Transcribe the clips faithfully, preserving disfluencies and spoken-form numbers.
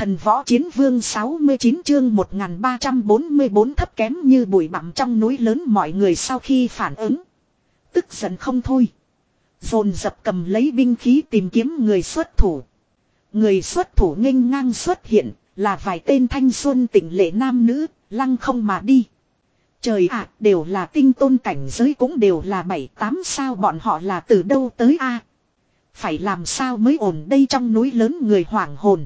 Thần võ chiến vương sáu mươi chín chương một nghìn ba trăm bốn mươi bốn thấp kém như bụi bặm trong núi lớn, mọi người sau khi phản ứng. Tức giận không thôi. Dồn dập cầm lấy binh khí tìm kiếm người xuất thủ. Người xuất thủ nghênh ngang xuất hiện là vài tên thanh xuân tỉnh lệ nam nữ, lăng không mà đi. Trời ạ, đều là tinh tôn cảnh giới, cũng đều là bảy tám sao, bọn họ là từ đâu tới a? Phải làm sao mới ổn đây, trong núi lớn người hoảng hồn.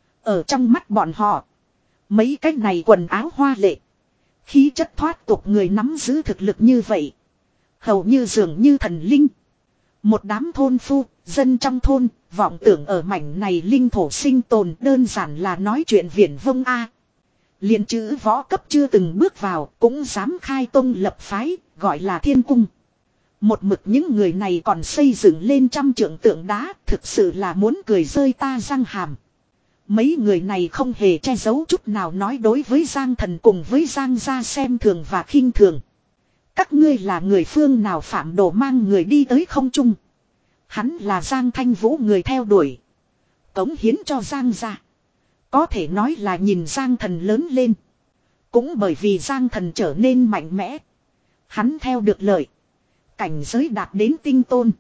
Ở trong mắt bọn họ, mấy cái này quần áo hoa lệ, khí chất thoát tục người nắm giữ thực lực như vậy, hầu như dường như thần linh. Một đám thôn phu, dân trong thôn, vọng tưởng ở mảnh này linh thổ sinh tồn, đơn giản là nói chuyện viển vông a. Liền chữ võ cấp chưa từng bước vào, cũng dám khai tông lập phái, gọi là thiên cung. Một mực những người này còn xây dựng lên trăm trượng tượng đá, thực sự là muốn cười rơi ta răng hàm. Mấy người này không hề che giấu chút nào nói đối với Giang Thần cùng với Giang gia xem thường và khinh thường. Các ngươi là người phương nào phạm đồ mang người đi tới không trung? Hắn là Giang Thanh Vũ người theo đuổi, cống hiến cho Giang gia. Có thể nói là nhìn Giang Thần lớn lên. Cũng bởi vì Giang Thần trở nên mạnh mẽ, hắn theo được lợi, cảnh giới đạt đến tinh tôn,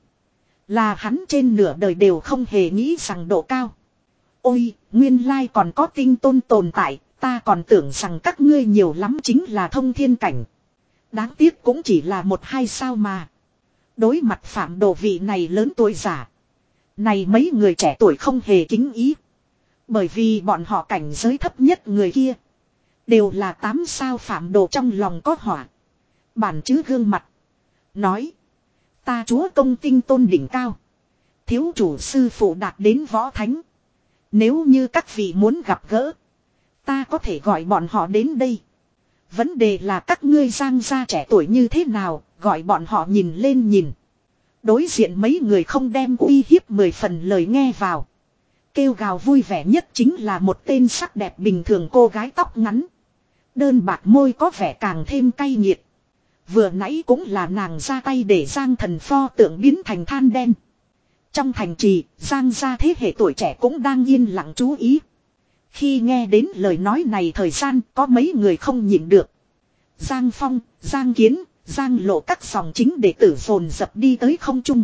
là hắn trên nửa đời đều không hề nghĩ rằng độ cao. Ôi, nguyên lai còn có tinh tôn tồn tại, ta còn tưởng rằng các ngươi nhiều lắm chính là thông thiên cảnh. Đáng tiếc cũng chỉ là một hai sao mà. Đối mặt phạm đồ vị này lớn tuổi giả, này mấy người trẻ tuổi không hề kính ý. Bởi vì bọn họ cảnh giới thấp nhất người kia đều là tám sao, phạm đồ trong lòng có hỏa. Bản chứ gương mặt nói: ta chúa công tinh tôn đỉnh cao, thiếu chủ sư phụ đạt đến võ thánh. Nếu như các vị muốn gặp gỡ, ta có thể gọi bọn họ đến đây. Vấn đề là các ngươi Giang gia trẻ tuổi như thế nào, gọi bọn họ nhìn lên nhìn. Đối diện mấy người không đem uy hiếp mười phần lời nghe vào. Kêu gào vui vẻ nhất chính là một tên sắc đẹp bình thường cô gái tóc ngắn, đơn bạc môi có vẻ càng thêm cay nghiệt. Vừa nãy cũng là nàng ra tay để Giang Thần pho tượng biến thành than đen. Trong thành trì, Giang gia thế hệ tuổi trẻ cũng đang yên lặng chú ý. Khi nghe đến lời nói này thời gian, có mấy người không nhịn được. Giang Phong, Giang Kiến, Giang Lộ các dòng chính đệ tử dồn dập đi tới không trung.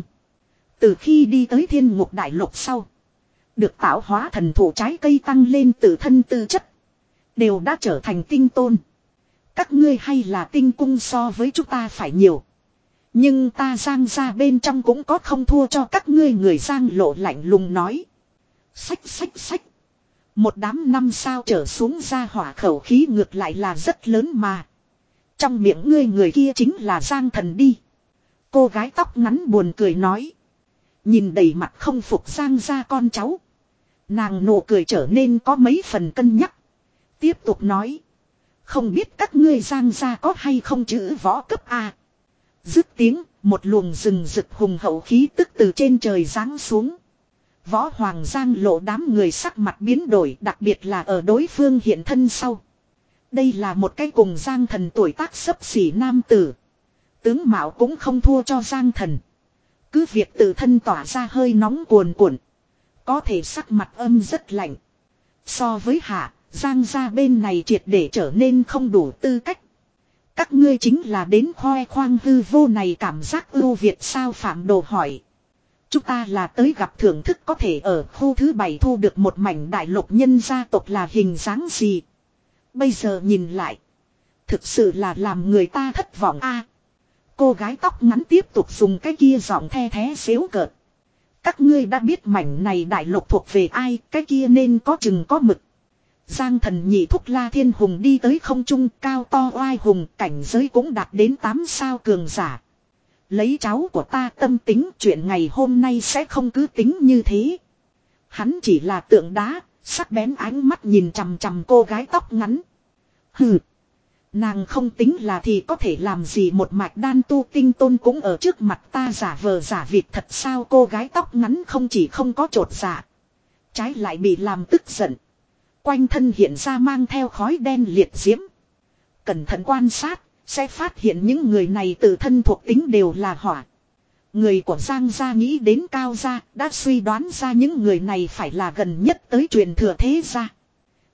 Từ khi đi tới Thiên Ngục Đại Lục sau, được tạo hóa thần thụ trái cây tăng lên tự thân tư chất, đều đã trở thành tinh tôn. Các ngươi hay là tinh cung so với chúng ta phải nhiều, nhưng ta Giang gia bên trong cũng có không thua cho các ngươi người. Giang Lộ lạnh lùng nói. Xách xách xách. Một đám năm sao trở xuống ra hỏa khẩu khí ngược lại là rất lớn mà. Trong miệng ngươi người kia chính là Giang Thần đi. Cô gái tóc ngắn buồn cười nói. Nhìn đầy mặt không phục Giang gia con cháu, nàng nụ cười trở nên có mấy phần cân nhắc. Tiếp tục nói. Không biết các ngươi Giang gia có hay không chữ võ cấp A. Dứt tiếng, một luồng rừng rực hùng hậu khí tức từ trên trời giáng xuống. Võ Hoàng Giang Lộ đám người sắc mặt biến đổi, đặc biệt là ở đối phương hiện thân sau. Đây là một cái cùng Giang Thần tuổi tác xấp xỉ nam tử. Tướng mạo cũng không thua cho Giang Thần. Cứ việc tự thân tỏa ra hơi nóng cuồn cuộn, có thể sắc mặt âm rất lạnh. So với hạ, Giang gia bên này triệt để trở nên không đủ tư cách. Các ngươi chính là đến khoe khoang hư vô này cảm giác ưu việt sao? Phạm Đồ hỏi. Chúng ta là tới gặp thưởng thức có thể ở khu thứ bảy thu được một mảnh đại lục nhân gia tộc là hình dáng gì. Bây giờ nhìn lại, thực sự là làm người ta thất vọng a. Cô gái tóc ngắn tiếp tục dùng cái kia giọng the thé xếu cợt. Các ngươi đã biết mảnh này đại lục thuộc về ai, cái kia nên có chừng có mực. Giang Thần nhị thúc La Thiên Hùng đi tới không trung, cao to oai hùng, cảnh giới cũng đạt đến tám sao cường giả. Lấy cháu của ta tâm tính, chuyện ngày hôm nay sẽ không cứ tính như thế. Hắn chỉ là tượng đá, sắc bén ánh mắt nhìn chằm chằm cô gái tóc ngắn. Hừ, nàng không tính là thì có thể làm gì, một mạch đan tu tinh tôn cũng ở trước mặt ta giả vờ giả vịt thật sao? Cô gái tóc ngắn không chỉ không có trột dạ, trái lại bị làm tức giận. Quanh thân hiện ra mang theo khói đen liệt diễm. Cẩn thận quan sát, sẽ phát hiện những người này tự thân thuộc tính đều là hỏa. Người của Giang gia nghĩ đến Cao gia, đã suy đoán ra những người này phải là gần nhất tới truyền thừa thế gia.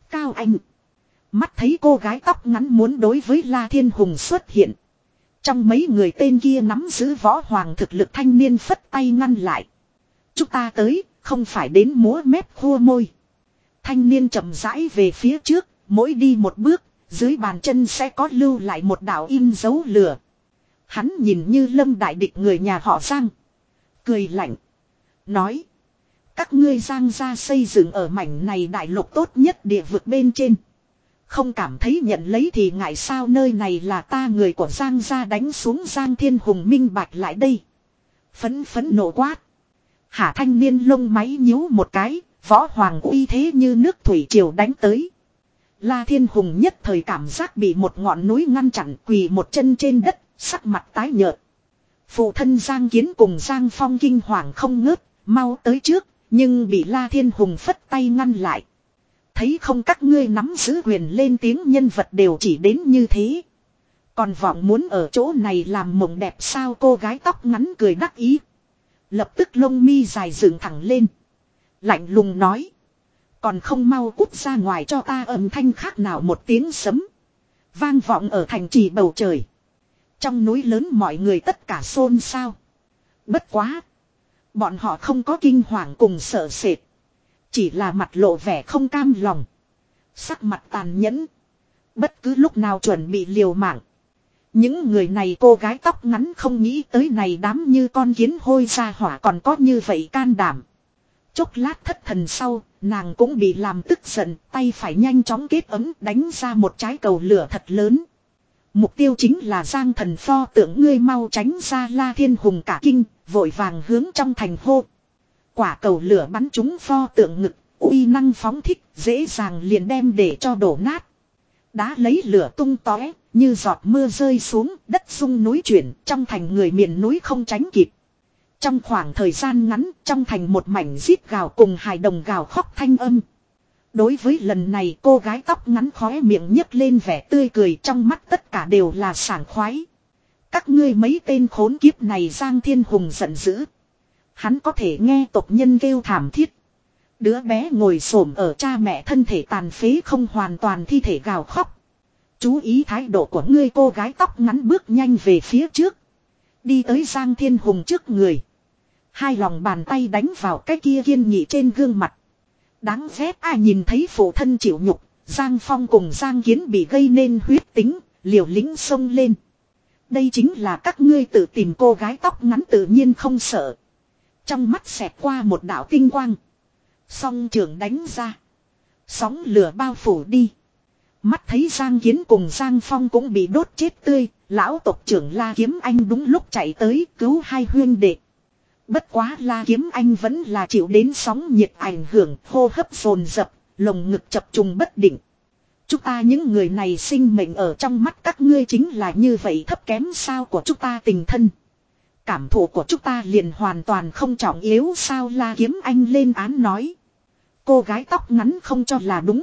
Cao Anh. Mắt thấy cô gái tóc ngắn muốn đối với La Thiên Hùng xuất hiện. Trong mấy người tên kia nắm giữ võ hoàng thực lực thanh niên phất tay ngăn lại. Chúng ta tới, không phải đến múa mép khua môi. Thanh niên chậm rãi về phía trước, mỗi đi một bước, dưới bàn chân sẽ có lưu lại một đạo in dấu lửa. Hắn nhìn như Lâm đại địch người nhà họ Giang. Cười lạnh. Nói. Các ngươi Giang gia xây dựng ở mảnh này đại lục tốt nhất địa vực bên trên. Không cảm thấy nhận lấy thì ngại sao, nơi này là ta người của Giang gia đánh xuống. Giang Thiên Hùng minh bạch lại đây. Phấn phấn nộ quát. Hả thanh niên lông máy nhíu một cái, võ hoàng uy thế như nước thủy triều đánh tới. La Thiên Hùng nhất thời cảm giác bị một ngọn núi ngăn chặn, quỳ một chân trên đất, sắc mặt tái nhợt. Phụ thân Giang Kiến cùng Giang Phong kinh hoàng không ngớt, mau tới trước, nhưng bị La Thiên Hùng phất tay ngăn lại. Thấy không, các ngươi nắm giữ quyền lên tiếng nhân vật đều chỉ đến như thế. Còn vọng muốn ở chỗ này làm mộng đẹp sao? Cô gái tóc ngắn cười đắc ý. Lập tức lông mi dài dựng thẳng lên. Lạnh lùng nói. Còn không mau cút ra ngoài cho ta. Âm thanh khác nào một tiếng sấm. Vang vọng ở thành trì bầu trời. Trong núi lớn mọi người tất cả xôn xao. Bất quá. Bọn họ không có kinh hoàng cùng sợ sệt. Chỉ là mặt lộ vẻ không cam lòng. Sắc mặt tàn nhẫn. Bất cứ lúc nào chuẩn bị liều mạng. Những người này cô gái tóc ngắn không nghĩ tới này đám như con kiến hôi ra hỏa còn có như vậy can đảm. Chốc lát thất thần sau, nàng cũng bị làm tức giận, tay phải nhanh chóng kết ấm đánh ra một trái cầu lửa thật lớn. Mục tiêu chính là Giang Thần pho tượng. Ngươi mau tránh ra. La Thiên Hùng cả kinh, vội vàng hướng trong thành hô. Quả cầu lửa bắn trúng pho tượng ngực, uy năng phóng thích, dễ dàng liền đem để cho đổ nát. Đá lấy lửa tung tóe, như giọt mưa rơi xuống, đất rung núi chuyển, trong thành người miền núi không tránh kịp. Trong khoảng thời gian ngắn, trong thành một mảnh rít gào cùng hài đồng gào khóc thanh âm. Đối với lần này cô gái tóc ngắn khóe miệng nhấc lên vẻ tươi cười, trong mắt tất cả đều là sảng khoái. Các ngươi mấy tên khốn kiếp này! Giang Thiên Hùng giận dữ. Hắn có thể nghe tộc nhân kêu thảm thiết. Đứa bé ngồi xổm ở cha mẹ thân thể tàn phế không hoàn toàn thi thể gào khóc. Chú ý thái độ của ngươi! Cô gái tóc ngắn bước nhanh về phía trước. Đi tới Giang Thiên Hùng trước người. Hai lòng bàn tay đánh vào cái kia kiên nghị trên gương mặt. Đáng ghét! Ai nhìn thấy phụ thân chịu nhục, Giang Phong cùng Giang Kiến bị gây nên huyết tính, liều lĩnh xông lên. Đây chính là các ngươi tự tìm! Cô gái tóc ngắn tự nhiên không sợ. Trong mắt xẹt qua một đạo tinh quang. Song trường đánh ra. Sóng lửa bao phủ đi. Mắt thấy Giang Kiến cùng Giang Phong cũng bị đốt chết tươi. Lão tộc trưởng La Kiếm Anh đúng lúc chạy tới cứu hai huyên đệ. Bất quá La Kiếm Anh vẫn là chịu đến sóng nhiệt ảnh hưởng, hô hấp dồn dập, lồng ngực chập trùng bất định. Chúng ta những người này sinh mệnh ở trong mắt các ngươi chính là như vậy thấp kém sao? Của chúng ta tình thân, cảm thụ của chúng ta liền hoàn toàn không trọng yếu sao? La Kiếm Anh lên án nói. Cô gái tóc ngắn không cho là đúng.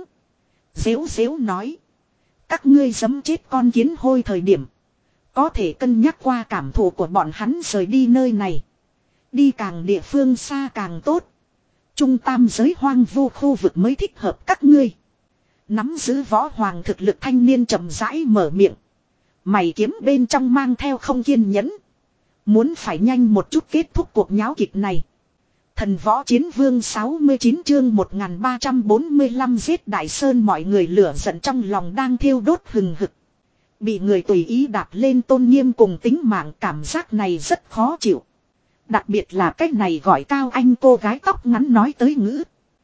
Dễu dễu nói. Các ngươi giẫm chết con kiến hôi thời điểm, có thể cân nhắc qua cảm thụ của bọn hắn rời đi nơi này. Đi càng địa phương xa càng tốt. Trung tam giới hoang vu khu vực mới thích hợp các ngươi. Nắm giữ võ hoàng thực lực thanh niên chậm rãi mở miệng. Mày kiếm bên trong mang theo không kiên nhẫn. Muốn phải nhanh một chút kết thúc cuộc nháo kịch này. Thần võ chiến vương sáu mươi chín chương một nghìn ba trăm bốn mươi lăm giết Đại Sơn. Mọi người lửa giận trong lòng đang thiêu đốt hừng hực. Bị người tùy ý đạp lên tôn nghiêm cùng tính mạng, cảm giác này rất khó chịu. Đặc biệt là cách này gọi Cao Anh. Cô gái tóc ngắn nói tới ngữ.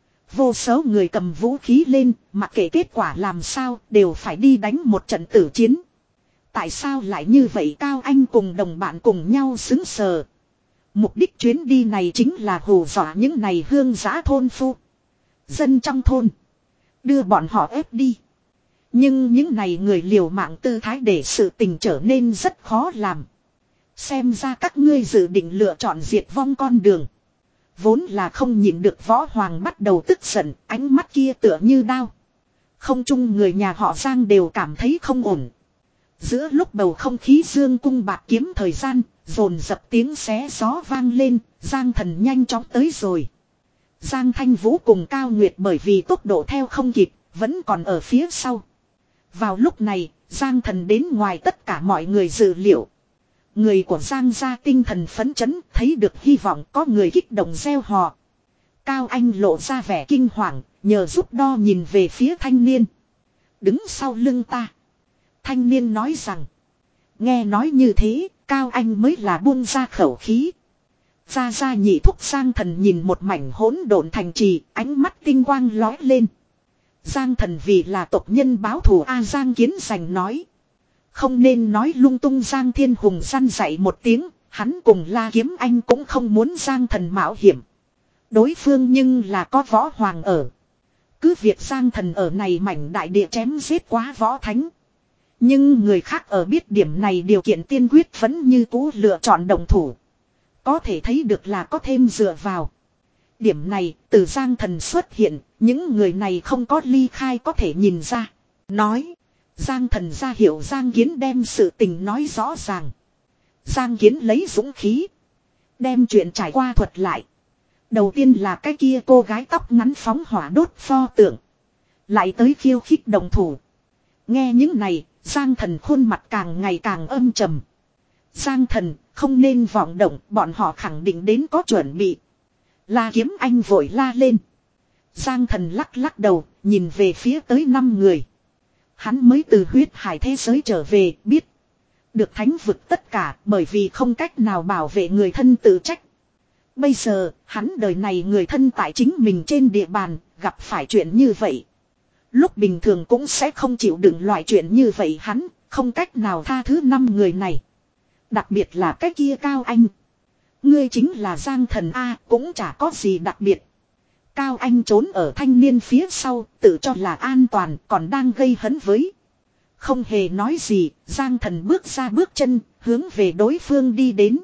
Vô số người cầm vũ khí lên, mặc kệ kết quả làm sao, đều phải đi đánh một trận tử chiến. Tại sao lại như vậy? Cao Anh cùng đồng bạn cùng nhau xứng sờ. Mục đích chuyến đi này chính là hù dọa những này hương giã thôn phu, dân trong thôn, đưa bọn họ ép đi. Nhưng những này người liều mạng tư thái để sự tình trở nên rất khó làm. Xem ra các ngươi dự định lựa chọn diệt vong con đường. Vốn là không nhịn được võ hoàng bắt đầu tức giận, ánh mắt kia tựa như đao. Không chung người nhà họ Giang đều cảm thấy không ổn. Giữa lúc bầu không khí dương cung bạc kiếm thời gian, dồn dập tiếng xé gió vang lên, Giang Thần nhanh chóng tới rồi. Giang Thanh Vũ cùng Cao Nguyệt bởi vì tốc độ theo không kịp, vẫn còn ở phía sau. Vào lúc này, Giang Thần đến ngoài tất cả mọi người dự liệu. Người của Giang gia tinh thần phấn chấn, thấy được hy vọng, có người kích động gieo hò. Cao Anh lộ ra vẻ kinh hoàng, nhờ giúp đo nhìn về phía thanh niên. Đứng sau lưng ta. Thanh niên nói rằng. Nghe nói như thế, Cao Anh mới là buông ra khẩu khí. Gia Gia nhị thúc Giang Thần nhìn một mảnh hỗn độn thành trì, ánh mắt tinh quang lói lên. Giang Thần vì là tộc nhân báo thù A Giang Kiến Sành nói. Không nên nói lung tung. Giang Thiên Hùng răn dạy một tiếng, hắn cùng La Kiếm Anh cũng không muốn Giang Thần mạo hiểm. Đối phương nhưng là có võ hoàng ở. Cứ việc Giang Thần ở này mảnh đại địa chém giết quá võ thánh. Nhưng người khác ở biết điểm này điều kiện tiên quyết vẫn như cũ lựa chọn đồng thủ. Có thể thấy được là có thêm dựa vào. Điểm này từ Giang Thần xuất hiện, những người này không có ly khai có thể nhìn ra. Nói, Giang Thần ra hiệu Giang Kiến đem sự tình nói rõ ràng. Giang Kiến lấy dũng khí, đem chuyện trải qua thuật lại. Đầu tiên là cái kia cô gái tóc ngắn phóng hỏa đốt pho tượng. Lại tới khiêu khích đồng thủ. Nghe những này, Giang Thần khuôn mặt càng ngày càng âm trầm. Giang Thần, không nên vọng động, bọn họ khẳng định đến có chuẩn bị. La Kiếm Anh vội la lên. Giang Thần lắc lắc đầu, nhìn về phía tới năm người. Hắn mới từ huyết hải thế giới trở về, biết. Được thánh vực tất cả bởi vì không cách nào bảo vệ người thân tự trách. Bây giờ, hắn đời này người thân tại chính mình trên địa bàn, gặp phải chuyện như vậy. Lúc bình thường cũng sẽ không chịu đựng loại chuyện như vậy hắn, không cách nào tha thứ năm người này. Đặc biệt là cái kia Cao Anh. Ngươi chính là Giang Thần A, cũng chả có gì đặc biệt. Cao Anh trốn ở thanh niên phía sau, tự cho là an toàn, còn đang gây hấn với. Không hề nói gì, Giang Thần bước ra bước chân, hướng về đối phương đi đến.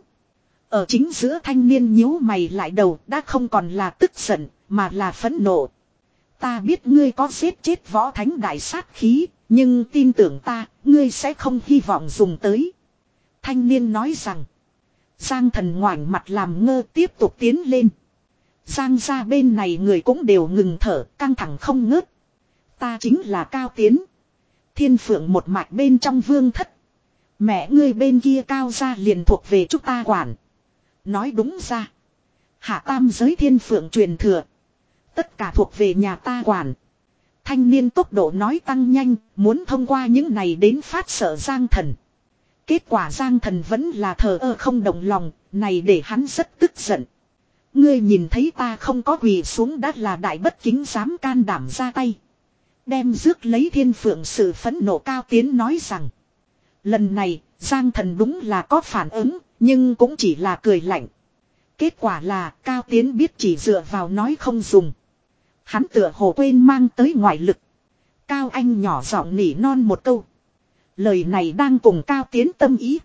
Ở chính giữa thanh niên nhíu mày lại đầu, đã không còn là tức giận, mà là phẫn nộ. Ta biết ngươi có giết chết võ thánh đại sát khí, nhưng tin tưởng ta, ngươi sẽ không hy vọng dùng tới. Thanh niên nói rằng. Giang Thần ngoảnh mặt làm ngơ tiếp tục tiến lên. Giang gia bên này người cũng đều ngừng thở, căng thẳng không ngớt. Ta chính là Cao Tiến. Thiên Phượng một mạch bên trong vương thất. Mẹ ngươi bên kia Cao gia liền thuộc về chúng ta quản. Nói đúng ra. Hạ tam giới Thiên Phượng truyền thừa. Tất cả thuộc về nhà ta quản. Thanh niên tốc độ nói tăng nhanh, muốn thông qua những này đến phát sợ Giang Thần. Kết quả Giang Thần vẫn là thờ ơ không động lòng, này để hắn rất tức giận. Ngươi nhìn thấy ta không có quỳ xuống đã là đại bất kính dám can đảm ra tay. Đem rước lấy Thiên Phượng sự phẫn nộ Cao Tiến nói rằng. Lần này, Giang Thần đúng là có phản ứng, nhưng cũng chỉ là cười lạnh. Kết quả là Cao Tiến biết chỉ dựa vào nói không dùng. Hắn tựa hồ quên mang tới ngoại lực. Cao Anh nhỏ giọng nỉ non một câu. Lời này đang cùng Cao Tiến tâm ý.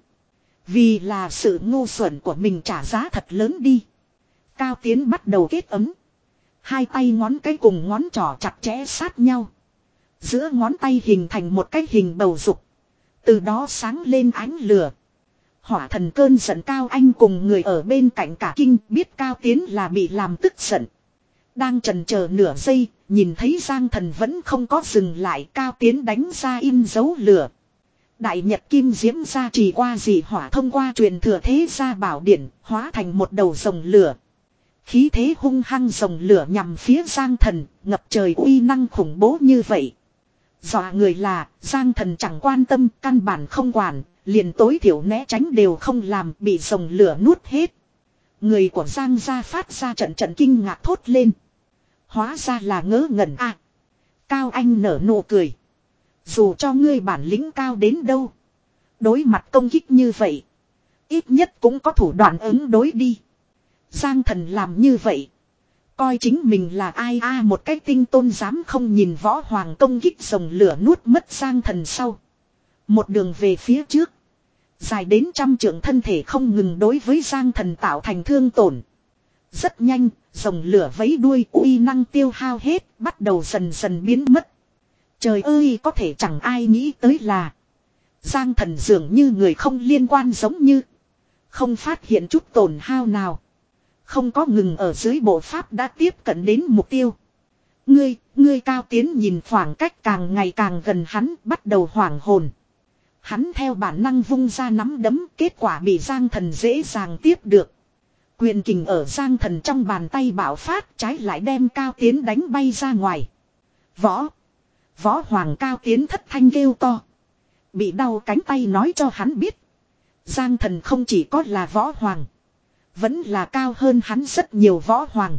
Vì là sự ngu xuẩn của mình trả giá thật lớn đi. Cao Tiến bắt đầu kết ấm. Hai tay ngón cái cùng ngón trỏ chặt chẽ sát nhau. Giữa ngón tay hình thành một cái hình bầu dục. Từ đó sáng lên ánh lửa. Hỏa thần cơn giận Cao Anh cùng người ở bên cạnh cả kinh biết Cao Tiến là bị làm tức giận. Đang chần chờ nửa giây, nhìn thấy Giang Thần vẫn không có dừng lại, Cao Tiến đánh ra in dấu lửa. Đại Nhật Kim Diễm gia trì qua dị hỏa thông qua truyền thừa thế gia bảo điển, hóa thành một đầu rồng lửa. Khí thế hung hăng rồng lửa nhằm phía Giang Thần, ngập trời uy năng khủng bố như vậy. Dọa người là, Giang Thần chẳng quan tâm, căn bản không quản, liền tối thiểu né tránh đều không làm, bị rồng lửa nuốt hết. Người của Giang gia phát ra trận trận kinh ngạc thốt lên. Hóa ra là ngớ ngẩn à. Cao Anh nở nụ cười. Dù cho ngươi bản lĩnh cao đến đâu. Đối mặt công kích như vậy. Ít nhất cũng có thủ đoạn ứng đối đi. Giang Thần làm như vậy. Coi chính mình là ai a à, một cái tinh tôn dám không nhìn võ hoàng công kích rồng lửa nuốt mất Giang Thần sau. Một đường về phía trước. Dài đến trăm trượng thân thể không ngừng đối với Giang Thần tạo thành thương tổn. Rất nhanh, rồng lửa vấy đuôi uy năng tiêu hao hết, bắt đầu dần dần biến mất. Trời ơi, có thể chẳng ai nghĩ tới là Giang Thần dường như người không liên quan giống như không phát hiện chút tổn hao nào. Không có ngừng ở dưới bộ pháp đã tiếp cận đến mục tiêu. Ngươi, Ngươi Cao Tiến nhìn khoảng cách càng ngày càng gần hắn, bắt đầu hoảng hồn. Hắn theo bản năng vung ra nắm đấm, kết quả bị Giang Thần dễ dàng tiếp được. Quyền kình ở Giang Thần trong bàn tay bạo phát, trái lại đem Cao Tiến đánh bay ra ngoài. Võ. Võ Hoàng Cao Tiến thất thanh kêu to. Bị đau cánh tay nói cho hắn biết. Giang Thần không chỉ có là Võ Hoàng. Vẫn là cao hơn hắn rất nhiều Võ Hoàng.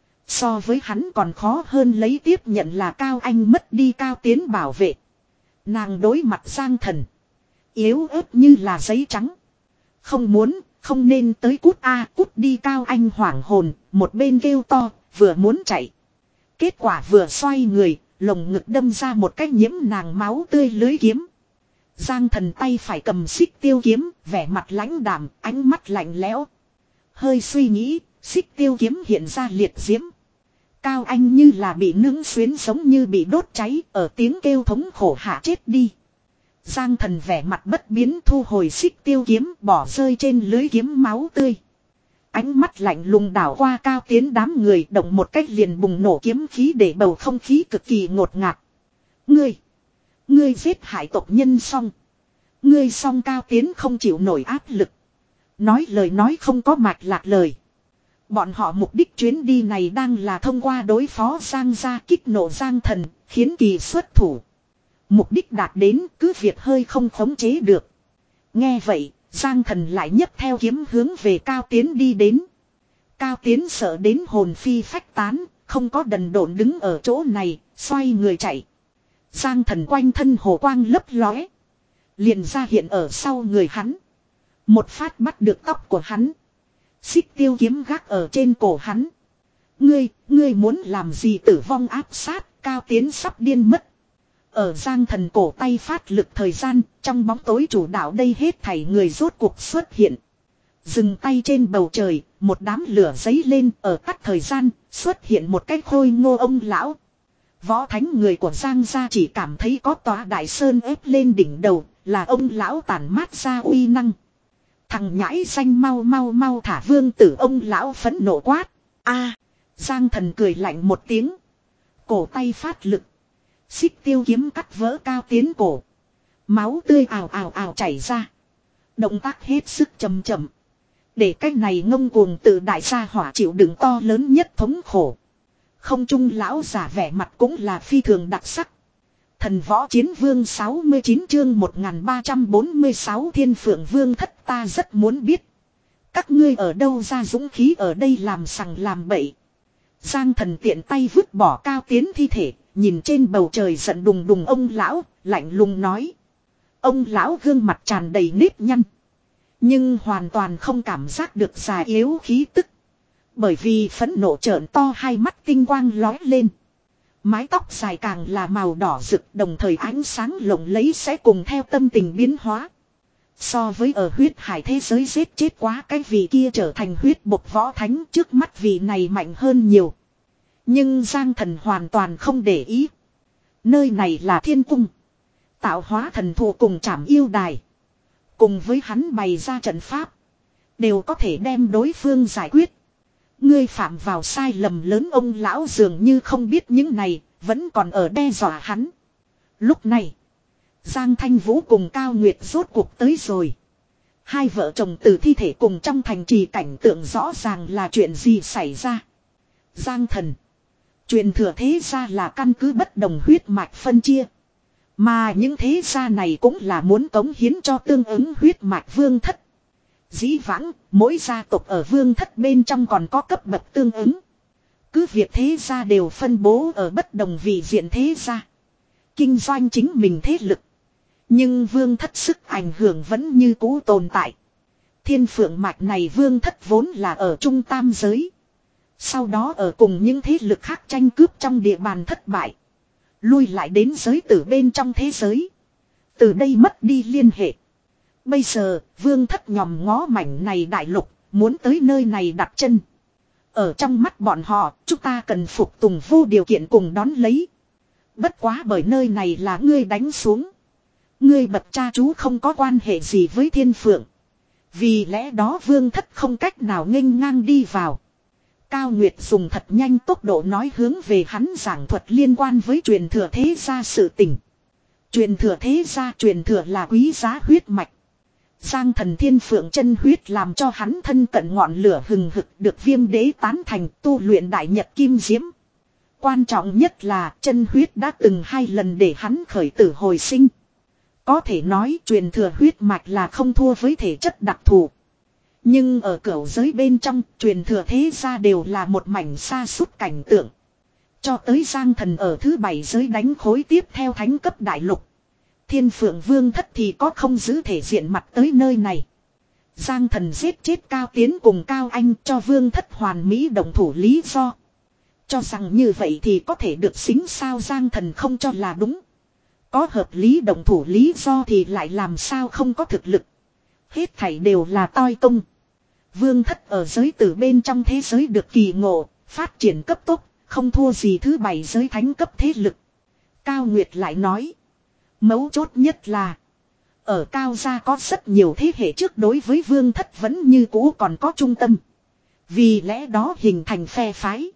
So với hắn còn khó hơn lấy tiếp nhận là Cao Anh mất đi Cao Tiến bảo vệ. Nàng đối mặt Giang Thần. Yếu ớt như là giấy trắng. Không muốn, không nên tới cút a cút đi Cao Anh hoảng hồn, một bên kêu to, vừa muốn chạy. Kết quả vừa xoay người, lồng ngực đâm ra một cái nhiễm nàng máu tươi lưới kiếm. Giang Thần tay phải cầm xích tiêu kiếm, vẻ mặt lãnh đạm, ánh mắt lạnh lẽo. Hơi suy nghĩ, xích tiêu kiếm hiện ra liệt diễm. Cao Anh như là bị nướng xuyến giống như bị đốt cháy, ở tiếng kêu thống khổ hạ chết đi. Giang Thần vẻ mặt bất biến thu hồi xích tiêu kiếm, bỏ rơi trên lưới kiếm máu tươi. Ánh mắt lạnh lùng đảo qua Cao Tiến đám người, động một cách liền bùng nổ kiếm khí để bầu không khí cực kỳ ngột ngạt. Ngươi! Ngươi giết hại tộc nhân xong. Ngươi xong Cao Tiến không chịu nổi áp lực. Nói lời nói không có mạch lạc lời. Bọn họ mục đích chuyến đi này đang là thông qua đối phó Giang gia kích nộ Giang Thần, khiến kỳ xuất thủ. Mục đích đạt đến cứ việc hơi không khống chế được. Nghe vậy, Giang Thần lại nhấc theo kiếm hướng về Cao Tiến đi đến. Cao Tiến sợ đến hồn phi phách tán, không có đần độn đứng ở chỗ này, xoay người chạy. Giang Thần quanh thân hồ quang lấp lóe. Liền ra hiện ở sau người hắn. Một phát bắt được tóc của hắn. Xích tiêu kiếm gác ở trên cổ hắn. Ngươi, ngươi muốn làm gì tử vong áp sát, Cao Tiến sắp điên mất. Ở Giang Thần cổ tay phát lực thời gian, trong bóng tối chủ đạo đây hết thảy người rốt cuộc xuất hiện. Dừng tay trên bầu trời, một đám lửa giấy lên, ở tắt thời gian, xuất hiện một cái khôi ngô ông lão. Võ thánh người của Giang gia chỉ cảm thấy có tòa đại sơn ép lên đỉnh đầu, là ông lão tản mát ra uy năng. Thằng nhãi xanh mau mau mau thả vương tử, ông lão phẫn nộ quát. A, Giang Thần cười lạnh một tiếng. Cổ tay phát lực. Xích tiêu kiếm cắt vỡ Cao Tiến cổ. Máu tươi ào ào ào chảy ra. Động tác hết sức chậm chậm. Để cái này ngông cuồng tự đại gia hỏa chịu đựng to lớn nhất thống khổ. Không trung lão giả vẻ mặt cũng là phi thường đặc sắc. Thần võ chiến vương sáu mươi chín chương một nghìn ba trăm bốn mươi sáu thiên phượng vương thất, ta rất muốn biết. Các ngươi ở đâu ra dũng khí ở đây làm sằng làm bậy. Giang Thần tiện tay vứt bỏ Cao Tiến thi thể, nhìn trên bầu trời giận đùng đùng ông lão, lạnh lùng nói. Ông lão gương mặt tràn đầy nếp nhăn. Nhưng hoàn toàn không cảm giác được già yếu khí tức. Bởi vì phẫn nộ trợn to hai mắt tinh quang lói lên. Mái tóc dài càng là màu đỏ rực, đồng thời ánh sáng lộng lẫy sẽ cùng theo tâm tình biến hóa. So với ở huyết hải thế giới giết chết quá cái vị kia trở thành huyết bộc võ thánh, trước mắt vị này mạnh hơn nhiều. Nhưng Giang Thần hoàn toàn không để ý. Nơi này là thiên cung. Tạo hóa thần thụ cùng trảm yêu đài. Cùng với hắn bày ra trận pháp. Đều có thể đem đối phương giải quyết. Ngươi phạm vào sai lầm lớn, ông lão dường như không biết những này, vẫn còn ở đe dọa hắn. Lúc này, Giang Thanh Vũ cùng Cao Nguyệt rốt cuộc tới rồi. Hai vợ chồng từ thi thể cùng trong thành trì cảnh tượng rõ ràng là chuyện gì xảy ra. Giang Thần, truyền thừa thế gia là căn cứ bất đồng huyết mạch phân chia. Mà những thế gia này cũng là muốn cống hiến cho tương ứng huyết mạch vương thất. Dĩ vãng, mỗi gia tộc ở vương thất bên trong còn có cấp bậc tương ứng. Cứ việc thế gia đều phân bố ở bất đồng vị diện thế gia. Kinh doanh chính mình thế lực. Nhưng vương thất sức ảnh hưởng vẫn như cũ tồn tại. Thiên phượng mạch này vương thất vốn là ở trung tam giới. Sau đó ở cùng những thế lực khác tranh cướp trong địa bàn thất bại. Lui lại đến giới tử bên trong thế giới. Từ đây mất đi liên hệ. Bây giờ, vương thất nhòm ngó mảnh này đại lục, muốn tới nơi này đặt chân. Ở trong mắt bọn họ, chúng ta cần phục tùng vô điều kiện cùng đón lấy. Bất quá bởi nơi này là ngươi đánh xuống. Ngươi bậc cha chú không có quan hệ gì với thiên phượng. Vì lẽ đó vương thất không cách nào nghênh ngang đi vào. Cao Nguyệt dùng thật nhanh tốc độ nói hướng về hắn giảng thuật liên quan với truyền thừa thế gia sự tình. Truyền thừa thế gia, truyền thừa là quý giá huyết mạch. Giang thần thiên phượng chân huyết làm cho hắn thân cận ngọn lửa hừng hực, được viêm đế tán thành, tu luyện đại nhật kim diễm. Quan trọng nhất là chân huyết đã từng hai lần để hắn khởi tử hồi sinh. Có thể nói truyền thừa huyết mạch là không thua với thể chất đặc thù. Nhưng ở cửu giới bên trong, truyền thừa thế gia đều là một mảnh xa sút cảnh tượng. Cho tới Giang thần ở thứ bảy giới đánh khối tiếp theo thánh cấp đại lục. Thiên Phượng Vương thất thì có không giữ thể diện mặt tới nơi này. Giang thần giết chết Cao Tiến cùng Cao Anh cho Vương thất hoàn mỹ đồng thủ lý do. Cho rằng như vậy thì có thể được xính sao, Giang thần không cho là đúng. Có hợp lý đồng thủ lý do thì lại làm sao không có thực lực. Hết thảy đều là toi công. Vương thất ở giới tử bên trong thế giới được kỳ ngộ, phát triển cấp tốc, không thua gì thứ bảy giới thánh cấp thế lực. Cao Nguyệt lại nói. Mấu chốt nhất là. Ở Cao gia có rất nhiều thế hệ trước đối với vương thất vẫn như cũ còn có trung tâm. Vì lẽ đó hình thành phe phái.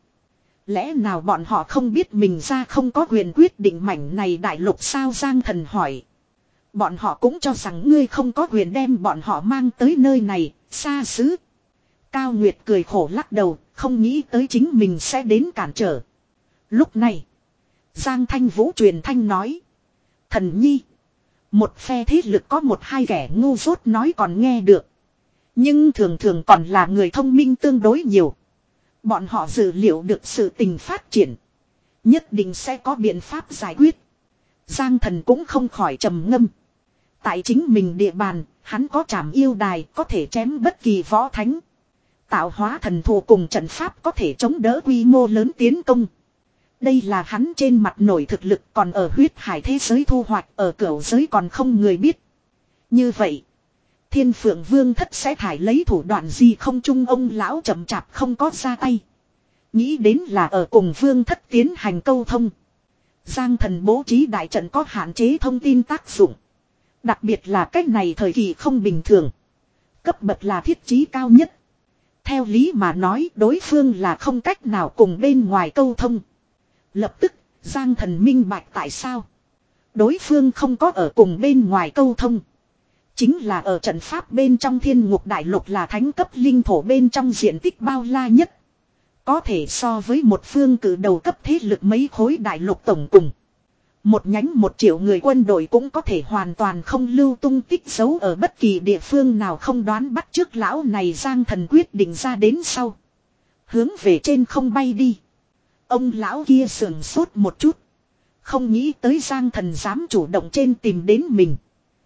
Lẽ nào bọn họ không biết mình ra không có quyền quyết định mảnh này đại lục sao, Giang thần hỏi. Bọn họ cũng cho rằng ngươi không có quyền đem bọn họ mang tới nơi này, xa xứ. Cao Nguyệt cười khổ lắc đầu, không nghĩ tới chính mình sẽ đến cản trở. Lúc này, Giang Thanh Vũ truyền thanh nói. Thần nhi, một phe thế lực có một hai kẻ ngu dốt nói còn nghe được. Nhưng thường thường còn là người thông minh tương đối nhiều. Bọn họ dự liệu được sự tình phát triển. Nhất định sẽ có biện pháp giải quyết. Giang thần cũng không khỏi trầm ngâm. Tại chính mình địa bàn, hắn có trảm yêu đài có thể chém bất kỳ võ thánh. Tạo hóa thần thù cùng trận pháp có thể chống đỡ quy mô lớn tiến công. Đây là hắn trên mặt nổi thực lực, còn ở huyết hải thế giới thu hoạch, ở cửu giới còn không người biết. Như vậy, Thiên Phượng Vương thất sẽ thải lấy thủ đoạn gì không, trung ông lão chậm chạp không có ra tay. Nghĩ đến là ở cùng Vương thất tiến hành câu thông. Giang thần bố trí đại trận có hạn chế thông tin tác dụng. Đặc biệt là cách này thời kỳ không bình thường. Cấp bậc là thiết chí cao nhất. Theo lý mà nói đối phương là không cách nào cùng bên ngoài câu thông. Lập tức, Giang thần minh bạch tại sao. Đối phương không có ở cùng bên ngoài câu thông. Chính là ở trận pháp bên trong thiên ngục đại lục là thánh cấp linh thổ bên trong diện tích bao la nhất. Có thể so với một phương cử đầu cấp thế lực mấy khối đại lục tổng cùng. Một nhánh một triệu người quân đội cũng có thể hoàn toàn không lưu tung tích dấu ở bất kỳ địa phương nào, không đoán bắt trước lão này. Giang thần quyết định ra đến sau. Hướng về trên không bay đi. Ông lão kia sườn sốt một chút. Không nghĩ tới Giang thần dám chủ động trên tìm đến mình.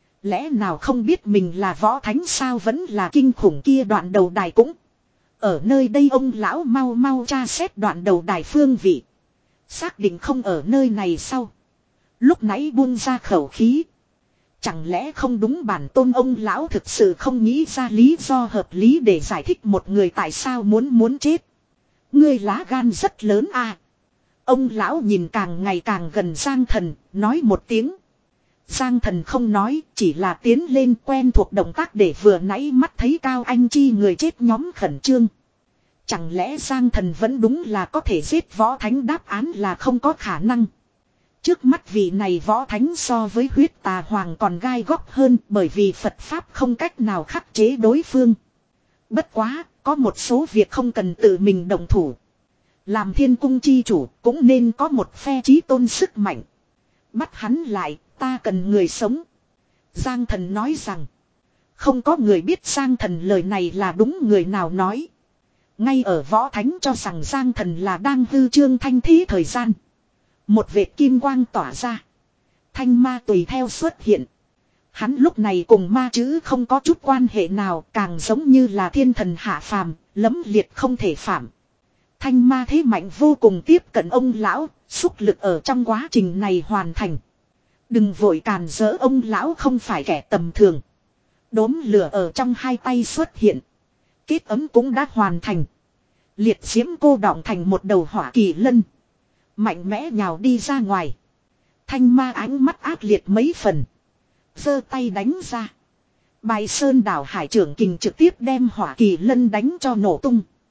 Lẽ nào không biết mình là võ thánh sao, vẫn là kinh khủng kia đoạn đầu đài cũng. Ở nơi đây ông lão mau mau tra xét đoạn đầu đài phương vị. Xác định không ở nơi này sau. Lúc nãy buông ra khẩu khí. Chẳng lẽ không đúng, bản tôn ông lão thực sự không nghĩ ra lý do hợp lý để giải thích một người tại sao muốn muốn chết. Ngươi lá gan rất lớn à. Ông lão nhìn càng ngày càng gần Giang thần, nói một tiếng. Giang thần không nói, chỉ là tiến lên quen thuộc động tác để vừa nãy mắt thấy Cao Anh Chi người chết nhóm khẩn trương. Chẳng lẽ Giang thần vẫn đúng là có thể giết võ thánh, đáp án là không có khả năng. Trước mắt vị này võ thánh so với huyết tà hoàng còn gai góc hơn, bởi vì Phật Pháp không cách nào khắc chế đối phương. Bất quá, có một số việc không cần tự mình động thủ. Làm thiên cung chi chủ cũng nên có một phe chí tôn sức mạnh. Bắt hắn lại, ta cần người sống. Giang thần nói rằng. Không có người biết Giang thần lời này là đúng người nào nói. Ngay ở võ thánh cho rằng Giang thần là đang hư trương thanh thế thời gian. Một vệt kim quang tỏa ra. Thanh ma tùy theo xuất hiện. Hắn lúc này cùng ma chữ không có chút quan hệ nào, càng giống như là thiên thần hạ phàm, lẫm liệt không thể phạm. Thanh ma thế mạnh vô cùng tiếp cận ông lão, xúc lực ở trong quá trình này hoàn thành. Đừng vội càn rỡ, ông lão không phải kẻ tầm thường. Đốm lửa ở trong hai tay xuất hiện. Kết ấm cũng đã hoàn thành. Liệt diễm cô đọng thành một đầu hỏa kỳ lân. Mạnh mẽ nhào đi ra ngoài. Thanh ma ánh mắt ác liệt mấy phần. Giơ tay đánh ra. Bài sơn đảo hải trưởng kình trực tiếp đem hỏa kỳ lân đánh cho nổ tung.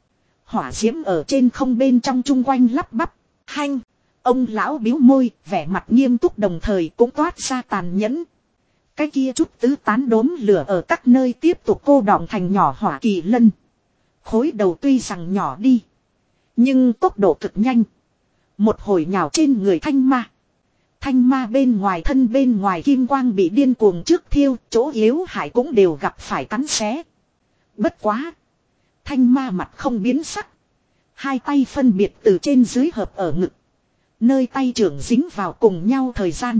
hỏa diễm ở trên không bên trong chung quanh lắp bắp. Hanh, ông lão bĩu môi, vẻ mặt nghiêm túc đồng thời cũng toát ra tàn nhẫn. Cái kia chút tứ tán đốm lửa ở các nơi tiếp tục cô đọng thành nhỏ hỏa kỳ lân. Khối đầu tuy rằng nhỏ đi, nhưng tốc độ cực nhanh. Một hồi nhào trên người thanh ma. Thanh ma bên ngoài thân bên ngoài kim quang bị điên cuồng trước thiêu, chỗ yếu hại cũng đều gặp phải cắn xé. Bất quá. Thanh ma mặt không biến sắc. Hai tay phân biệt từ trên dưới hợp ở ngực. Nơi tay trưởng dính vào cùng nhau thời gian.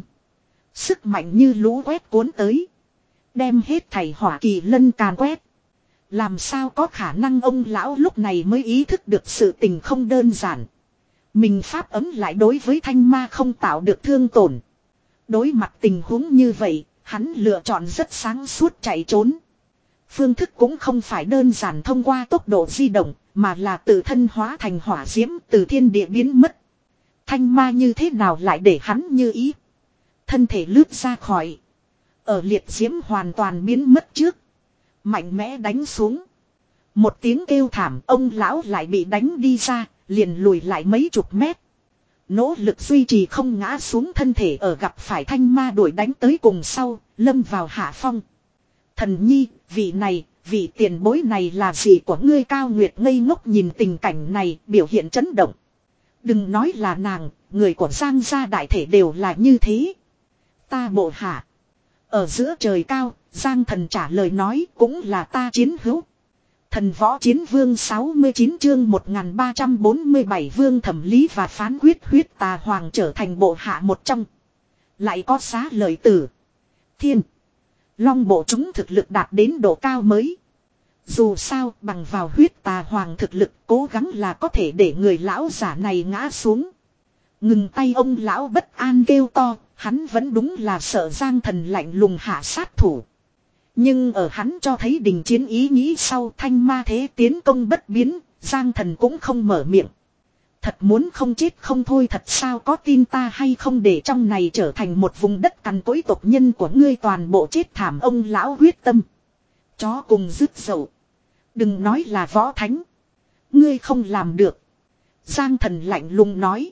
Sức mạnh như lũ quét cuốn tới. Đem hết thảy hỏa kỳ lân càn quét. Làm sao có khả năng ông lão lúc này mới ý thức được sự tình không đơn giản. Mình pháp ấm lại đối với thanh ma không tạo được thương tổn. Đối mặt tình huống như vậy, hắn lựa chọn rất sáng suốt chạy trốn. Phương thức cũng không phải đơn giản thông qua tốc độ di động, mà là tự thân hóa thành hỏa diễm từ thiên địa biến mất. Thanh ma như thế nào lại để hắn như ý. Thân thể lướt ra khỏi. Ở liệt diễm hoàn toàn biến mất trước. Mạnh mẽ đánh xuống. Một tiếng kêu thảm, ông lão lại bị đánh đi ra, liền lùi lại mấy chục mét. Nỗ lực duy trì không ngã xuống thân thể ở gặp phải thanh ma đuổi đánh tới cùng sau, lâm vào hạ phong. Thần nhi, vị này, vị tiền bối này là gì của ngươi? Cao Nguyệt ngây ngốc nhìn tình cảnh này, biểu hiện chấn động. Đừng nói là nàng, người của Giang gia đại thể đều là như thế. Ta bộ hạ. Ở giữa trời cao, Giang thần trả lời nói cũng là ta chiến hữu. Thần võ chiến vương sáu mươi chín chương một nghìn ba trăm bốn mươi bảy vương thẩm lý và phán quyết huyết tà hoàng trở thành bộ hạ một trong. Lại có xá lợi tử. Thiên. Long bộ chúng thực lực đạt đến độ cao mới. Dù sao bằng vào huyết tà hoàng thực lực cố gắng là có thể để người lão giả này ngã xuống. Ngừng tay ông lão bất an kêu to, hắn vẫn đúng là sợ Giang thần lạnh lùng hạ sát thủ. Nhưng ở hắn cho thấy đình chiến ý nghĩ sau thanh ma thế tiến công bất biến, Giang thần cũng không mở miệng. Thật muốn không chết không thôi thật sao có tin ta hay không để trong này trở thành một vùng đất cằn cỗi tộc nhân của ngươi toàn bộ chết thảm ông lão quyết tâm. Chó cùng dứt dậu. Đừng nói là võ thánh. Ngươi không làm được. Giang thần lạnh lùng nói.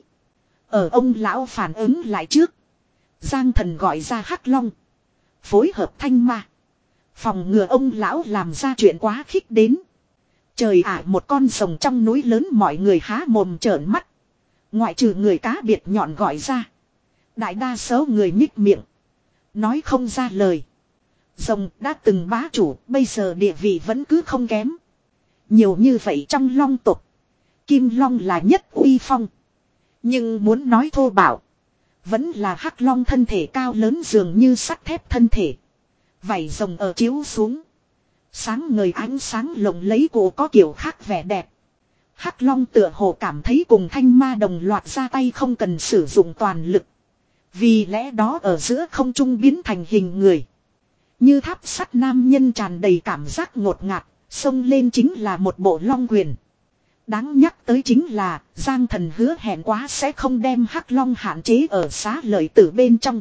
Ở ông lão phản ứng lại trước. Giang thần gọi ra Hắc Long. Phối hợp thanh ma. Phòng ngừa ông lão làm ra chuyện quá khích đến. Trời ạ, một con rồng trong núi lớn mọi người há mồm trợn mắt. Ngoại trừ người cá biệt nhọn gọi ra. Đại đa số người nhích miệng. Nói không ra lời. Rồng đã từng bá chủ, bây giờ địa vị vẫn cứ không kém. Nhiều như vậy trong long tộc. Kim Long là nhất uy phong. Nhưng muốn nói thô bạo. Vẫn là Hắc Long thân thể cao lớn dường như sắt thép thân thể. Vảy rồng ở chiếu xuống. Sáng ngời ánh sáng lộng lấy cổ có kiểu khác vẻ đẹp. Hắc Long tựa hồ cảm thấy cùng thanh ma đồng loạt ra tay không cần sử dụng toàn lực. Vì lẽ đó ở giữa không trung biến thành hình người. Như tháp sắt nam nhân tràn đầy cảm giác ngột ngạt, xông lên chính là một bộ long quyền. Đáng nhắc tới chính là, Giang thần hứa hẹn quá sẽ không đem Hắc Long hạn chế ở xá lợi tử bên trong.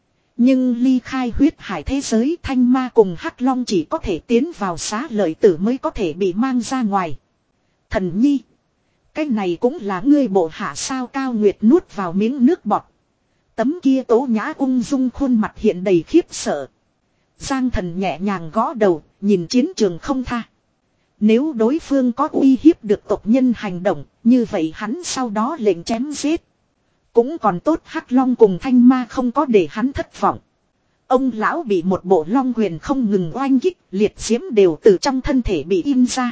Nhưng ly khai huyết hải thế giới thanh ma cùng Hắc Long chỉ có thể tiến vào xá lợi tử mới có thể bị mang ra ngoài. Thần nhi. Cái này cũng là ngươi bộ hạ sao? Cao Nguyệt nuốt vào miếng nước bọt. Tấm kia tố nhã ung dung khuôn mặt hiện đầy khiếp sợ. Giang thần nhẹ nhàng gõ đầu, nhìn chiến trường không tha. Nếu đối phương có uy hiếp được tộc nhân hành động, như vậy hắn sau đó lệnh chém giết. Cũng còn tốt Hắc Long cùng thanh ma không có để hắn thất vọng. Ông lão bị một bộ long quyền không ngừng oanh kích, liệt diễm đều từ trong thân thể bị in ra.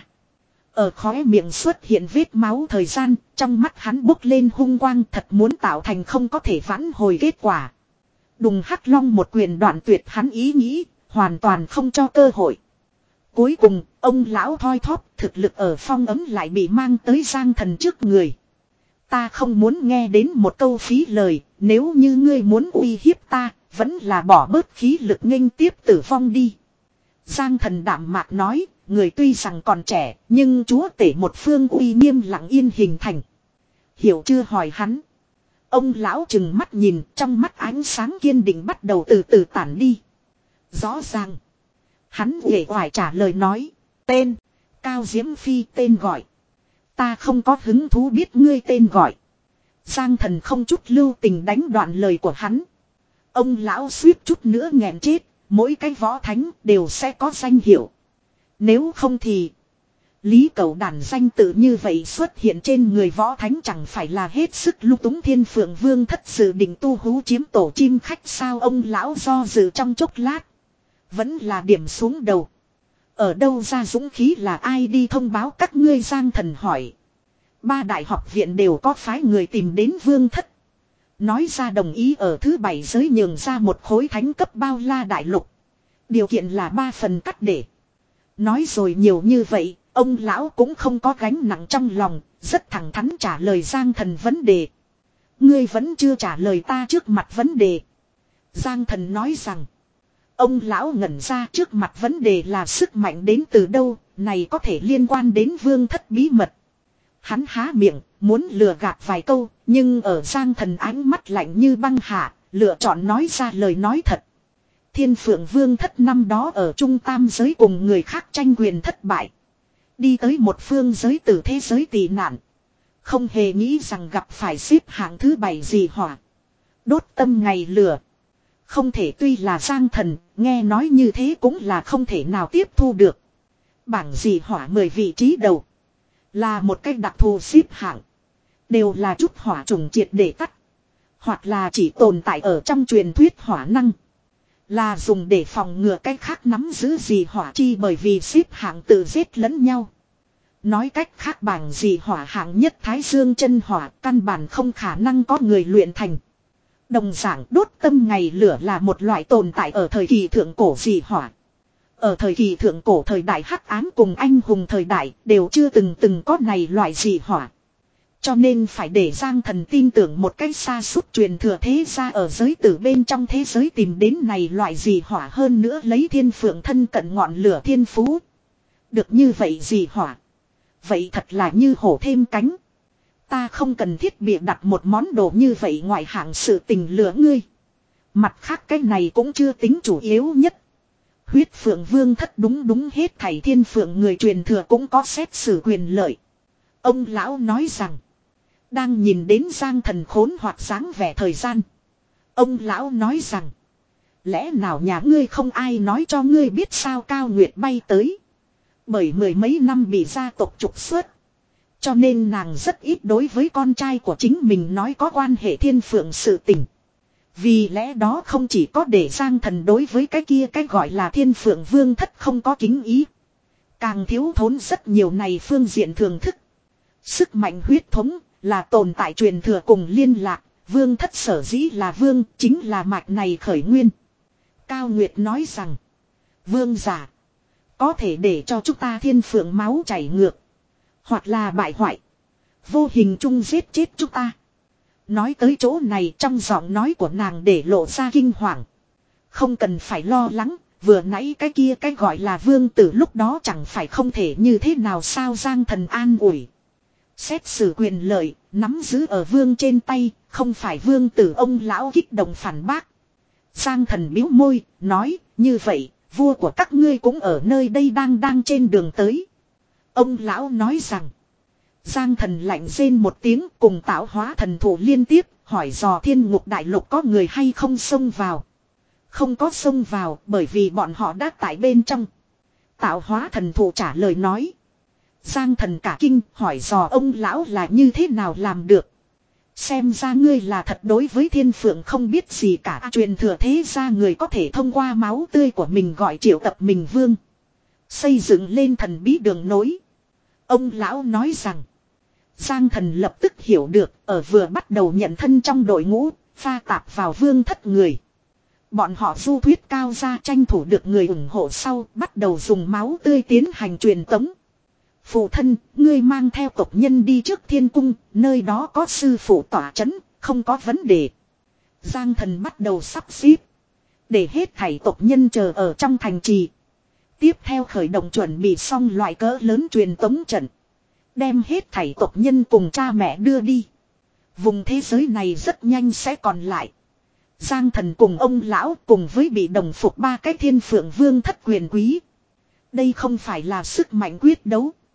Ở khóe miệng xuất hiện vết máu thời gian, trong mắt hắn bốc lên hung quang thật muốn tạo thành không có thể vãn hồi kết quả. Đùng Hắc Long một quyền đoạn tuyệt hắn ý nghĩ, hoàn toàn không cho cơ hội. Cuối cùng, ông lão thoi thóp thực lực ở phong ấm lại bị mang tới Giang thần trước người. Ta không muốn nghe đến một câu phí lời, nếu như ngươi muốn uy hiếp ta, vẫn là bỏ bớt khí lực nghênh tiếp tử vong đi. Giang thần đạm mạc nói, người tuy rằng còn trẻ, nhưng chúa tể một phương uy nghiêm lặng yên hình thành. Hiểu chưa hỏi hắn. Ông lão chừng mắt nhìn, trong mắt ánh sáng kiên định bắt đầu từ từ tản đi. Rõ ràng. Hắn uể oải trả lời nói, tên, Cao Diễm Phi tên gọi. ta không có hứng thú biết ngươi tên gọi. Giang Thần không chút lưu tình đánh đoạn lời của hắn. Ông lão suýt chút nữa nghẹn chết, mỗi cái võ thánh đều sẽ có danh hiệu. Nếu không thì Lý Cẩu đàn danh tự như vậy xuất hiện trên người võ thánh chẳng phải là hết sức lung túng. Thiên Phượng Vương thất sự định tu hú chiếm tổ chim khách sao? Ông lão do dự trong chốc lát, vẫn là điểm xuống đầu. Ở đâu ra dũng khí, là ai đi thông báo các ngươi? Giang Thần hỏi. Ba đại học viện đều có phái người tìm đến vương thất, nói ra đồng ý ở thứ bảy giới nhường ra một khối thánh cấp bao la đại lục. Điều kiện là ba phần cắt để. Nói rồi nhiều như vậy, ông lão cũng không có gánh nặng trong lòng, rất thẳng thắn trả lời Giang Thần vấn đề. Ngươi vẫn chưa trả lời ta trước mặt vấn đề. Giang Thần nói rằng. Ông lão ngẩn ra, trước mặt vấn đề là sức mạnh đến từ đâu, này có thể liên quan đến vương thất bí mật. Hắn há miệng, muốn lừa gạt vài câu, nhưng ở Giang Thần ánh mắt lạnh như băng hạ, lựa chọn nói ra lời nói thật. Thiên Phượng Vương thất năm đó ở Trung Tam giới cùng người khác tranh quyền thất bại. Đi tới một phương giới từ thế giới tị nạn. Không hề nghĩ rằng gặp phải xếp hạng thứ bảy gì hỏa. Đốt tâm ngày lửa. Không thể, tuy là Giang Thần, nghe nói như thế cũng là không thể nào tiếp thu được. Bảng gì hỏa mười vị trí đầu. Là một cách đặc thù xếp hạng. Đều là chút hỏa trùng triệt để tắt. Hoặc là chỉ tồn tại ở trong truyền thuyết hỏa năng. Là dùng để phòng ngừa cách khác nắm giữ gì hỏa chi, bởi vì xếp hạng tự giết lẫn nhau. Nói cách khác, bảng gì hỏa hạng nhất Thái Dương chân hỏa căn bản không khả năng có người luyện thành. Đồng dạng đốt tâm ngày lửa là một loại tồn tại ở thời kỳ thượng cổ gì hỏa. Ở thời kỳ thượng cổ thời đại hắc ám cùng anh hùng thời đại đều chưa từng từng có này loại gì hỏa. Cho nên phải để Giang Thần tin tưởng một cách xa suốt truyền thừa thế gia ở giới tử bên trong thế giới tìm đến này loại gì hỏa, hơn nữa lấy Thiên Phượng thân cận ngọn lửa thiên phú. Được như vậy gì hỏa. Vậy thật là như hổ thêm cánh. Ta không cần thiết bịa đặt một món đồ như vậy ngoại hạng sự tình lửa ngươi. Mặt khác cái này cũng chưa tính chủ yếu nhất. Huyết Phượng Vương thất đúng đúng hết thảy Thiên Phượng người truyền thừa cũng có xét xử quyền lợi. Ông lão nói rằng. Đang nhìn đến Giang Thần khốn hoặc dáng vẻ thời gian. Ông lão nói rằng. Lẽ nào nhà ngươi không ai nói cho ngươi biết sao? Cao Nguyệt bay tới. Bởi mười mấy năm bị gia tộc trục xuất. Cho nên nàng rất ít đối với con trai của chính mình nói có quan hệ Thiên Phượng sự tình. Vì lẽ đó không chỉ có để Giang Thần đối với cái kia cái gọi là Thiên Phượng Vương thất không có kính ý. Càng thiếu thốn rất nhiều này phương diện thường thức. Sức mạnh huyết thống là tồn tại truyền thừa cùng liên lạc. Vương thất sở dĩ là vương chính là mạch này khởi nguyên. Cao Nguyệt nói rằng. Vương giả. Có thể để cho chúng ta Thiên Phượng máu chảy ngược. Hoặc là bại hoại. Vô hình chung giết chết chúng ta. Nói tới chỗ này, trong giọng nói của nàng để lộ ra kinh hoàng. Không cần phải lo lắng. Vừa nãy cái kia cái gọi là vương tử lúc đó chẳng phải không thể như thế nào sao? Giang Thần an ủi. Xét xử quyền lợi, nắm giữ ở vương trên tay, không phải vương tử. Ông lão kích động phản bác. Giang Thần bĩu môi, nói, như vậy, vua của các ngươi cũng ở nơi đây đang đang trên đường tới. Ông lão nói rằng. Giang Thần lạnh rên một tiếng, cùng tạo hóa thần thủ liên tiếp, hỏi dò Thiên Ngục đại lục có người hay không xông vào. Không có xông vào, bởi vì bọn họ đã tại bên trong. Tạo hóa thần thủ trả lời nói. Giang Thần cả kinh, hỏi dò ông lão là như thế nào làm được. Xem ra ngươi là thật đối với Thiên Phượng không biết gì cả. À, truyền thừa thế ra người có thể thông qua máu tươi của mình gọi triệu tập mình vương. Xây dựng lên thần bí đường nối. Ông lão nói rằng. Giang Thần lập tức hiểu được, ở vừa bắt đầu nhận thân trong đội ngũ, pha tạp vào vương thất người. Bọn họ du thuyết cao ra tranh thủ được người ủng hộ sau, bắt đầu dùng máu tươi tiến hành truyền tống. Phụ thân, ngươi mang theo tộc nhân đi trước thiên cung, nơi đó có sư phụ tỏa chấn, không có vấn đề. Giang Thần bắt đầu sắp xếp. Để hết thảy tộc nhân chờ ở trong thành trì. Tiếp theo khởi động chuẩn bị xong loại cỡ lớn truyền tống trận. Đem hết thảy tộc nhân cùng cha mẹ đưa đi. Vùng thế giới này rất nhanh sẽ còn lại. Giang Thần cùng ông lão cùng với bị đồng phục ba cái Thiên Phượng Vương thất quyền quý. Đây không phải là sức mạnh quyết đấu.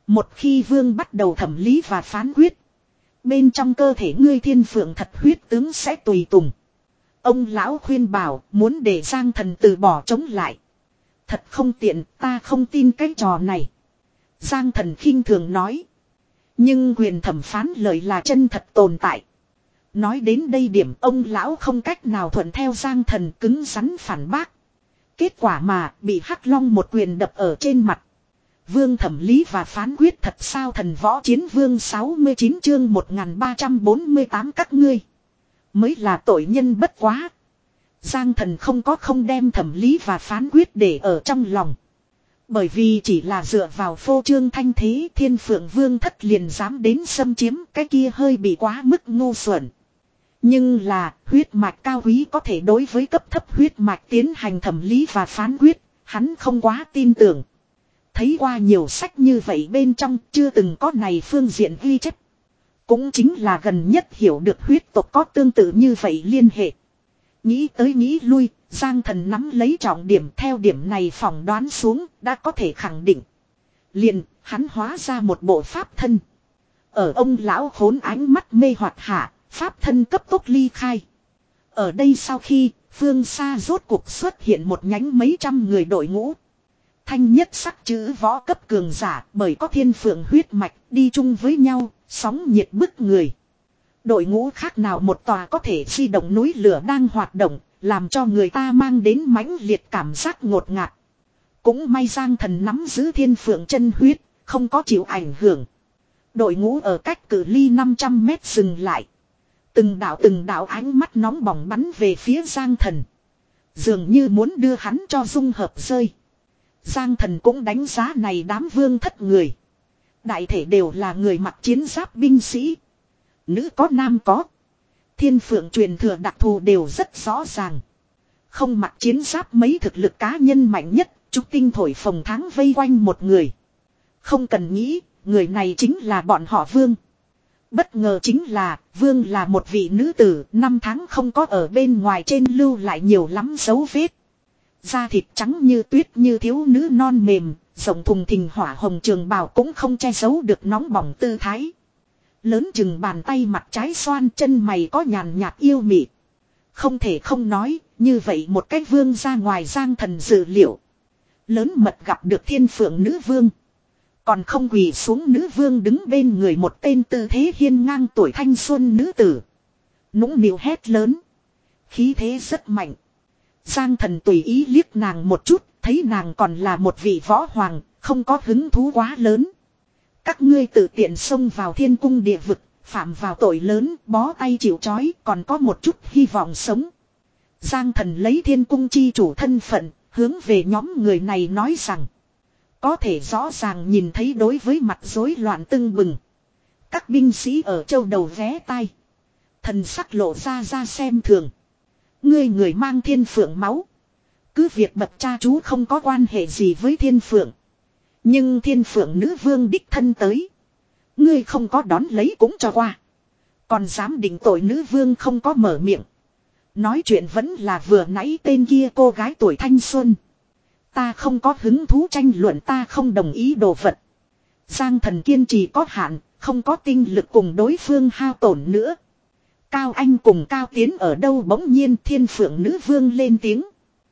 Một khi vương bắt đầu thẩm lý và phán quyết. Bên trong cơ thể ngươi thiên phượng thật huyết tướng sẽ tùy tùng. Ông lão khuyên bảo muốn để Giang Thần từ bỏ chống lại. Thật không tiện, ta không tin cái trò này. Giang Thần khinh thường nói. Nhưng quyền thẩm phán lợi là chân thật tồn tại. Nói đến đây điểm ông lão không cách nào thuận theo Giang Thần cứng rắn phản bác. Kết quả mà bị Hắc Long một quyền đập ở trên mặt. Vương thẩm lý và phán quyết thật sao thần võ chiến vương sáu mươi chín chương một nghìn ba trăm bốn mươi tám các ngươi. Mới là tội nhân bất quá. Giang Thần không có không đem thẩm lý và phán quyết để ở trong lòng. Bởi vì chỉ là dựa vào phô trương thanh thế thiên phượng vương thất liền dám đến xâm chiếm cái kia hơi bị quá mức ngu xuẩn. Nhưng là huyết mạch cao quý có thể đối với cấp thấp huyết mạch tiến hành thẩm lý và phán quyết, hắn không quá tin tưởng. Thấy qua nhiều sách như vậy bên trong chưa từng có này phương diện ghi chép. Cũng chính là gần nhất hiểu được huyết tộc có tương tự như vậy liên hệ. Nghĩ tới nghĩ lui, Giang Thần nắm lấy trọng điểm theo điểm này phỏng đoán xuống đã có thể khẳng định. Liền, hắn hóa ra một bộ pháp thân. Ở ông lão khốn ánh mắt mê hoặc hạ, pháp thân cấp tốc ly khai. Ở đây sau khi, phương xa rốt cuộc xuất hiện một nhánh mấy trăm người đội ngũ. Thanh nhất sắc chữ võ cấp cường giả bởi có thiên phượng huyết mạch đi chung với nhau, sóng nhiệt bức người. Đội ngũ khác nào một tòa có thể di động núi lửa đang hoạt động, làm cho người ta mang đến mãnh liệt cảm giác ngột ngạt. Cũng may Giang Thần nắm giữ thiên phượng chân huyết, không có chịu ảnh hưởng. Đội ngũ ở cách cự ly năm trăm mét dừng lại. Từng đạo từng đạo ánh mắt nóng bỏng bắn về phía Giang Thần. Dường như muốn đưa hắn cho dung hợp rơi. Giang Thần cũng đánh giá này đám vương thất người. Đại thể đều là người mặc chiến giáp binh sĩ. Nữ có nam có. Thiên phượng truyền thừa đặc thù đều rất rõ ràng. Không mặc chiến giáp mấy thực lực cá nhân mạnh nhất, trúc tinh thổi phồng tháng vây quanh một người. Không cần nghĩ, người này chính là bọn họ vương. Bất ngờ chính là, vương là một vị nữ tử, năm tháng không có ở bên ngoài trên lưu lại nhiều lắm dấu vết. Da thịt trắng như tuyết như thiếu nữ non mềm, rộng thùng thình hỏa hồng trường bào cũng không che giấu được nóng bỏng tư thái. Lớn chừng bàn tay mặt trái xoan chân mày có nhàn nhạt yêu mị. Không thể không nói, như vậy một cái vương ra ngoài Giang Thần dự liệu. Lớn mật gặp được thiên phượng nữ vương. Còn không quỳ xuống nữ vương đứng bên người một tên tư thế hiên ngang tuổi thanh xuân nữ tử. Nũng nịu hét lớn. Khí thế rất mạnh. Giang Thần tùy ý liếc nàng một chút, thấy nàng còn là một vị võ hoàng, không có hứng thú quá lớn. Các ngươi tự tiện xông vào thiên cung địa vực, phạm vào tội lớn, bó tay chịu trói, còn có một chút hy vọng sống. Giang Thần lấy thiên cung chi chủ thân phận, hướng về nhóm người này nói rằng. Có thể rõ ràng nhìn thấy đối với mặt rối loạn tưng bừng. Các binh sĩ ở châu đầu vé tai. Thần sắc lộ ra ra xem thường. Ngươi người mang thiên phượng máu. Cứ việc bậc cha chú không có quan hệ gì với thiên phượng. Nhưng thiên phượng nữ vương đích thân tới. Ngươi không có đón lấy cũng cho qua. Còn dám định tội nữ vương không có mở miệng. Nói chuyện vẫn là vừa nãy tên kia cô gái tuổi thanh xuân. Ta không có hứng thú tranh luận ta không đồng ý đồ vật. Giang Thần kiên trì có hạn, không có tinh lực cùng đối phương hao tổn nữa. Cao Anh cùng Cao Tiến ở đâu bỗng nhiên thiên phượng nữ vương lên tiếng.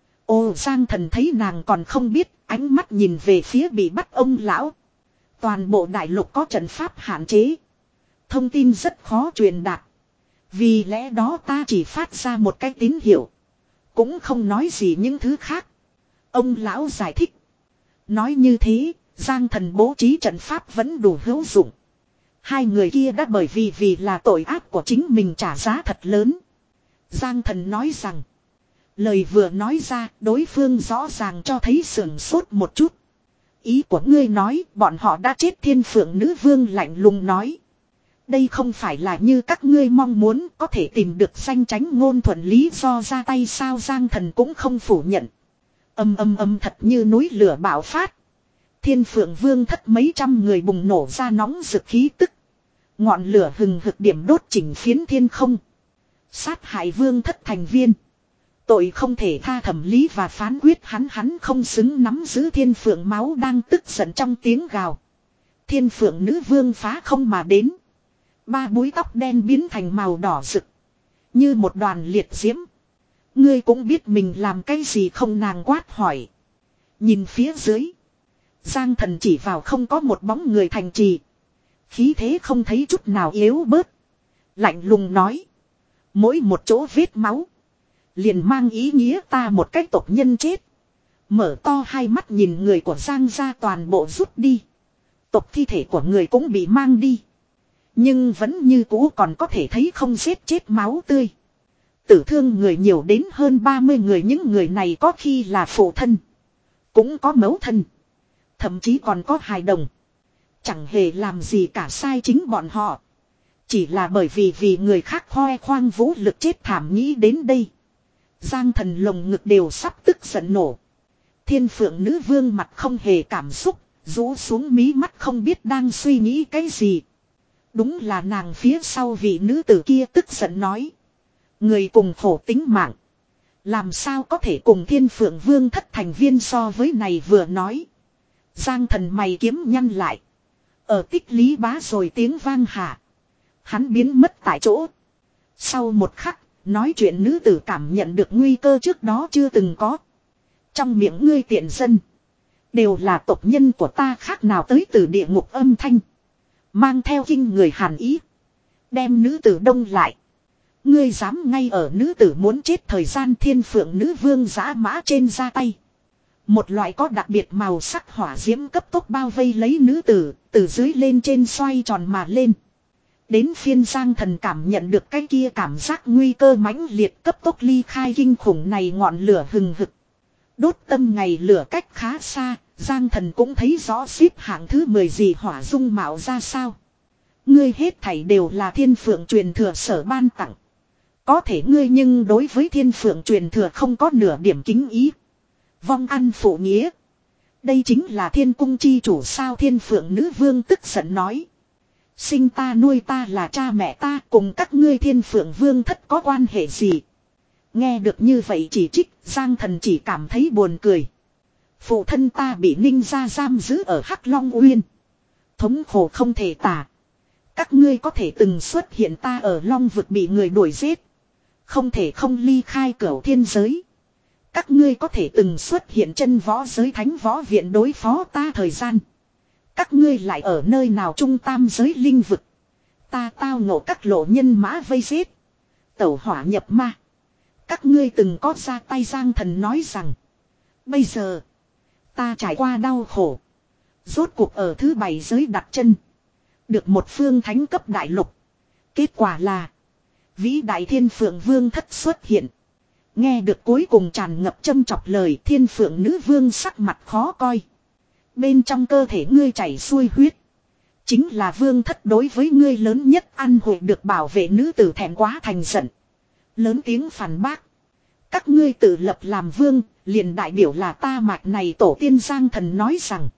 Ồ Giang Thần thấy nàng còn không biết, ánh mắt nhìn về phía bị bắt ông lão. Toàn bộ đại lục có trận pháp hạn chế. Thông tin rất khó truyền đạt. Vì lẽ đó ta chỉ phát ra một cái tín hiệu. Cũng không nói gì những thứ khác. Ông lão giải thích. Nói như thế, Giang Thần bố trí trận pháp vẫn đủ hữu dụng. Hai người kia đã bởi vì vì là tội ác của chính mình trả giá thật lớn. Giang Thần nói rằng. Lời vừa nói ra, đối phương rõ ràng cho thấy sườn sốt một chút. Ý của ngươi nói, bọn họ đã chết thiên phượng nữ vương lạnh lùng nói. Đây không phải là như các ngươi mong muốn có thể tìm được danh tránh ngôn thuận lý do ra tay sao Giang Thần cũng không phủ nhận. Âm âm âm thật như núi lửa bạo phát. Thiên phượng vương thất mấy trăm người bùng nổ ra nóng rực khí tức. Ngọn lửa hừng hực điểm đốt chỉnh phiến thiên không. Sát hại vương thất thành viên. Tội không thể tha thẩm lý và phán quyết hắn hắn không xứng nắm giữ thiên phượng máu đang tức giận trong tiếng gào. Thiên phượng nữ vương phá không mà đến. Ba búi tóc đen biến thành màu đỏ rực. Như một đoàn liệt diễm. Ngươi cũng biết mình làm cái gì không, nàng quát hỏi. Nhìn phía dưới. Giang thần chỉ vào không có một bóng người thành trì. Khí thế không thấy chút nào yếu bớt. Lạnh lùng nói. Mỗi một chỗ vết máu. Liền mang ý nghĩa ta một cái tộc nhân chết. Mở to hai mắt nhìn người của Giang gia toàn bộ rút đi. Tộc thi thể của người cũng bị mang đi. Nhưng vẫn như cũ còn có thể thấy không giết chết máu tươi. Tử thương người nhiều đến hơn ba mươi người, những người này có khi là phụ thân. Cũng có mẫu thân. Thậm chí còn có hài đồng. Chẳng hề làm gì cả sai chính bọn họ. Chỉ là bởi vì vì người khác khoe khoang vũ lực chết thảm, nghĩ đến đây. Giang thần lồng ngực đều sắp tức giận nổ. Thiên phượng nữ vương mặt không hề cảm xúc, rũ xuống mí mắt không biết đang suy nghĩ cái gì. Đúng là nàng phía sau vị nữ tử kia tức giận nói. Người cùng khổ tính mạng. Làm sao có thể cùng thiên phượng vương thất thành viên so với này, vừa nói. Giang thần mày kiếm nhăn lại. Ở tích lý bá rồi tiếng vang hạ. Hắn biến mất tại chỗ. Sau một khắc, nói chuyện nữ tử cảm nhận được nguy cơ trước đó chưa từng có. Trong miệng ngươi tiện dân. Đều là tộc nhân của ta, khác nào tới từ địa ngục âm thanh. Mang theo kinh người hàn ý. Đem nữ tử đông lại. Ngươi dám ngay ở nữ tử muốn chết thời gian, thiên phượng nữ vương giã mã trên ra tay. Một loại có đặc biệt màu sắc hỏa diễm cấp tốc bao vây lấy nữ tử, từ dưới lên trên xoay tròn mà lên. Đến phiên Giang thần cảm nhận được cái kia cảm giác nguy cơ mãnh liệt, cấp tốc ly khai kinh khủng này ngọn lửa hừng hực. Đốt tâm ngày lửa cách khá xa, Giang thần cũng thấy rõ xếp hạng thứ mười gì hỏa dung mạo ra sao. Ngươi hết thảy đều là thiên phượng truyền thừa sở ban tặng. Có thể ngươi nhưng đối với thiên phượng truyền thừa không có nửa điểm kính ý. Vong ăn phụ nghĩa. Đây chính là thiên cung chi chủ sao, thiên phượng nữ vương tức giận nói. Sinh ta nuôi ta là cha mẹ ta, cùng các ngươi thiên phượng vương thất có quan hệ gì? Nghe được như vậy chỉ trích, Giang thần chỉ cảm thấy buồn cười. Phụ thân ta bị ninh gia giam giữ ở Hắc Long Uyên. Thống khổ không thể tả. Các ngươi có thể từng xuất hiện, ta ở Long vực bị người đuổi giết. Không thể không ly khai cửu thiên giới. Các ngươi có thể từng xuất hiện chân võ giới thánh võ viện đối phó ta thời gian. Các ngươi lại ở nơi nào trung tam giới linh vực. Ta tao ngộ các lộ nhân mã vây giết. Tẩu hỏa nhập ma. Các ngươi từng có ra tay, Giang thần nói rằng. Bây giờ. Ta trải qua đau khổ. Rốt cuộc ở thứ bảy giới đặt chân. Được một phương thánh cấp đại lục. Kết quả là. Vĩ đại thiên phượng vương thất xuất hiện. Nghe được cuối cùng tràn ngập châm chọc lời, thiên phượng nữ vương sắc mặt khó coi. Bên trong cơ thể ngươi chảy xuôi huyết. Chính là vương thất đối với ngươi lớn nhất ăn hội được bảo vệ, nữ tử thẹn quá thành giận. Lớn tiếng phản bác. Các ngươi tự lập làm vương, liền đại biểu là ta mạch này tổ tiên. Giang thần nói rằng.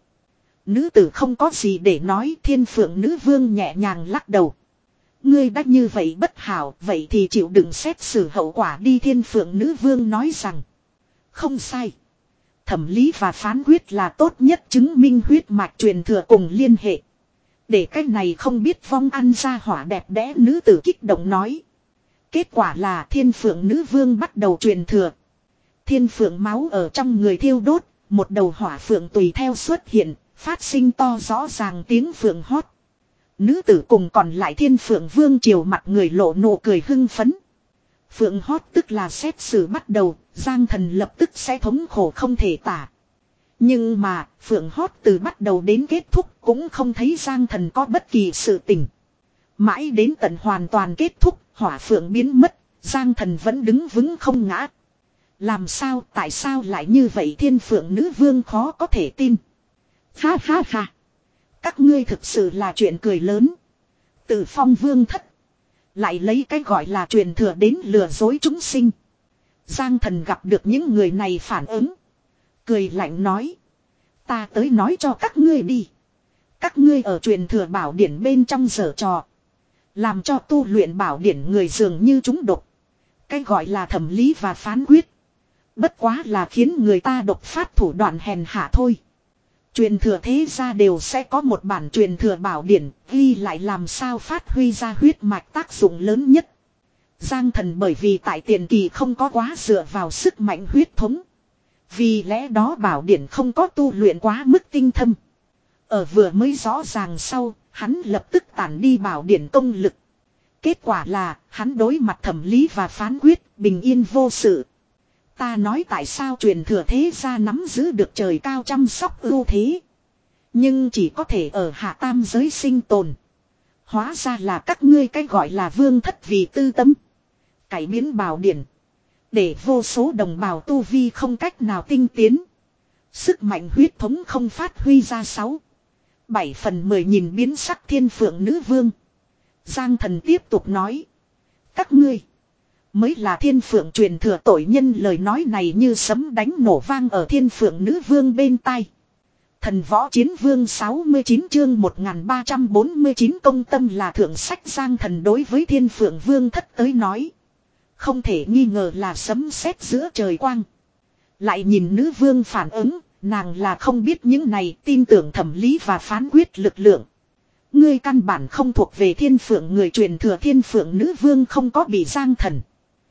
Nữ tử không có gì để nói, thiên phượng nữ vương nhẹ nhàng lắc đầu. Ngươi đã như vậy bất hảo, vậy thì chịu đựng xét xử hậu quả đi, thiên phượng nữ vương nói rằng. Không sai. Thẩm lý và phán quyết là tốt nhất chứng minh huyết mạch truyền thừa cùng liên hệ. Để cách này không biết vong ăn ra hỏa đẹp đẽ, nữ tử kích động nói. Kết quả là thiên phượng nữ vương bắt đầu truyền thừa. Thiên phượng máu ở trong người thiêu đốt, một đầu hỏa phượng tùy theo xuất hiện, phát sinh to rõ ràng tiếng phượng hót. Nữ tử cùng còn lại thiên phượng vương triều mặt người lộ nụ cười hưng phấn. Phượng hót tức là xét xử bắt đầu, Giang thần lập tức sẽ thống khổ không thể tả. Nhưng mà, phượng hót từ bắt đầu đến kết thúc cũng không thấy Giang thần có bất kỳ sự tình. Mãi đến tận hoàn toàn kết thúc, hỏa phượng biến mất, Giang thần vẫn đứng vững không ngã. Làm sao, tại sao lại như vậy, thiên phượng nữ vương khó có thể tin. Ha ha ha. Các ngươi thực sự là chuyện cười lớn. Từ phong vương thất. Lại lấy cái gọi là truyền thừa đến lừa dối chúng sinh. Giang thần gặp được những người này phản ứng. Cười lạnh nói. Ta tới nói cho các ngươi đi. Các ngươi ở truyền thừa bảo điển bên trong giở trò. Làm cho tu luyện bảo điển người dường như chúng độc. Cái gọi là thẩm lý và phán quyết. Bất quá là khiến người ta độc phát thủ đoạn hèn hạ thôi. Truyền thừa thế gia đều sẽ có một bản truyền thừa bảo điển, ghi lại làm sao phát huy ra huyết mạch tác dụng lớn nhất. Giang Thần bởi vì tại tiền kỳ không có quá dựa vào sức mạnh huyết thống. Vì lẽ đó bảo điển không có tu luyện quá mức tinh thâm. Ở vừa mới rõ ràng sau, hắn lập tức tản đi bảo điển công lực. Kết quả là, hắn đối mặt thẩm lý và phán quyết, bình yên vô sự. Ta nói tại sao truyền thừa thế gia nắm giữ được trời cao chăm sóc ưu thế. Nhưng chỉ có thể ở hạ tam giới sinh tồn. Hóa ra là các ngươi cái gọi là vương thất vì tư tâm. Cải biến bảo điển. Để vô số đồng bào tu vi không cách nào tinh tiến. Sức mạnh huyết thống không phát huy ra sáu. Bảy phần mười nhìn biến sắc thiên phượng nữ vương. Giang Thần tiếp tục nói. Các ngươi. Mới là thiên phượng truyền thừa tội nhân, lời nói này như sấm đánh nổ vang ở thiên phượng nữ vương bên tai. Thần võ chiến vương sáu mươi chín chương một nghìn ba trăm bốn mươi chín công tâm là thượng sách. Giang Thần đối với thiên phượng vương thất tới nói. Không thể nghi ngờ là sấm sét giữa trời quang. Lại nhìn nữ vương phản ứng, nàng là không biết những này, tin tưởng thẩm lý và phán quyết lực lượng. Ngươi căn bản không thuộc về thiên phượng người truyền thừa. Thiên phượng nữ vương không có bị Giang Thần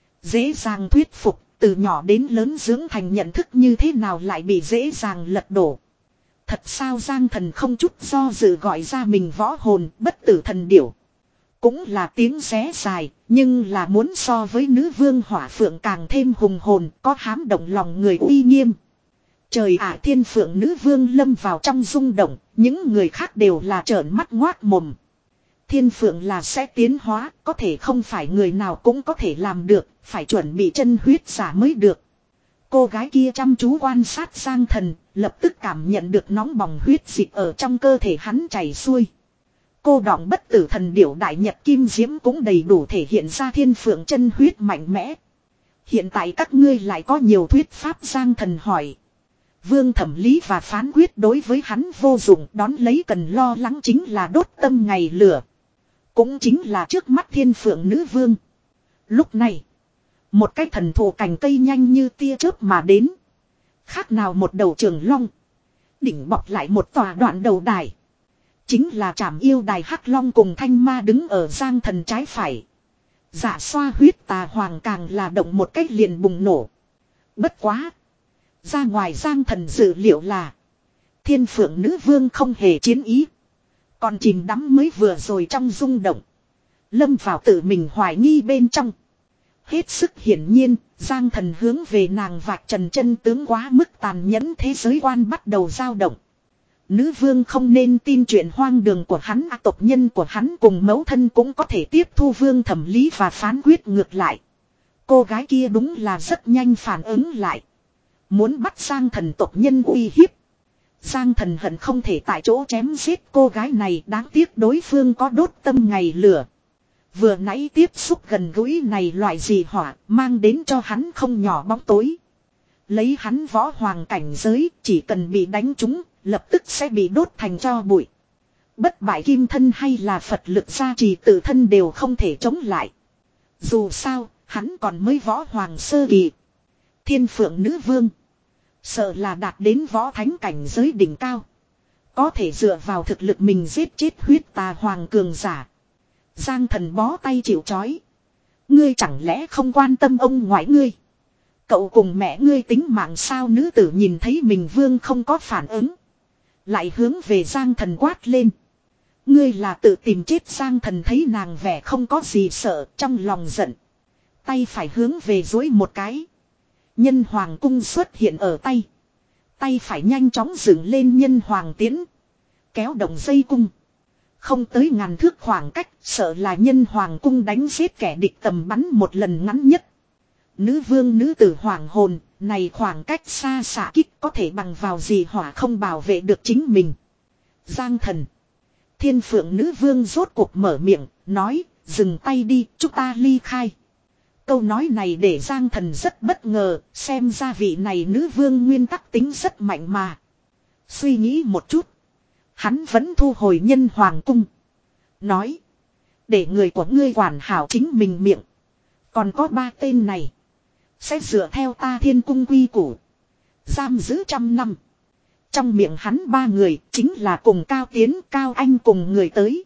dễ dàng thuyết phục, từ nhỏ đến lớn dưỡng thành nhận thức như thế nào lại bị dễ dàng lật đổ. Thật sao? Giang Thần không chút do dự gọi ra mình võ hồn bất tử thần điểu. Cũng là tiếng xé dài, nhưng là muốn so với nữ vương hỏa phượng càng thêm hùng hồn, có hám động lòng người uy nghiêm. Trời ạ, thiên phượng nữ vương lâm vào trong rung động, những người khác đều là trợn mắt ngoác mồm. Thiên phượng là sẽ tiến hóa, có thể không phải người nào cũng có thể làm được, phải chuẩn bị chân huyết giả mới được. Cô gái kia chăm chú quan sát Giang Thần, lập tức cảm nhận được nóng bỏng huyết dịch ở trong cơ thể hắn chảy xuôi. Cô đọng bất tử thần điểu đại nhật kim diễm cũng đầy đủ thể hiện ra thiên phượng chân huyết mạnh mẽ. Hiện tại các ngươi lại có nhiều thuyết pháp. Giang Thần hỏi. Vương thẩm lý và phán quyết đối với hắn vô dụng, đón lấy cần lo lắng chính là đốt tâm ngày lửa. Cũng chính là trước mắt thiên phượng nữ vương. Lúc này, một cái thần thụ cành cây nhanh như tia chớp mà đến. Khác nào một đầu trường long. Đỉnh bọc lại một tòa đoạn đầu đài. Chính là Trảm Yêu Đài. Hắc Long cùng Thanh Ma đứng ở Giang Thần trái phải. Dạ xoa huyết tà hoàng càng là động một cách liền bùng nổ. Bất quá. Ra ngoài Giang Thần dự liệu là thiên phượng nữ vương không hề chiến ý. Còn chìm đắm mới vừa rồi trong rung động. Lâm vào tự mình hoài nghi bên trong. Hết sức hiển nhiên, Giang Thần hướng về nàng vạch trần chân tướng quá mức tàn nhẫn, thế giới quan bắt đầu dao động. Nữ vương không nên tin chuyện hoang đường của hắn, à, tộc nhân của hắn cùng mẫu thân cũng có thể tiếp thu vương thẩm lý và phán quyết ngược lại. Cô gái kia đúng là rất nhanh phản ứng lại. Muốn bắt Giang Thần tộc nhân uy hiếp. Giang Thần hận không thể tại chỗ chém giết cô gái này, đáng tiếc đối phương có đốt tâm ngày lửa. Vừa nãy tiếp xúc gần gũi này loại gì hỏa, mang đến cho hắn không nhỏ bóng tối. Lấy hắn võ hoàng cảnh giới, chỉ cần bị đánh trúng, lập tức sẽ bị đốt thành tro bụi. Bất bại kim thân hay là Phật lực gia trì tự thân đều không thể chống lại. Dù sao, hắn còn mới võ hoàng sơ kỳ. Thiên phượng nữ vương sợ là đạt đến võ thánh cảnh giới đỉnh cao. Có thể dựa vào thực lực mình giết chết huyết tà hoàng cường giả. Giang Thần bó tay chịu trói. Ngươi chẳng lẽ không quan tâm ông ngoại ngươi? Cậu cùng mẹ ngươi tính mạng sao? Nữ tử nhìn thấy mình vương không có phản ứng. Lại hướng về Giang Thần quát lên. Ngươi là tự tìm chết. Giang Thần thấy nàng vẻ không có gì sợ, trong lòng giận. Tay phải hướng về duỗi một cái. Nhân hoàng cung xuất hiện ở tay. Tay phải nhanh chóng dựng lên nhân hoàng tiến. Kéo động dây cung. Không tới ngàn thước khoảng cách, sợ là nhân hoàng cung đánh giết kẻ địch tầm bắn một lần ngắn nhất. Nữ vương nữ tử hoàng hồn, này khoảng cách xa xạ kích có thể bằng vào gì hỏa không bảo vệ được chính mình. Giang Thần. Thiên phượng nữ vương rốt cuộc mở miệng, nói, dừng tay đi, chúng ta ly khai. Câu nói này để Giang Thần rất bất ngờ, xem ra vị này nữ vương nguyên tắc tính rất mạnh mà. Suy nghĩ một chút. Hắn vẫn thu hồi nhân hoàng cung. Nói. Để người của ngươi quản hảo chính mình miệng. Còn có ba tên này. Sẽ dựa theo ta thiên cung quy củ. Giam giữ trăm năm. Trong miệng hắn ba người chính là cùng Cao Tiến, Cao Anh cùng người tới.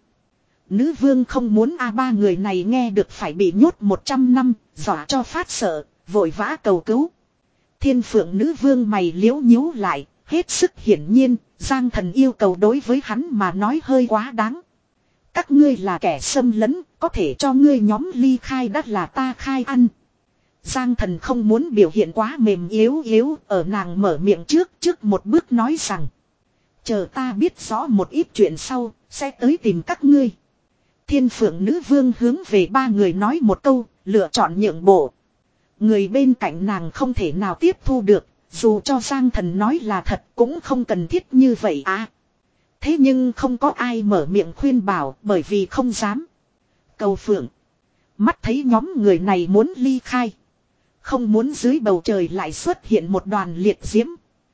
Nữ vương không muốn a ba người này nghe được phải bị nhốt một trăm năm, dọa cho phát sợ, vội vã cầu cứu. Thiên phượng nữ vương mày liếu nhíu lại, hết sức hiển nhiên, Giang Thần yêu cầu đối với hắn mà nói hơi quá đáng. Các ngươi là kẻ xâm lấn, có thể cho ngươi nhóm ly khai đắt là ta khai ăn. Giang Thần không muốn biểu hiện quá mềm yếu yếu, ở nàng mở miệng trước, trước một bước nói rằng. Chờ ta biết rõ một ít chuyện sau, sẽ tới tìm các ngươi. Thiên phượng nữ vương hướng về ba người nói một câu, lựa chọn nhượng bộ. Người bên cạnh nàng không thể nào tiếp thu được, dù cho Giang Thần nói là thật cũng không cần thiết như vậy à. Thế nhưng không có ai mở miệng khuyên bảo bởi vì không dám. Cầu phượng. Mắt thấy nhóm người này muốn ly khai. Không muốn dưới bầu trời lại xuất hiện một đoàn liệt diễm.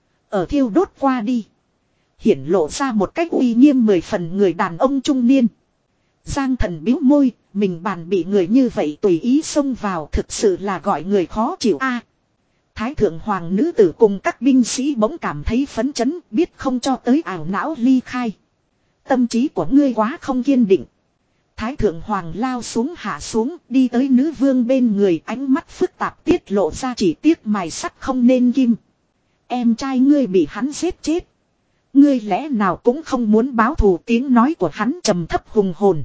Ở thiêu đốt qua đi. Hiển lộ ra một cách uy nghiêm mười phần người đàn ông trung niên. Giang Thần bĩu môi, mình bàn bị người như vậy tùy ý xông vào thực sự là gọi người khó chịu a. Thái thượng hoàng nữ tử cùng các binh sĩ bỗng cảm thấy phấn chấn, biết không cho tới ảo não ly khai. Tâm trí của ngươi quá không kiên định. Thái thượng hoàng lao xuống hạ xuống, đi tới nữ vương bên người, ánh mắt phức tạp tiết lộ ra chỉ tiếc mài sắt không nên kim. Em trai ngươi bị hắn giết chết. Ngươi lẽ nào cũng không muốn báo thù, tiếng nói của hắn trầm thấp hùng hồn.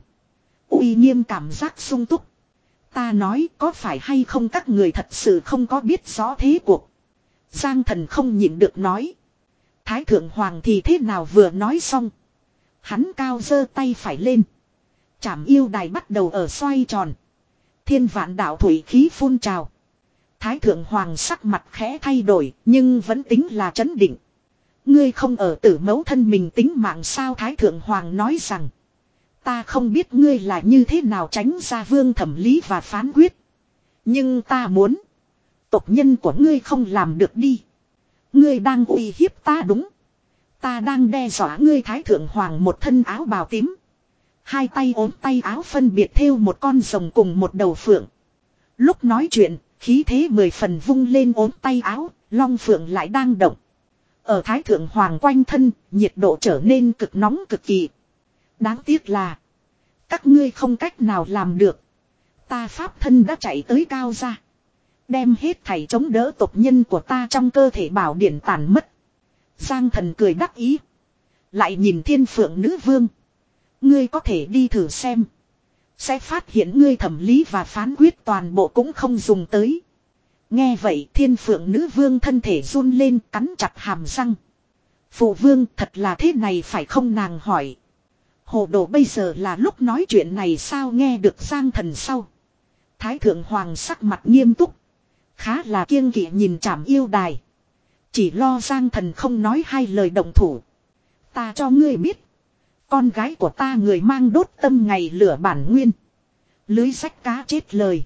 Uy nghiêm cảm giác sung túc. Ta nói có phải hay không các người thật sự không có biết rõ thế cuộc. Giang Thần không nhịn được nói. Thái thượng hoàng thì thế nào vừa nói xong. Hắn cao giơ tay phải lên. Trảm yêu đài bắt đầu ở xoay tròn. Thiên vạn đạo thủy khí phun trào. Thái thượng hoàng sắc mặt khẽ thay đổi nhưng vẫn tính là trấn định. Ngươi không ở tử mẫu thân mình tính mạng sao, Thái thượng hoàng nói rằng. Ta không biết ngươi là như thế nào tránh ra vương thẩm lý và phán quyết. Nhưng ta muốn. Tộc nhân của ngươi không làm được đi. Ngươi đang uy hiếp ta đúng. Ta đang đe dọa ngươi. Thái thượng hoàng một thân áo bào tím. Hai tay ốm tay áo phân biệt thêu một con rồng cùng một đầu phượng. Lúc nói chuyện, khí thế mười phần vung lên ốm tay áo, long phượng lại đang động. Ở Thái thượng hoàng quanh thân, nhiệt độ trở nên cực nóng cực kỳ. Đáng tiếc là các ngươi không cách nào làm được. Ta pháp thân đã chạy tới cao ra. Đem hết thảy chống đỡ tộc nhân của ta trong cơ thể bảo điển tàn mất. Giang Thần cười đắc ý. Lại nhìn thiên phượng nữ vương. Ngươi có thể đi thử xem. Sẽ phát hiện ngươi thẩm lý và phán quyết toàn bộ cũng không dùng tới. Nghe vậy thiên phượng nữ vương thân thể run lên, cắn chặt hàm răng. Phụ vương thật là thế này phải không, nàng hỏi. Hồ đồ bây giờ là lúc nói chuyện này sao, nghe được Giang Thần sau. Thái thượng hoàng sắc mặt nghiêm túc. Khá là kiêng kỵ nhìn Trảm yêu đài. Chỉ lo Giang Thần không nói hai lời động thủ. Ta cho ngươi biết. Con gái của ta người mang đốt tâm ngày lửa bản nguyên. Lưới rách cá chết lời.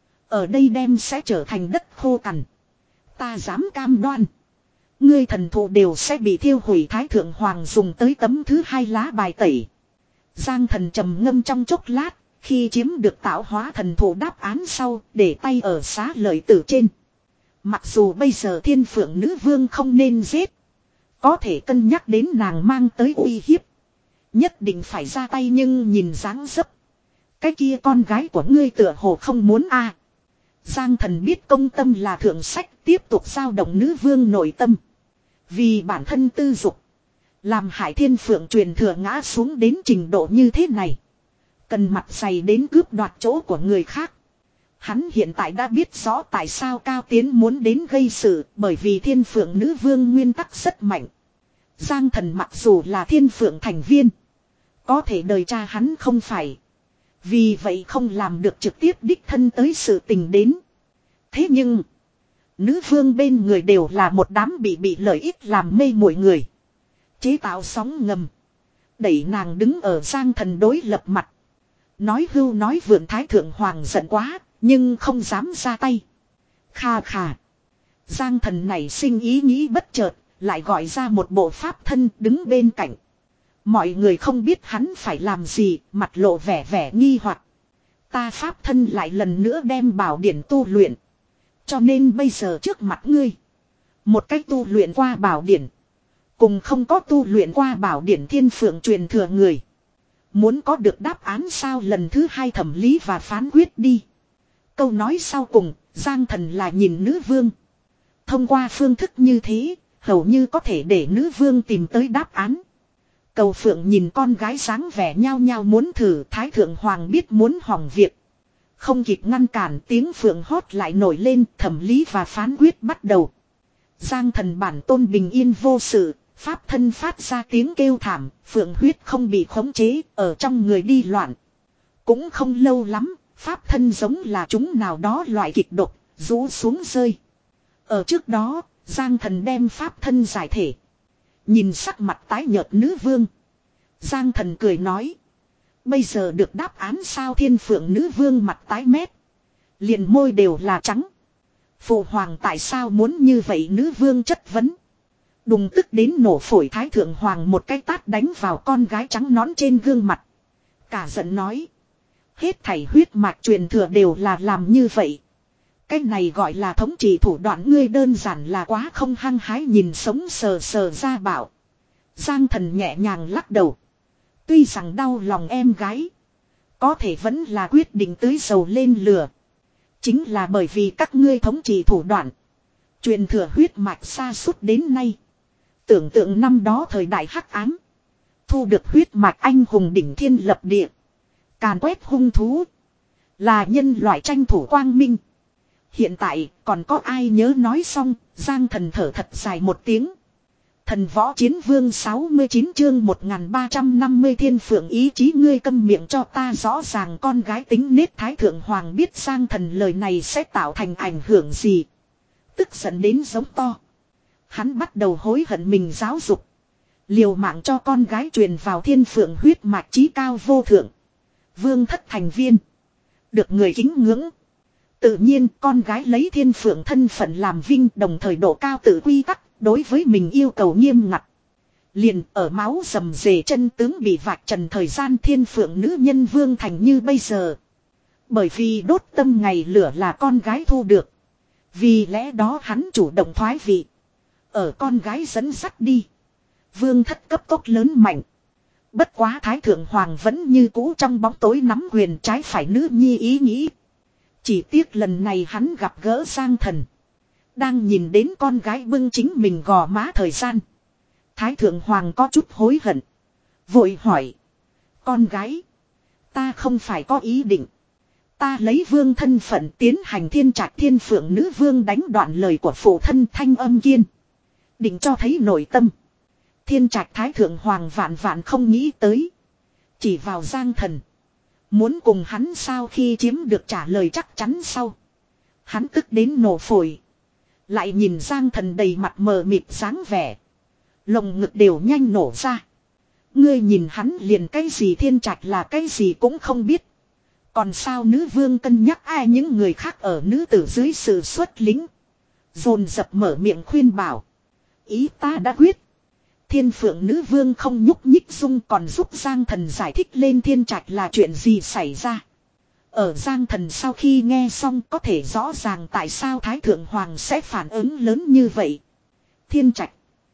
Ở đây đem sẽ trở thành đất khô cằn. Ta dám cam đoan. Ngươi thần thụ đều sẽ bị thiêu hủy. Thái thượng hoàng dùng tới tấm thứ hai lá bài tẩy. Giang Thần trầm ngâm trong chốc lát. Khi chiếm được tạo hóa thần thụ đáp án sau, để tay ở xá lợi tử trên. Mặc dù bây giờ thiên phượng nữ vương không nên giết. Có thể cân nhắc đến nàng mang tới uy hiếp. Nhất định phải ra tay, nhưng nhìn dáng dấp. Cái kia con gái của ngươi tựa hồ không muốn a. À. Giang Thần biết công tâm là thượng sách, tiếp tục giao động nữ vương nội tâm. Vì bản thân tư dục. Làm Hải Thiên Phượng truyền thừa ngã xuống đến trình độ như thế này. Cần mặt dày đến cướp đoạt chỗ của người khác. Hắn hiện tại đã biết rõ tại sao Cao Tiến muốn đến gây sự, bởi vì Thiên Phượng nữ vương nguyên tắc rất mạnh. Giang Thần mặc dù là Thiên Phượng thành viên. Có thể đời cha hắn không phải. Vì vậy không làm được trực tiếp đích thân tới sự tình đến. Thế nhưng, nữ vương bên người đều là một đám bị bị lợi ích làm mê muội người. Chế tạo sóng ngầm. Đẩy nàng đứng ở Giang Thần đối lập mặt. Nói hưu nói vượn. Thái thượng hoàng giận quá, nhưng không dám ra tay. Kha khà. Giang Thần này sinh ý nghĩ bất chợt, lại gọi ra một bộ pháp thân đứng bên cạnh. Mọi người không biết hắn phải làm gì, mặt lộ vẻ vẻ nghi hoặc. Ta pháp thân lại lần nữa đem bảo điển tu luyện. Cho nên bây giờ trước mặt ngươi, một cách tu luyện qua bảo điển, Cùng không có tu luyện qua bảo điển thiên phượng truyền thừa người. Muốn có được đáp án sao lần thứ hai thẩm lý và phán quyết đi. Câu nói sau cùng, Giang Thần là nhìn nữ vương. Thông qua phương thức như thế, hầu như có thể để nữ vương tìm tới đáp án. Cầu phượng nhìn con gái sáng vẻ nhao nhao muốn thử, Thái Thượng Hoàng biết muốn hỏng việc. Không kịp ngăn cản, tiếng phượng hót lại nổi lên, thẩm lý và phán quyết bắt đầu. Giang Thần bản tôn bình yên vô sự, pháp thân phát ra tiếng kêu thảm, phượng huyết không bị khống chế, ở trong người đi loạn. Cũng không lâu lắm, pháp thân giống là chúng nào đó loại kịch độc, rũ xuống rơi. Ở trước đó, Giang Thần đem pháp thân giải thể. Nhìn sắc mặt tái nhợt nữ vương. Giang Thần cười nói. Bây giờ được đáp án sao? Thiên phượng nữ vương mặt tái mét. Liền môi đều là trắng. Phụ hoàng tại sao muốn như vậy? Nữ vương chất vấn. Đùng tức đến nổ phổi. Thái Thượng Hoàng một cái tát đánh vào con gái trắng nõn trên gương mặt. Cả giận nói. Hết thảy huyết mạch truyền thừa đều là làm như vậy. Cái này gọi là thống trị thủ đoạn, ngươi đơn giản là quá không hăng hái. Nhìn sống sờ sờ ra bảo. Giang Thần nhẹ nhàng lắc đầu. Tuy rằng đau lòng em gái. Có thể vẫn là quyết định tưới dầu lên lửa. Chính là bởi vì các ngươi thống trị thủ đoạn. Truyền thừa huyết mạch xa suốt đến nay. Tưởng tượng năm đó thời đại hắc ám. Thu được huyết mạch anh hùng đỉnh thiên lập địa. Càn quét hung thú. Là nhân loại tranh thủ quang minh. Hiện tại còn có ai nhớ? Nói xong, Giang Thần thở thật dài một tiếng. Thần võ chiến vương sáu mươi chín chương một nghìn ba trăm năm mươi thiên phượng ý chí, ngươi câm miệng cho ta. Rõ ràng con gái tính nết. Thái Thượng Hoàng biết Giang Thần lời này sẽ tạo thành ảnh hưởng gì. Tức giận đến giống to. Hắn bắt đầu hối hận mình giáo dục. Liều mạng cho con gái truyền vào thiên phượng huyết mạch chí cao vô thượng. Vương thất thành viên. Được người kính ngưỡng. Tự nhiên con gái lấy thiên phượng thân phận làm vinh, đồng thời độ cao tự quy tắc. Đối với mình yêu cầu nghiêm ngặt. Liền ở máu rầm rề chân tướng bị vạch trần thời gian, thiên phượng nữ nhân vương thành như bây giờ. Bởi vì đốt tâm ngày lửa là con gái thu được. Vì lẽ đó hắn chủ động thoái vị. Ở con gái dẫn dắt đi. Vương thất cấp tốc lớn mạnh. Bất quá Thái Thượng Hoàng vẫn như cũ trong bóng tối nắm quyền trái phải nữ nhi ý nghĩ. Chỉ tiếc lần này hắn gặp gỡ Giang Thần. Đang nhìn đến con gái bưng chính mình gò má thời gian. Thái Thượng Hoàng có chút hối hận. Vội hỏi. Con gái. Ta không phải có ý định. Ta lấy vương thân phận tiến hành thiên trạch. Thiên phượng nữ vương đánh đoạn lời của phụ thân thanh âm kiên. Định cho thấy nội tâm. Thiên trạch Thái Thượng Hoàng vạn vạn không nghĩ tới. Chỉ vào Giang Thần. Muốn cùng hắn sao? Khi chiếm được trả lời chắc chắn sau. Hắn tức đến nổ phổi. Lại nhìn Giang Thần đầy mặt mờ mịt dáng vẻ. Lồng ngực đều nhanh nổ ra. Ngươi nhìn hắn liền cái gì thiên trạch là cái gì cũng không biết. Còn sao? Nữ vương cân nhắc ai những người khác ở nữ tử dưới sự xuất lính. Dồn dập mở miệng khuyên bảo. Ý ta đã quyết. Thiên phượng nữ vương không nhúc nhích dung, còn giúp Giang Thần giải thích lên thiên trạch là chuyện gì xảy ra. Ở Giang Thần sau khi nghe xong có thể rõ ràng tại sao Thái Thượng Hoàng sẽ phản ứng lớn như vậy. Thiên trạch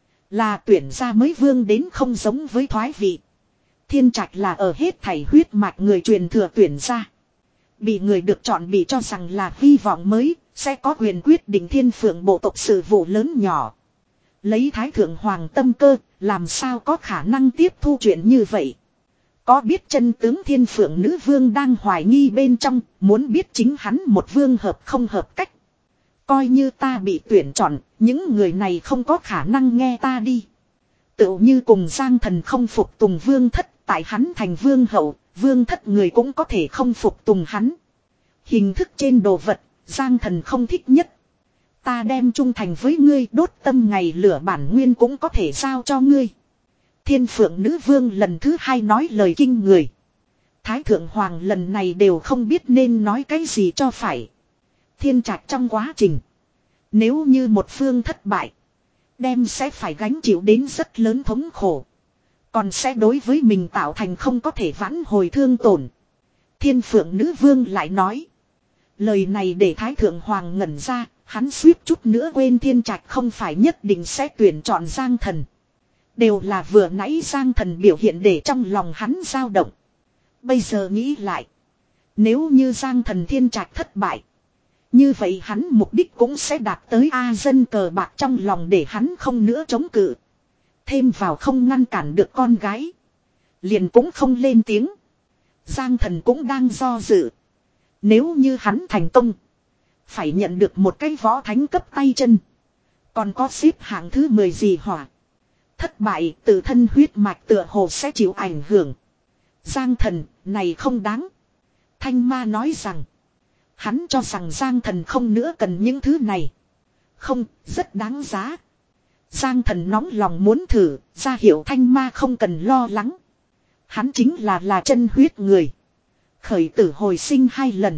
là tuyển ra mới vương đến, không giống với thoái vị. Thiên trạch là ở hết thảy huyết mạch người truyền thừa tuyển ra. Bị người được chọn bị cho rằng là hy vọng mới, sẽ có quyền quyết định thiên phượng bộ tộc sự vụ lớn nhỏ. Lấy Thái Thượng Hoàng tâm cơ, làm sao có khả năng tiếp thu chuyện như vậy. Có biết chân tướng thiên phượng nữ vương đang hoài nghi bên trong, muốn biết chính hắn một vương hợp không hợp cách. Coi như ta bị tuyển chọn, những người này không có khả năng nghe ta đi. Tựu như cùng Giang Thần không phục tùng vương thất, tại hắn thành vương hậu, vương thất người cũng có thể không phục tùng hắn. Hình thức trên đồ vật, Giang Thần không thích nhất. Ta đem trung thành với ngươi, đốt tâm ngày lửa bản nguyên cũng có thể giao cho ngươi. Thiên phượng nữ vương lần thứ hai nói lời kinh người. Thái Thượng Hoàng lần này đều không biết nên nói cái gì cho phải. Thiên trạch trong quá trình. Nếu như một phương thất bại. Đem sẽ phải gánh chịu đến rất lớn thống khổ. Còn sẽ đối với mình tạo thành không có thể vãn hồi thương tổn. Thiên phượng nữ vương lại nói. Lời này để Thái Thượng Hoàng ngẩn ra. Hắn suýt chút nữa quên thiên trạch không phải nhất định sẽ tuyển chọn Giang Thần. Đều là vừa nãy Giang Thần biểu hiện để trong lòng hắn dao động. Bây giờ nghĩ lại. Nếu như Giang Thần thiên trạch thất bại. Như vậy hắn mục đích cũng sẽ đạt tới A dân cờ bạc trong lòng để hắn không nữa chống cự. Thêm vào không ngăn cản được con gái. Liền cũng không lên tiếng. Giang Thần cũng đang do dự. Nếu như hắn thành công. Phải nhận được một cái võ thánh cấp tay chân. Còn có xếp hạng thứ mười gì hỏa. Thất bại tự thân huyết mạch tựa hồ sẽ chịu ảnh hưởng. Giang Thần này không đáng. Thanh Ma nói rằng. Hắn cho rằng Giang Thần không nữa cần những thứ này. Không, rất đáng giá. Giang Thần nóng lòng muốn thử, ra hiệu Thanh Ma không cần lo lắng. Hắn chính là là chân huyết người. Khởi tử hồi sinh hai lần.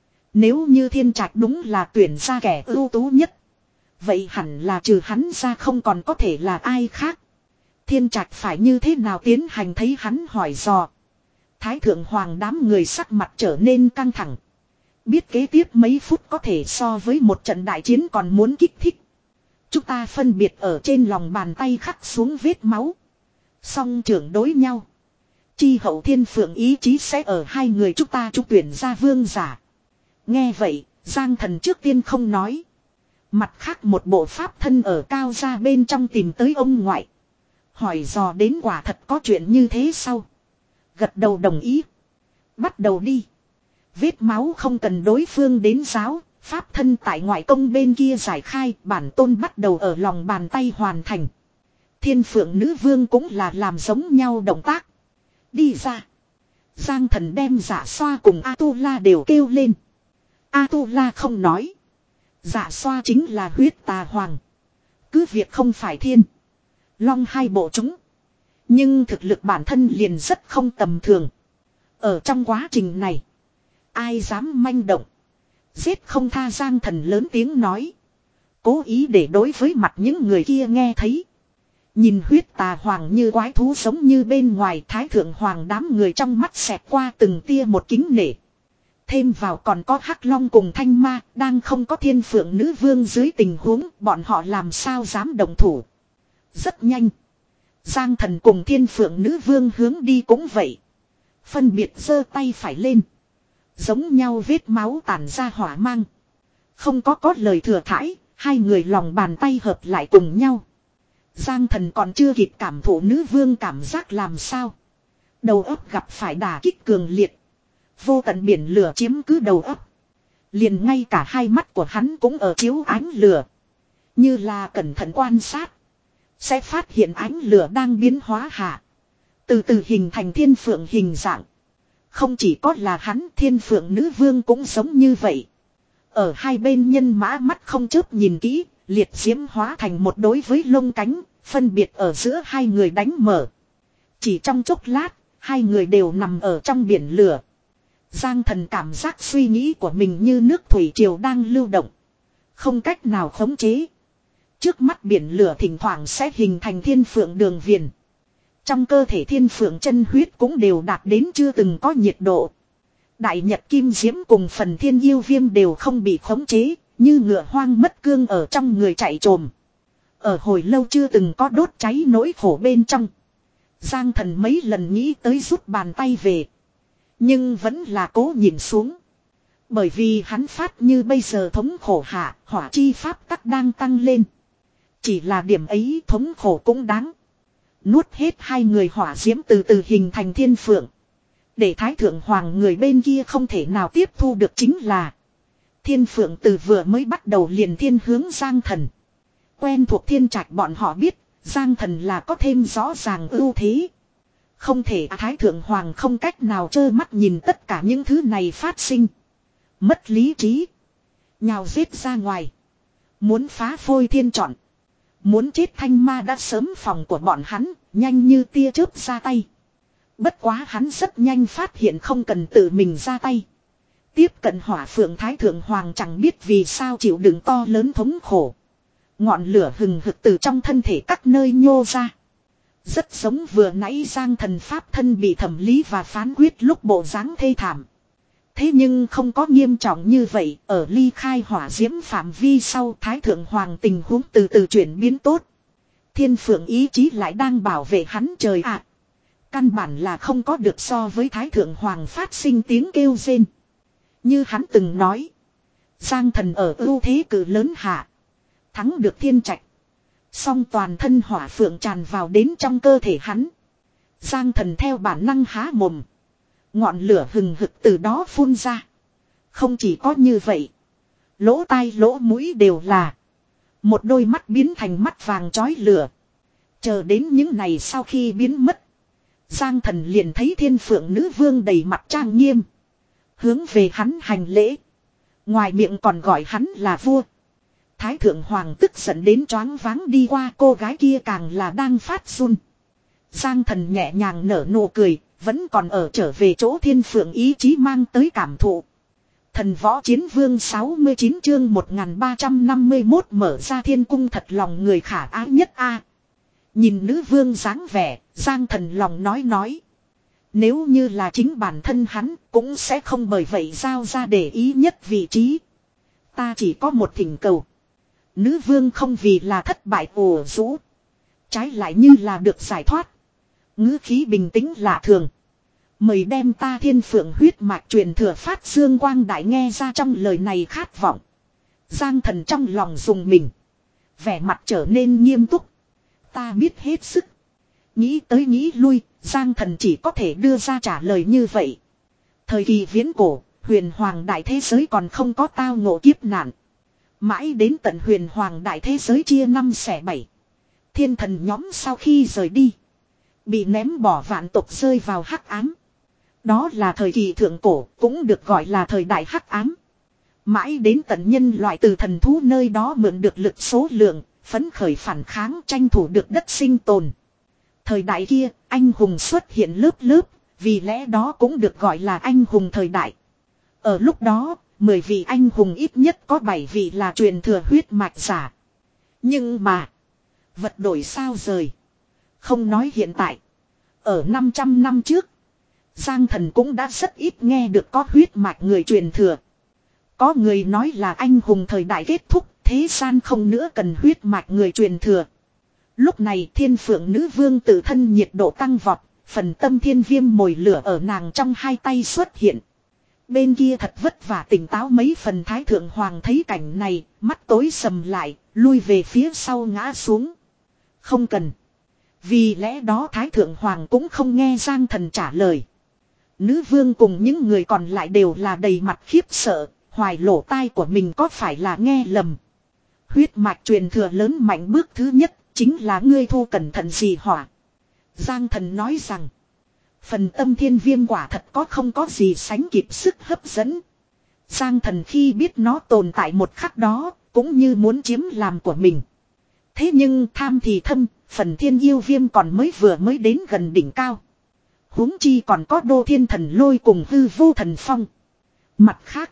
Nếu như thiên trạch đúng là tuyển ra kẻ ưu tú nhất. Vậy hẳn là trừ hắn ra không còn có thể là ai khác. Thiên trạch phải như thế nào tiến hành thấy hắn hỏi dò. Thái thượng hoàng đám người sắc mặt trở nên căng thẳng. Biết kế tiếp mấy phút có thể so với một trận đại chiến còn muốn kích thích. Chúng ta phân biệt ở trên lòng bàn tay khắc xuống vết máu. Song trưởng đối nhau. Chi hậu thiên phượng ý chí sẽ ở hai người chúng ta trúng tuyển ra vương giả. Nghe vậy, Giang Thần trước tiên không nói. Mặt khác một bộ pháp thân ở cao ra bên trong tìm tới ông ngoại. Hỏi dò đến quả thật có chuyện như thế sao? Gật đầu đồng ý. Bắt đầu đi. Vết máu không cần đối phương đến giáo. Pháp thân tại ngoại công bên kia giải khai. Bản tôn bắt đầu ở lòng bàn tay hoàn thành. Thiên phượng nữ vương cũng là làm giống nhau động tác. Đi ra. Giang Thần đem Dạ Xoa cùng A-tu-la đều kêu lên. A-tu-la không nói. Dạ Xoa chính là huyết tà hoàng. Cứ việc không phải thiên. Long hai bộ chúng. Nhưng thực lực bản thân liền rất không tầm thường. Ở trong quá trình này. Ai dám manh động. Giết không tha. Giang Thần lớn tiếng nói. Cố ý để đối với mặt những người kia nghe thấy. Nhìn huyết tà hoàng như quái thú giống như bên ngoài thái thượng hoàng đám người trong mắt xẹt qua từng tia một kính nể. Thêm vào còn có Hắc Long cùng Thanh Ma đang không có thiên phượng nữ vương dưới tình huống bọn họ làm sao dám đồng thủ. Rất nhanh. Giang Thần cùng thiên phượng nữ vương hướng đi cũng vậy. Phân biệt giơ tay phải lên. Giống nhau vết máu tản ra hỏa mang. Không có có lời thừa thãi, hai người lòng bàn tay hợp lại cùng nhau. Giang Thần còn chưa kịp cảm thụ nữ vương cảm giác làm sao. Đầu óc gặp phải đả kích cường liệt. Vô tận biển lửa chiếm cứ đầu óc. Liền ngay cả hai mắt của hắn cũng ở chiếu ánh lửa. Như là cẩn thận quan sát. Sẽ phát hiện ánh lửa đang biến hóa hạ. Từ từ hình thành thiên phượng hình dạng. Không chỉ có là hắn, thiên phượng nữ vương cũng giống như vậy. Ở hai bên nhân mã mắt không chớp nhìn kỹ, liệt diễm hóa thành một đối với lông cánh, phân biệt ở giữa hai người đánh mở. Chỉ trong chốc lát, hai người đều nằm ở trong biển lửa. Giang Thần cảm giác suy nghĩ của mình như nước thủy triều đang lưu động. Không cách nào khống chế. Trước mắt biển lửa thỉnh thoảng sẽ hình thành thiên phượng đường viền. Trong cơ thể thiên phượng chân huyết cũng đều đạt đến chưa từng có nhiệt độ. Đại nhật kim diễm cùng phần thiên yêu viêm đều không bị khống chế, như ngựa hoang mất cương ở trong người chạy trồm. Ở hồi lâu chưa từng có đốt cháy nỗi khổ bên trong. Giang Thần mấy lần nghĩ tới rút bàn tay về. Nhưng vẫn là cố nhìn xuống. Bởi vì hắn phát như bây giờ thống khổ hạ, hỏa chi pháp tắc đang tăng lên. Chỉ là điểm ấy thống khổ cũng đáng. Nuốt hết hai người hỏa diễm từ từ hình thành thiên phượng. Để thái thượng hoàng người bên kia không thể nào tiếp thu được chính là. Thiên phượng từ vừa mới bắt đầu liền thiên hướng Giang Thần. Quen thuộc thiên trạch bọn họ biết, Giang Thần là có thêm rõ ràng ưu thế. Không thể thái thượng hoàng không cách nào trơ mắt nhìn tất cả những thứ này phát sinh. Mất lý trí. Nhào giết ra ngoài. Muốn phá phôi thiên trọn. Muốn chết Thanh Ma đã sớm phòng của bọn hắn, nhanh như tia chớp ra tay. Bất quá hắn rất nhanh phát hiện không cần tự mình ra tay. Tiếp cận hỏa phượng thái thượng hoàng chẳng biết vì sao chịu đựng to lớn thống khổ. Ngọn lửa hừng hực từ trong thân thể các nơi nhô ra. Rất giống vừa nãy Giang Thần pháp thân bị thẩm lý và phán quyết lúc bộ dáng thê thảm. Thế nhưng không có nghiêm trọng như vậy, ở ly khai hỏa diễm phạm vi sau thái thượng hoàng tình huống từ từ chuyển biến tốt. Thiên phượng ý chí lại đang bảo vệ hắn trời ạ. Căn bản là không có được so với Thái Thượng Hoàng phát sinh tiếng kêu rên. Như hắn từng nói. Giang thần ở ưu thế cử lớn hạ. Thắng được thiên trạch. Song toàn thân hỏa phượng tràn vào đến trong cơ thể hắn. Giang thần theo bản năng há mồm. Ngọn lửa hừng hực từ đó phun ra. Không chỉ có như vậy. Lỗ tai lỗ mũi đều là. Một đôi mắt biến thành mắt vàng chói lửa. Chờ đến những này sau khi biến mất. Giang thần liền thấy thiên phượng nữ vương đầy mặt trang nghiêm. Hướng về hắn hành lễ. Ngoài miệng còn gọi hắn là vua. Thái thượng hoàng tức giận đến choáng váng đi qua, cô gái kia càng là đang phát run. Giang thần nhẹ nhàng nở nụ cười, vẫn còn ở trở về chỗ thiên phượng ý chí mang tới cảm thụ. Thần võ chiến vương sáu mươi chín chương một nghìn ba trăm năm mươi mốt mở ra thiên cung thật lòng người khả ái nhất a. Nhìn nữ vương dáng vẻ, Giang thần lòng nói nói. Nếu như là chính bản thân hắn cũng sẽ không bởi vậy giao ra để ý nhất vị trí. Ta chỉ có một thỉnh cầu. Nữ vương không vì là thất bại ồ rũ. Trái lại như là được giải thoát. Ngữ khí bình tĩnh lạ thường. Mời đem ta thiên phượng huyết mạch truyền thừa phát dương quang đại, nghe ra trong lời này khát vọng. Giang thần trong lòng dùng mình. Vẻ mặt trở nên nghiêm túc. Ta biết hết sức. Nghĩ tới nghĩ lui, Giang thần chỉ có thể đưa ra trả lời như vậy. Thời kỳ viễn cổ, huyền hoàng đại thế giới còn không có tao ngộ kiếp nạn. Mãi đến tận huyền hoàng đại thế giới chia năm xẻ bảy. Thiên thần nhóm sau khi rời đi. Bị ném bỏ vạn tộc rơi vào hắc ám. Đó là thời kỳ thượng cổ, cũng được gọi là thời đại hắc ám. Mãi đến tận nhân loại từ thần thú nơi đó mượn được lực số lượng, phấn khởi phản kháng, tranh thủ được đất sinh tồn. Thời đại kia, anh hùng xuất hiện lớp lớp, vì lẽ đó cũng được gọi là anh hùng thời đại. Ở lúc đó, mười vị anh hùng ít nhất có bảy vị là truyền thừa huyết mạch giả. Nhưng mà, vật đổi sao rời. Không nói hiện tại. Ở năm trăm năm trước, Giang thần cũng đã rất ít nghe được có huyết mạch người truyền thừa. Có người nói là anh hùng thời đại kết thúc, thế gian không nữa cần huyết mạch người truyền thừa. Lúc này thiên phượng nữ vương tự thân nhiệt độ tăng vọt, phần tâm thiên viêm mồi lửa ở nàng trong hai tay xuất hiện. Bên kia thật vất vả tỉnh táo mấy phần Thái thượng hoàng thấy cảnh này, mắt tối sầm lại, lui về phía sau ngã xuống. Không cần. Vì lẽ đó Thái thượng hoàng cũng không nghe Giang thần trả lời. Nữ vương cùng những người còn lại đều là đầy mặt khiếp sợ, hoài lỗ tai của mình có phải là nghe lầm. Huyết mạch truyền thừa lớn mạnh bước thứ nhất, chính là ngươi thu cẩn thận gì hỏa. Giang thần nói rằng, phần tâm thiên viêm quả thật có không có gì sánh kịp sức hấp dẫn. Giang thần khi biết nó tồn tại một khắc đó, cũng như muốn chiếm làm của mình. Thế nhưng tham thì thâm, phần thiên yêu viêm còn mới vừa mới đến gần đỉnh cao. Huống chi còn có đô thiên thần lôi cùng hư vô thần phong. Mặt khác,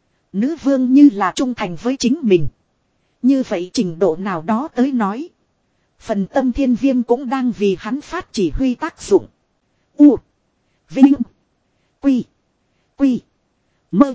nữ vương như là trung thành với chính mình. Như vậy trình độ nào đó tới nói, phần tâm thiên viêm cũng đang vì hắn phát chỉ huy tác dụng. U. Vinh. Quy. Quy. Mơ.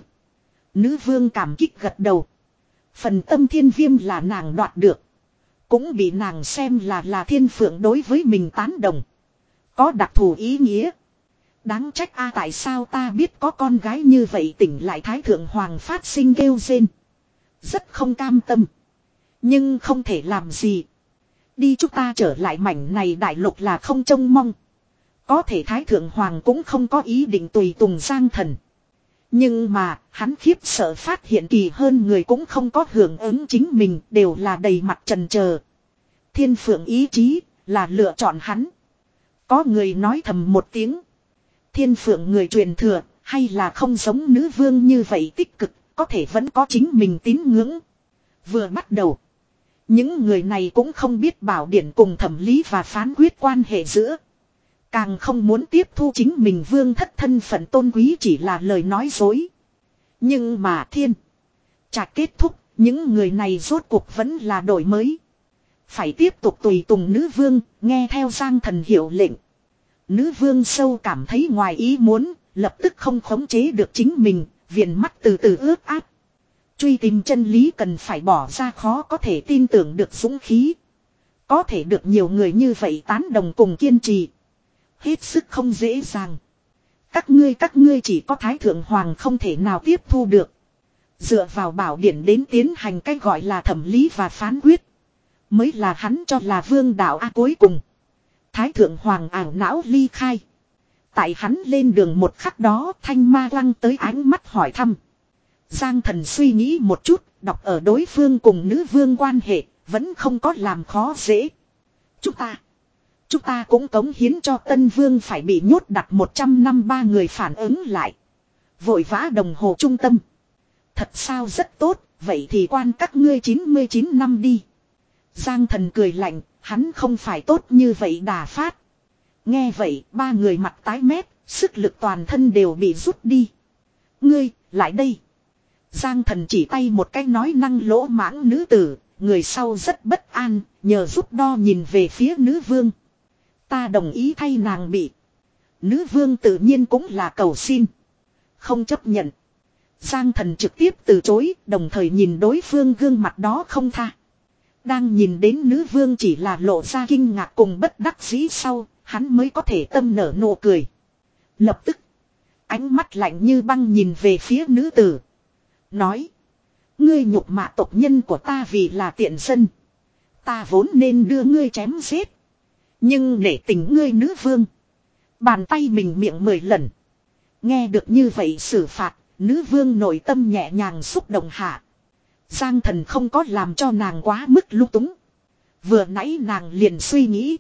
Nữ vương cảm kích gật đầu. Phần tâm thiên viêm là nàng đoạt được. Cũng bị nàng xem là là thiên phượng đối với mình tán đồng. Có đặc thù ý nghĩa. Đáng trách a tại sao ta biết có con gái như vậy, tỉnh lại Thái thượng hoàng phát sinh kêu rên. Rất không cam tâm. Nhưng không thể làm gì. Đi chúng ta trở lại mảnh này đại lục là không trông mong. Có thể Thái thượng hoàng cũng không có ý định tùy tùng Giang thần. Nhưng mà hắn khiếp sợ phát hiện kỳ hơn người cũng không có hưởng ứng chính mình, đều là đầy mặt trần chờ. Thiên phượng ý chí là lựa chọn hắn. Có người nói thầm một tiếng. Thiên phượng người truyền thừa hay là không giống nữ vương như vậy tích cực, có thể vẫn có chính mình tín ngưỡng. Vừa bắt đầu, những người này cũng không biết bảo điển cùng thẩm lý và phán quyết quan hệ giữa. Càng không muốn tiếp thu chính mình vương thất thân phận tôn quý chỉ là lời nói dối. Nhưng mà thiên trạch kết thúc, những người này rốt cuộc vẫn là đổi mới. Phải tiếp tục tùy tùng nữ vương, nghe theo Giang thần hiệu lệnh. Nữ vương sâu cảm thấy ngoài ý muốn, lập tức không khống chế được chính mình, viền mắt từ từ ướt át. Truy tìm chân lý cần phải bỏ ra khó có thể tin tưởng được dũng khí. Có thể được nhiều người như vậy tán đồng cùng kiên trì. Hết sức không dễ dàng. Các ngươi các ngươi chỉ có Thái Thượng Hoàng không thể nào tiếp thu được. Dựa vào bảo điển đến tiến hành cách gọi là thẩm lý và phán quyết. Mới là hắn cho là vương đạo A cuối cùng. Thái Thượng Hoàng ảo não ly khai. Tại hắn lên đường một khắc đó Thanh Ma lăng tới ánh mắt hỏi thăm. Giang Thần suy nghĩ một chút, đọc ở đối phương cùng nữ vương quan hệ, vẫn không có làm khó dễ. Chúng ta, chúng ta cũng cống hiến cho Tân Vương phải bị nhốt đặt một trăm năm ba người phản ứng lại. Vội vã đồng hồ trung tâm. Thật sao rất tốt, vậy thì quan các ngươi chín mươi chín năm đi. Giang Thần cười lạnh, hắn không phải tốt như vậy đà phát. Nghe vậy, ba người mặt tái mét, sức lực toàn thân đều bị rút đi. Ngươi, lại đây. Giang Thần chỉ tay một cái nói năng lỗ mãng nữ tử, người sau rất bất an, nhờ giúp đo nhìn về phía nữ vương. Ta đồng ý thay nàng bị. Nữ vương tự nhiên cũng là cầu xin. Không chấp nhận. Giang Thần trực tiếp từ chối, đồng thời nhìn đối phương gương mặt đó không tha. Đang nhìn đến nữ vương chỉ là lộ ra kinh ngạc cùng bất đắc dĩ sau, hắn mới có thể tâm nở nụ cười. Lập tức, ánh mắt lạnh như băng nhìn về phía nữ tử. Nói, ngươi nhục mạ tộc nhân của ta vì là tiện dân. Ta vốn nên đưa ngươi chém giết. Nhưng nể tình ngươi nữ vương. Bàn tay mình miệng mười lần. Nghe được như vậy xử phạt, nữ vương nội tâm nhẹ nhàng xúc động hạ. Giang Thần không có làm cho nàng quá mức lung túng. Vừa nãy nàng liền suy nghĩ.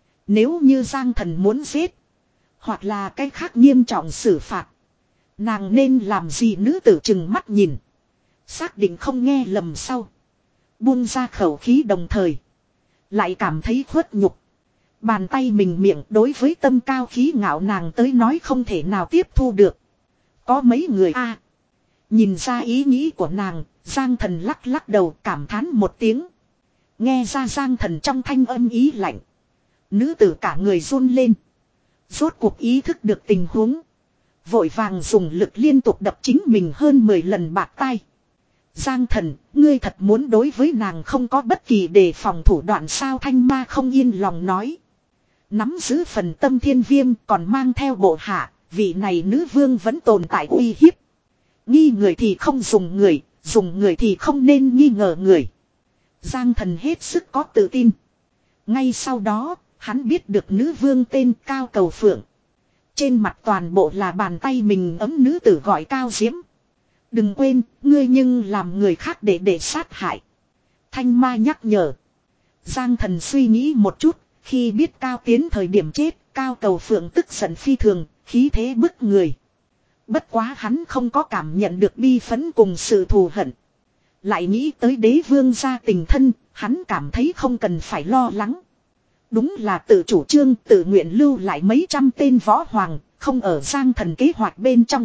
Nếu như Giang Thần muốn giết. Hoặc là cái khác nghiêm trọng xử phạt. Nàng nên làm gì nữ tử chừng mắt nhìn. Xác định không nghe lầm sau. Buông ra khẩu khí đồng thời. Lại cảm thấy khuất nhục. Bàn tay mình miệng đối với tâm cao khí ngạo nàng tới nói không thể nào tiếp thu được. Có mấy người a nhìn ra ý nghĩ của nàng, Giang Thần lắc lắc đầu cảm thán một tiếng. Nghe ra Giang Thần trong thanh âm ý lạnh. Nữ tử cả người run lên. Rốt cuộc ý thức được tình huống. Vội vàng dùng lực liên tục đập chính mình hơn mười lần bạc tay. Giang Thần, ngươi thật muốn đối với nàng không có bất kỳ đề phòng thủ đoạn sao? Thanh Ma không yên lòng nói. Nắm giữ phần tâm thiên viêm còn mang theo bộ hạ, vị này nữ vương vẫn tồn tại uy hiếp. Nghi người thì không dùng người, dùng người thì không nên nghi ngờ người. Giang Thần hết sức có tự tin. Ngay sau đó, hắn biết được nữ vương tên Cao Cầu Phượng. Trên mặt toàn bộ là bàn tay mình ấm nữ tử gọi Cao Diễm. Đừng quên, ngươi nhưng làm người khác để để sát hại. Thanh Ma nhắc nhở. Giang Thần suy nghĩ một chút, khi biết Cao Tiến thời điểm chết, Cao Cầu Phượng tức giận phi thường, khí thế bức người. Bất quá hắn không có cảm nhận được bi phấn cùng sự thù hận. Lại nghĩ tới đế vương gia tình thân, hắn cảm thấy không cần phải lo lắng. Đúng là tự chủ trương tự nguyện lưu lại mấy trăm tên võ hoàng, không ở Giang Thần kế hoạch bên trong.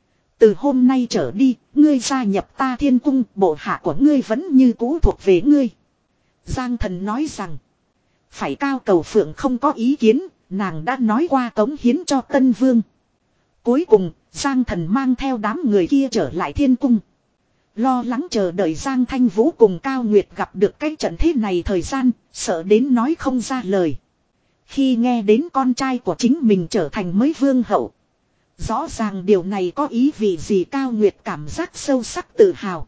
Từ hôm nay trở đi, ngươi gia nhập ta Thiên Cung, bộ hạ của ngươi vẫn như cũ thuộc về ngươi. Giang Thần nói rằng, phải Cao Cầu Phượng không có ý kiến, nàng đã nói qua cống hiến cho Tân Vương. Cuối cùng, Giang Thần mang theo đám người kia trở lại Thiên Cung. Lo lắng chờ đợi Giang Thanh Vũ cùng Cao Nguyệt gặp được cái trận thế này thời gian, sợ đến nói không ra lời. Khi nghe đến con trai của chính mình trở thành mới vương hậu. Rõ ràng điều này có ý vị gì? Cao Nguyệt cảm giác sâu sắc tự hào.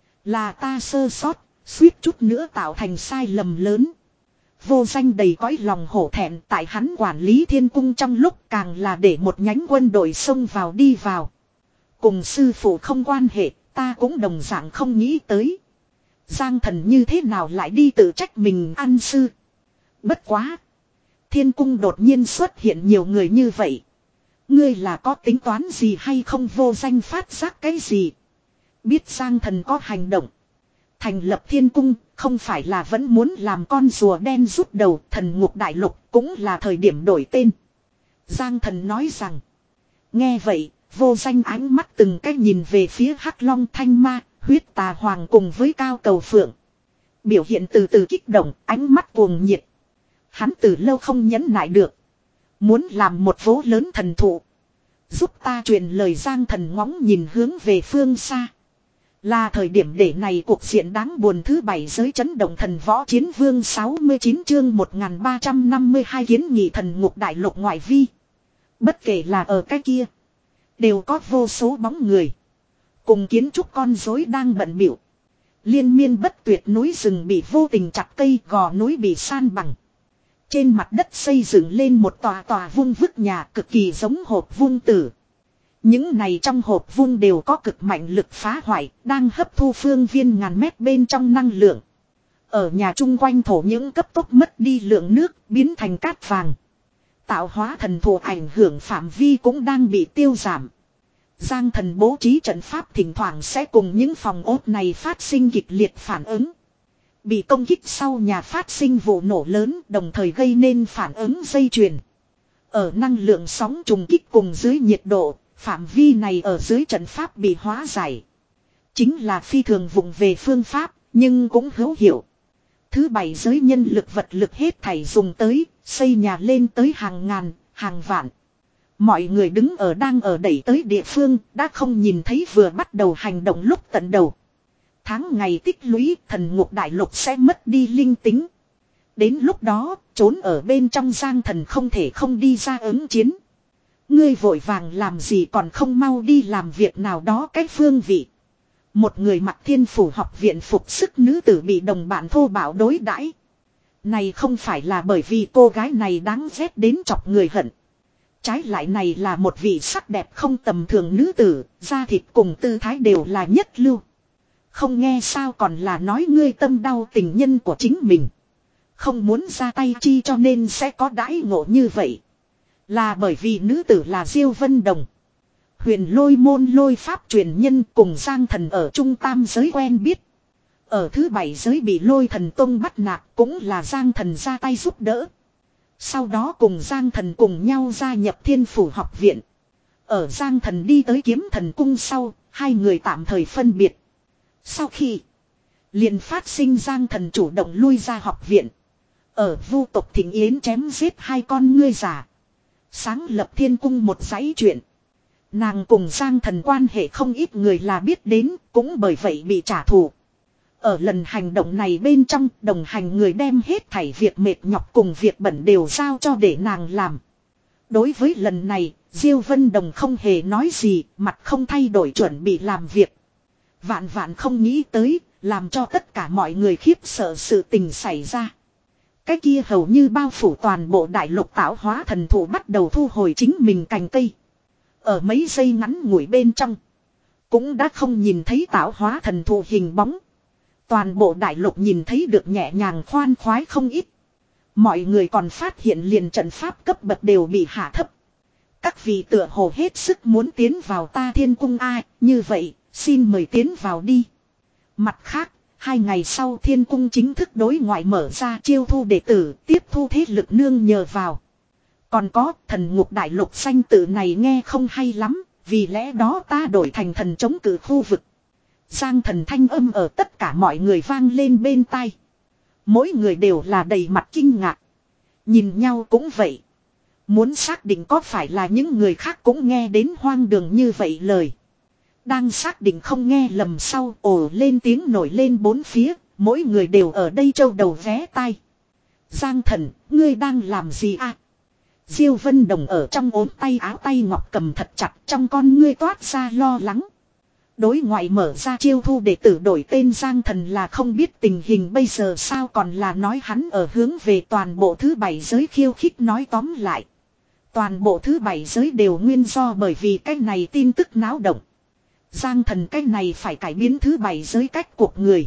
Là ta sơ sót, suýt chút nữa tạo thành sai lầm lớn. Vô Danh đầy cõi lòng hổ thẹn, tại hắn quản lý Thiên Cung trong lúc càng là để một nhánh quân đội xông vào đi vào. Cùng sư phụ không quan hệ, ta cũng đồng dạng không nghĩ tới. Giang Thần như thế nào lại đi tự trách mình ăn sư. Bất quá. Thiên Cung đột nhiên xuất hiện nhiều người như vậy. Ngươi là có tính toán gì hay không? Vô Danh phát giác cái gì? Biết Giang Thần có hành động. Thành lập Thiên Cung, không phải là vẫn muốn làm con rùa đen rút đầu. Thần Ngục Đại Lục cũng là thời điểm đổi tên. Giang Thần nói rằng. Nghe vậy, Vô Danh ánh mắt từng cách nhìn về phía Hắc Long, Thanh Ma, Huyết Tà Hoàng cùng với Cao Cầu Phượng. Biểu hiện từ từ kích động, ánh mắt cuồng nhiệt. Hắn từ lâu không nhẫn nại được. Muốn làm một vố lớn thần thụ. Giúp ta truyền lời. Giang Thần ngóng nhìn hướng về phương xa. Là thời điểm để này cuộc diện đáng buồn thứ bảy giới chấn động thần võ chiến vương sáu mươi chín chương một nghìn ba trăm năm mươi hai kiến nghị thần ngục đại lục ngoại vi. Bất kể là ở cái kia. Đều có vô số bóng người. Cùng kiến trúc con rối đang bận biểu. Liên miên bất tuyệt núi rừng bị vô tình chặt cây, gò núi bị san bằng. Trên mặt đất xây dựng lên một tòa tòa vung vức nhà cực kỳ giống hộp vung tử. Những này trong hộp vung đều có cực mạnh lực phá hoại, đang hấp thu phương viên ngàn mét bên trong năng lượng. Ở nhà chung quanh thổ những cấp tốc mất đi lượng nước, biến thành cát vàng. Tạo hóa thần thụ ảnh hưởng phạm vi cũng đang bị tiêu giảm. Giang thần bố trí trận pháp thỉnh thoảng sẽ cùng những phòng ốt này phát sinh kịch liệt phản ứng. Bị công kích sau nhà phát sinh vụ nổ lớn, đồng thời gây nên phản ứng dây chuyền. Ở năng lượng sóng trùng kích cùng dưới nhiệt độ, phạm vi này ở dưới trận pháp bị hóa giải. Chính là phi thường vụng về phương pháp, nhưng cũng hữu hiệu. Thứ bảy giới nhân lực vật lực hết thảy dùng tới, xây nhà lên tới hàng ngàn, hàng vạn. Mọi người đứng ở đang ở đẩy tới địa phương, đã không nhìn thấy vừa bắt đầu hành động lúc tận đầu. Tháng ngày tích lũy, thần ngục đại lục sẽ mất đi linh tính. Đến lúc đó, trốn ở bên trong giang thần không thể không đi ra ứng chiến. Ngươi vội vàng làm gì còn không mau đi làm việc nào đó cái phương vị. Một người mặc thiên phủ học viện phục sức nữ tử bị đồng bạn thô bạo đối đãi. Này không phải là bởi vì cô gái này đáng ghét đến chọc người hận. Trái lại này là một vị sắc đẹp không tầm thường nữ tử, da thịt cùng tư thái đều là nhất lưu. Không nghe sao còn là nói ngươi tâm đau tình nhân của chính mình. Không muốn ra tay chi cho nên sẽ có đãi ngộ như vậy. Là bởi vì nữ tử là Diêu Vân Đồng. Huyền lôi môn lôi pháp truyền nhân cùng Giang thần ở trung tam giới quen biết. Ở thứ bảy giới bị lôi thần tông bắt nạt cũng là Giang thần ra tay giúp đỡ. Sau đó cùng Giang thần cùng nhau gia nhập thiên phủ học viện. Ở Giang thần đi tới kiếm thần cung sau, hai người tạm thời phân biệt. Sau khi liền phát sinh Giang thần chủ động lui ra học viện. Ở vu tộc Thịnh Yến chém giết hai con ngươi giả. Sáng lập thiên cung một dãy chuyện. Nàng cùng Giang thần quan hệ không ít người là biết đến, cũng bởi vậy bị trả thù. Ở lần hành động này bên trong, đồng hành người đem hết thảy việc mệt nhọc cùng việc bẩn đều giao cho để nàng làm. Đối với lần này, Diêu Vân Đồng không hề nói gì, mặt không thay đổi chuẩn bị làm việc. Vạn vạn không nghĩ tới, làm cho tất cả mọi người khiếp sợ sự tình xảy ra. Cái kia hầu như bao phủ toàn bộ đại lục tạo hóa thần thụ bắt đầu thu hồi chính mình cành cây. Ở mấy giây ngắn ngủi bên trong, cũng đã không nhìn thấy tạo hóa thần thụ hình bóng. Toàn bộ đại lục nhìn thấy được nhẹ nhàng khoan khoái không ít. Mọi người còn phát hiện liền trận pháp cấp bậc đều bị hạ thấp. Các vị tựa hồ hết sức muốn tiến vào ta thiên cung ai, như vậy, xin mời tiến vào đi. Mặt khác, hai ngày sau thiên cung chính thức đối ngoại mở ra chiêu thu đệ tử, tiếp thu thế lực nương nhờ vào. Còn có thần ngục đại lục danh tự này nghe không hay lắm, vì lẽ đó ta đổi thành thần chống cự khu vực. Giang thần thanh âm ở tất cả mọi người vang lên bên tai. Mỗi người đều là đầy mặt kinh ngạc. Nhìn nhau cũng vậy. Muốn xác định có phải là những người khác cũng nghe đến hoang đường như vậy lời. Đang xác định không nghe lầm sau ồ lên tiếng nổi lên bốn phía. Mỗi người đều ở đây châu đầu vé tai. Giang thần, ngươi đang làm gì à? Diêu Vân Đồng ở trong ốm tay áo tay ngọc cầm thật chặt, trong con ngươi toát ra lo lắng. Đối ngoại mở ra chiêu thu đệ tử đổi tên Giang thần là không biết tình hình bây giờ sao còn là nói hắn ở hướng về toàn bộ thứ bảy giới khiêu khích nói tóm lại. Toàn bộ thứ bảy giới đều nguyên do bởi vì cái này tin tức náo động. Giang thần cái này phải cải biến thứ bảy giới cách cuộc người.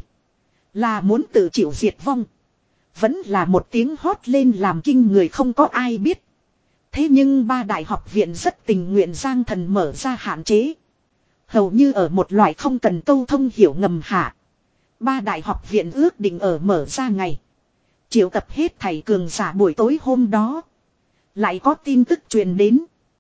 Là muốn tự chịu diệt vong. Vẫn là một tiếng hót lên làm kinh người không có ai biết. Thế nhưng ba đại học viện rất tình nguyện Giang thần mở ra hạn chế. Hầu như ở một loại không cần câu thông hiểu ngầm hạ. Ba đại học viện ước định ở mở ra ngày. Triệu tập hết thầy cường giả buổi tối hôm đó. Lại có tin tức truyền đến.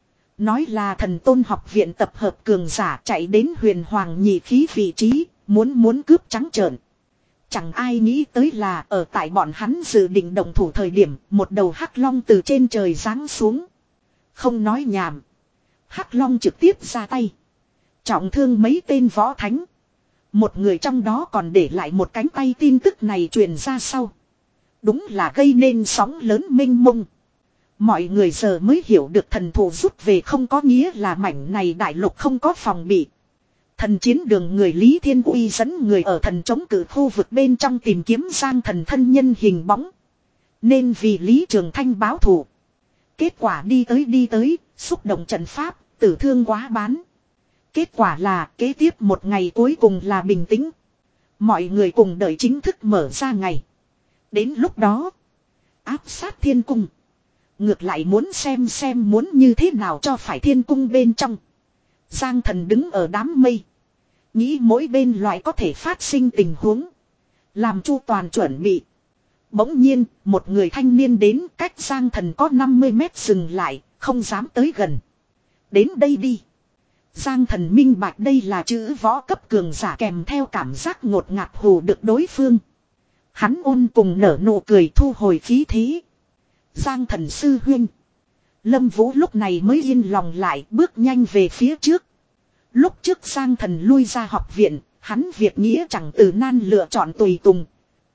Nói là thần tôn học viện tập hợp cường giả chạy đến huyền hoàng nhị khí vị trí. Muốn muốn cướp trắng trợn. Chẳng ai nghĩ tới là ở tại bọn hắn dự định động thủ thời điểm. Một đầu hắc long từ trên trời giáng xuống. Không nói nhảm. Hắc long trực tiếp ra tay. Trọng thương mấy tên võ thánh. Một người trong đó còn để lại một cánh tay, tin tức này truyền ra sau. Đúng là gây nên sóng lớn mênh mông. Mọi người giờ mới hiểu được thần thủ rút về không có nghĩa là mảnh này đại lục không có phòng bị. Thần chiến đường người Lý Thiên Uy dẫn người ở thần chống cử khu vực bên trong tìm kiếm Giang Thần thân nhân hình bóng. Nên vì Lý Trường Thanh báo thù. Kết quả đi tới đi tới, xúc động trận pháp, tử thương quá bán. Kết quả là kế tiếp một ngày cuối cùng là bình tĩnh. Mọi người cùng đợi chính thức mở ra ngày. Đến lúc đó, áp sát thiên cung. Ngược lại muốn xem xem muốn như thế nào cho phải thiên cung bên trong. Giang Thần đứng ở đám mây. Nghĩ mỗi bên loại có thể phát sinh tình huống. Làm chu toàn chuẩn bị. Bỗng nhiên, một người thanh niên đến cách Giang Thần có năm mươi mét dừng lại, không dám tới gần. Đến đây đi. Giang Thần minh bạch đây là chữ võ cấp cường giả kèm theo cảm giác ngột ngạt hù được đối phương. Hắn ôn cùng nở nụ cười thu hồi khí thế. Giang Thần sư huynh. Lâm Vũ lúc này mới yên lòng lại, bước nhanh về phía trước. Lúc trước Giang Thần lui ra học viện, hắn việc nghĩa chẳng từ nan lựa chọn tùy tùng.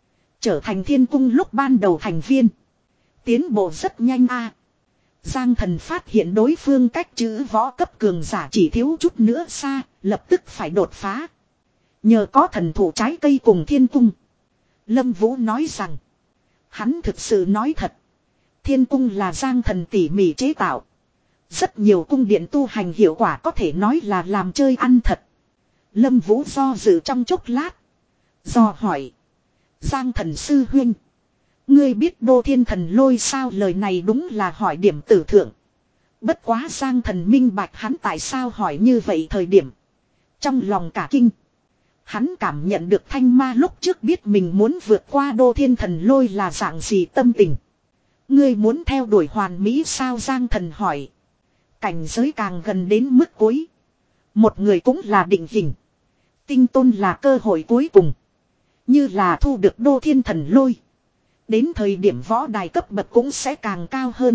Trở thành thiên cung lúc ban đầu thành viên. Tiến bộ rất nhanh a. Giang Thần phát hiện đối phương cách chữ võ cấp cường giả chỉ thiếu chút nữa xa, lập tức phải đột phá. Nhờ có thần thủ trái cây cùng thiên cung. Lâm Vũ nói rằng, hắn thực sự nói thật. Thiên cung là Giang Thần tỉ mỉ chế tạo. Rất nhiều cung điện tu hành hiệu quả có thể nói là làm chơi ăn thật. Lâm Vũ do dự trong chốc lát. Do hỏi. Giang Thần sư huynh. Ngươi biết Đô Thiên Thần Lôi sao? Lời này đúng là hỏi điểm tử thượng. Bất quá Giang Thần minh bạch hắn tại sao hỏi như vậy thời điểm. Trong lòng cả kinh. Hắn cảm nhận được Thanh Ma lúc trước biết mình muốn vượt qua Đô Thiên Thần Lôi là dạng gì tâm tình. Ngươi muốn theo đuổi hoàn mỹ sao? Giang Thần hỏi. Cảnh giới càng gần đến mức cuối. Một người cũng là định hình. Tinh tôn là cơ hội cuối cùng. Như là thu được Đô Thiên Thần Lôi. Đến thời điểm võ đài cấp bậc cũng sẽ càng cao hơn.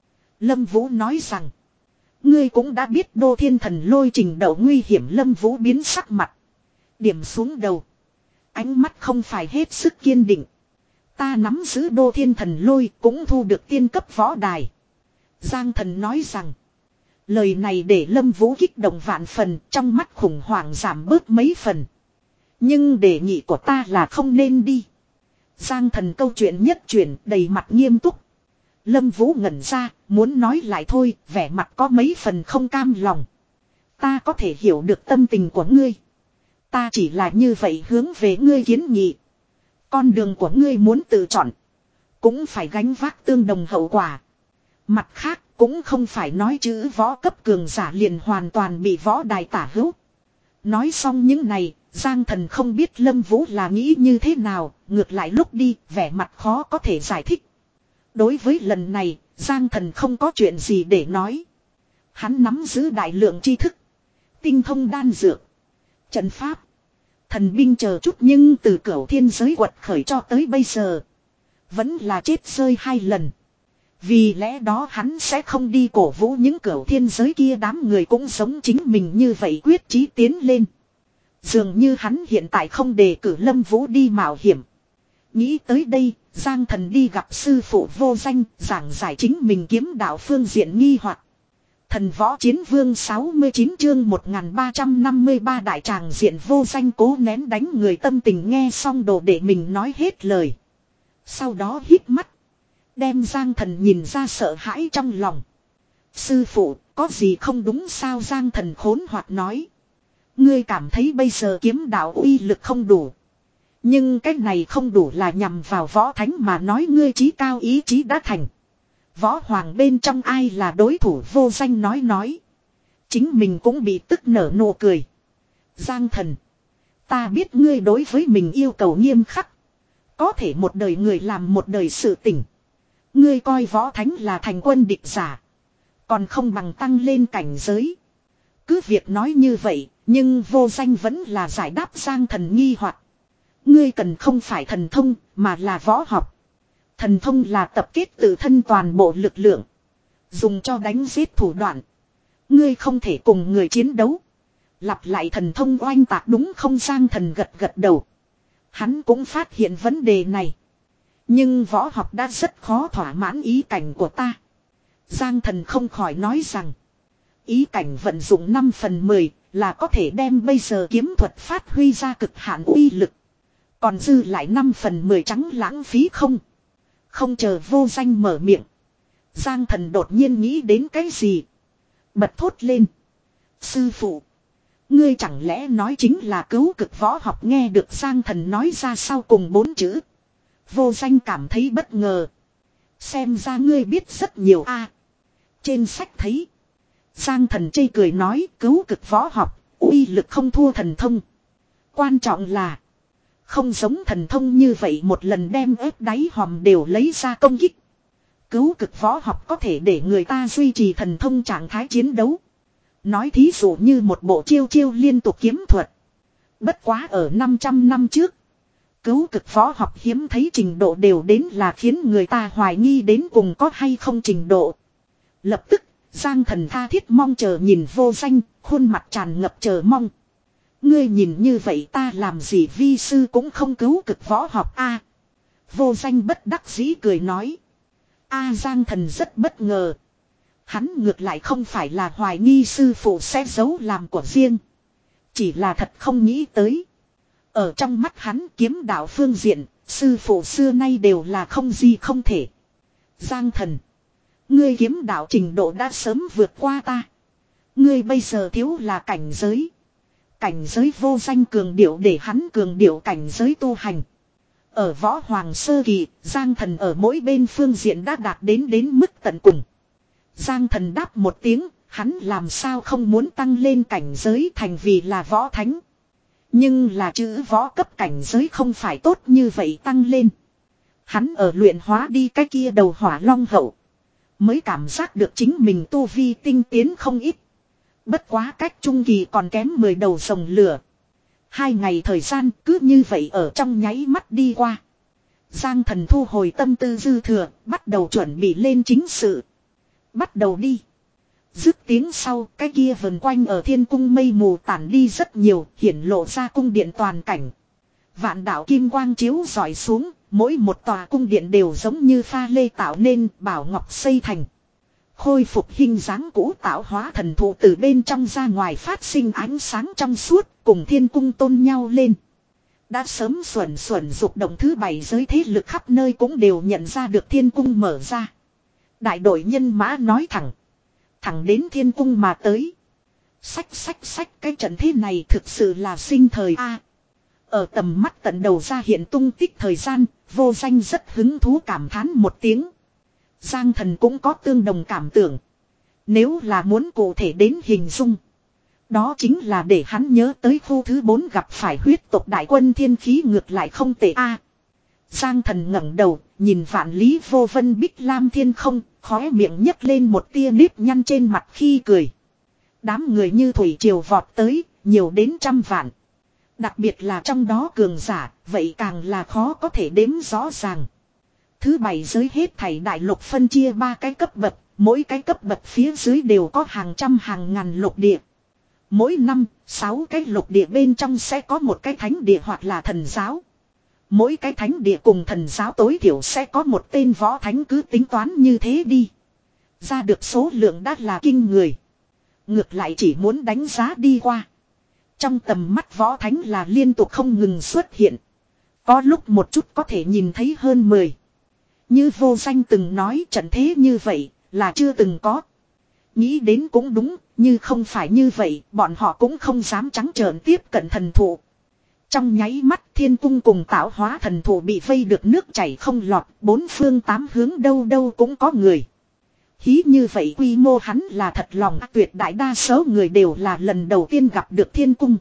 Lâm Vũ nói rằng. Ngươi cũng đã biết Đô Thiên Thần Lôi trình độ nguy hiểm. Lâm Vũ biến sắc mặt. Điểm xuống đầu. Ánh mắt không phải hết sức kiên định. Ta nắm giữ Đô Thiên Thần Lôi cũng thu được tiên cấp võ đài. Giang Thần nói rằng. Lời này để Lâm Vũ kích động vạn phần, trong mắt khủng hoảng giảm bớt mấy phần. Nhưng đề nghị của ta là không nên đi. Giang Thần câu chuyện nhất chuyển đầy mặt nghiêm túc. Lâm Vũ ngẩn ra, muốn nói lại thôi, vẻ mặt có mấy phần không cam lòng. Ta có thể hiểu được tâm tình của ngươi. Ta chỉ là như vậy hướng về ngươi kiến nghị. Con đường của ngươi muốn tự chọn. Cũng phải gánh vác tương đồng hậu quả. Mặt khác cũng không phải nói chữ võ cấp cường giả liền hoàn toàn bị võ đài tả hữu. Nói xong những này, Giang Thần không biết Lâm Vũ là nghĩ như thế nào, ngược lại lúc đi, vẻ mặt khó có thể giải thích. Đối với lần này, Giang Thần không có chuyện gì để nói. Hắn nắm giữ đại lượng tri thức, tinh thông đan dược, trận pháp, thần binh chờ chút, nhưng từ Cửu Thiên giới quật khởi cho tới bây giờ, vẫn là chết rơi hai lần. Vì lẽ đó hắn sẽ không đi cổ vũ những Cửu Thiên giới kia đám người cũng giống chính mình như vậy quyết chí tiến lên. Dường như hắn hiện tại không đề cử Lâm Vũ đi mạo hiểm. Nghĩ tới đây, Giang Thần đi gặp sư phụ Vô Danh, giảng giải chính mình kiếm đạo phương diện nghi hoặc. Thần Võ Chiến Vương sáu mươi chín chương một nghìn ba trăm năm mươi ba đại tràng diện. Vô Danh cố nén đánh người tâm tình nghe xong đồ để mình nói hết lời. Sau đó hít mắt. Đem Giang Thần nhìn ra sợ hãi trong lòng. Sư phụ, có gì không đúng sao? Giang Thần khốn hoặc nói. Ngươi cảm thấy bây giờ kiếm đạo uy lực không đủ. Nhưng cái này không đủ là nhằm vào võ thánh mà nói, ngươi chí cao ý chí đã thành. Võ hoàng bên trong ai là đối thủ? Vô Danh nói nói. Chính mình cũng bị tức nở nụ cười. Giang Thần, ta biết ngươi đối với mình yêu cầu nghiêm khắc. Có thể một đời người làm một đời sự tỉnh. Ngươi coi võ thánh là thành quân địch giả. Còn không bằng tăng lên cảnh giới. Cứ việc nói như vậy, nhưng Vô Danh vẫn là giải đáp Giang Thần nghi hoặc. Ngươi cần không phải thần thông, mà là võ học. Thần thông là tập kết tự thân toàn bộ lực lượng. Dùng cho đánh giết thủ đoạn. Ngươi không thể cùng người chiến đấu. Lặp lại thần thông oanh tạc đúng không? Giang Thần gật gật đầu. Hắn cũng phát hiện vấn đề này. Nhưng võ học đã rất khó thỏa mãn ý cảnh của ta. Giang Thần không khỏi nói rằng. Ý cảnh vận dụng năm phần mười là có thể đem bây giờ kiếm thuật phát huy ra cực hạn uy lực. Còn dư lại năm phần mười trắng lãng phí không? Không chờ Vô Danh mở miệng. Giang Thần đột nhiên nghĩ đến cái gì? Bật thốt lên. Sư phụ. Ngươi chẳng lẽ nói chính là cứu cực võ học? Nghe được Giang Thần nói ra sau cùng bốn chữ. Vô Danh cảm thấy bất ngờ. Xem ra ngươi biết rất nhiều a. Trên sách thấy. Giang Thần chê cười nói cứu cực võ học, uy lực không thua thần thông. Quan trọng là. Không giống thần thông như vậy một lần đem ép đáy hòm đều lấy ra công kích. Cứu cực võ học có thể để người ta duy trì thần thông trạng thái chiến đấu. Nói thí dụ như một bộ chiêu chiêu liên tục kiếm thuật. Bất quá ở năm trăm năm trước. Cứu cực võ học hiếm thấy trình độ đều đến là khiến người ta hoài nghi đến cùng có hay không trình độ. Lập tức, Giang Thần tha thiết mong chờ nhìn Vô Danh, khuôn mặt tràn ngập chờ mong. Ngươi nhìn như vậy ta làm gì vi sư cũng không cứu cực võ học a. Vô Danh bất đắc dĩ cười nói. A Giang Thần rất bất ngờ. Hắn ngược lại không phải là hoài nghi sư phụ sẽ giấu làm của riêng. Chỉ là thật không nghĩ tới. Ở trong mắt hắn kiếm đạo phương diện, sư phụ xưa nay đều là không gì không thể. Giang Thần. Ngươi kiếm đạo trình độ đã sớm vượt qua ta. Ngươi bây giờ thiếu là cảnh giới. Cảnh giới Vô Danh cường điệu để hắn cường điệu cảnh giới tu hành. Ở võ hoàng sơ kỳ, Giang Thần ở mỗi bên phương diện đã đạt đến đến mức tận cùng. Giang Thần đáp một tiếng, hắn làm sao không muốn tăng lên cảnh giới thành vì là võ thánh. Nhưng là chữ võ cấp cảnh giới không phải tốt như vậy tăng lên. Hắn ở luyện hóa đi cái kia đầu hỏa long hậu. Mới cảm giác được chính mình tu vi tinh tiến không ít. Bất quá cách trung kỳ còn kém mười đầu rồng lửa. Hai ngày thời gian cứ như vậy ở trong nháy mắt đi qua. Giang Thần thu hồi tâm tư dư thừa, bắt đầu chuẩn bị lên chính sự. Bắt đầu đi. Dứt tiếng sau, cái kia vần quanh ở thiên cung mây mù tản đi rất nhiều, hiển lộ ra cung điện toàn cảnh. Vạn đạo kim quang chiếu rọi xuống, mỗi một tòa cung điện đều giống như pha lê tạo nên bảo ngọc xây thành. Khôi phục hình dáng cũ tạo hóa thần thụ từ bên trong ra ngoài phát sinh ánh sáng trong suốt, cùng thiên cung tôn nhau lên. Đã sớm xuẩn xuẩn dục động thứ bảy giới thế lực khắp nơi cũng đều nhận ra được thiên cung mở ra. Đại đội nhân mã nói thẳng. Thẳng đến thiên cung mà tới. Sách sách sách cái trận thế này thực sự là sinh thời a. Ở tầm mắt tận đầu ra hiện tung tích thời gian, Vô Danh rất hứng thú cảm thán một tiếng. Giang Thần cũng có tương đồng cảm tưởng. Nếu là muốn cụ thể đến hình dung. Đó chính là để hắn nhớ tới khu thứ bốn gặp phải huyết tộc đại quân thiên khí ngược lại không tệ a. Giang Thần ngẩng đầu, nhìn vạn lý vô vân bích lam thiên không, khóe miệng nhấc lên một tia nếp nhăn trên mặt khi cười. Đám người như thủy triều vọt tới, nhiều đến trăm vạn. Đặc biệt là trong đó cường giả, vậy càng là khó có thể đếm rõ ràng. Thứ bảy giới hết thảy đại lục phân chia ba cái cấp bậc, mỗi cái cấp bậc phía dưới đều có hàng trăm hàng ngàn lục địa. Mỗi năm, sáu cái lục địa bên trong sẽ có một cái thánh địa hoặc là thần giáo. Mỗi cái thánh địa cùng thần giáo tối thiểu sẽ có một tên võ thánh, cứ tính toán như thế đi. Ra được số lượng đã là kinh người. Ngược lại chỉ muốn đánh giá đi qua. Trong tầm mắt võ thánh là liên tục không ngừng xuất hiện. Có lúc một chút có thể nhìn thấy hơn mười. Như Vô Danh từng nói trận thế như vậy là chưa từng có. Nghĩ đến cũng đúng, như không phải như vậy bọn họ cũng không dám trắng trợn tiếp cận thần thụ. Trong nháy mắt thiên cung cùng tạo hóa thần thụ bị vây được nước chảy không lọt, bốn phương tám hướng đâu đâu cũng có người. Hí như vậy quy mô hắn là thật lòng, tuyệt đại đa số người đều là lần đầu tiên gặp được thiên cung.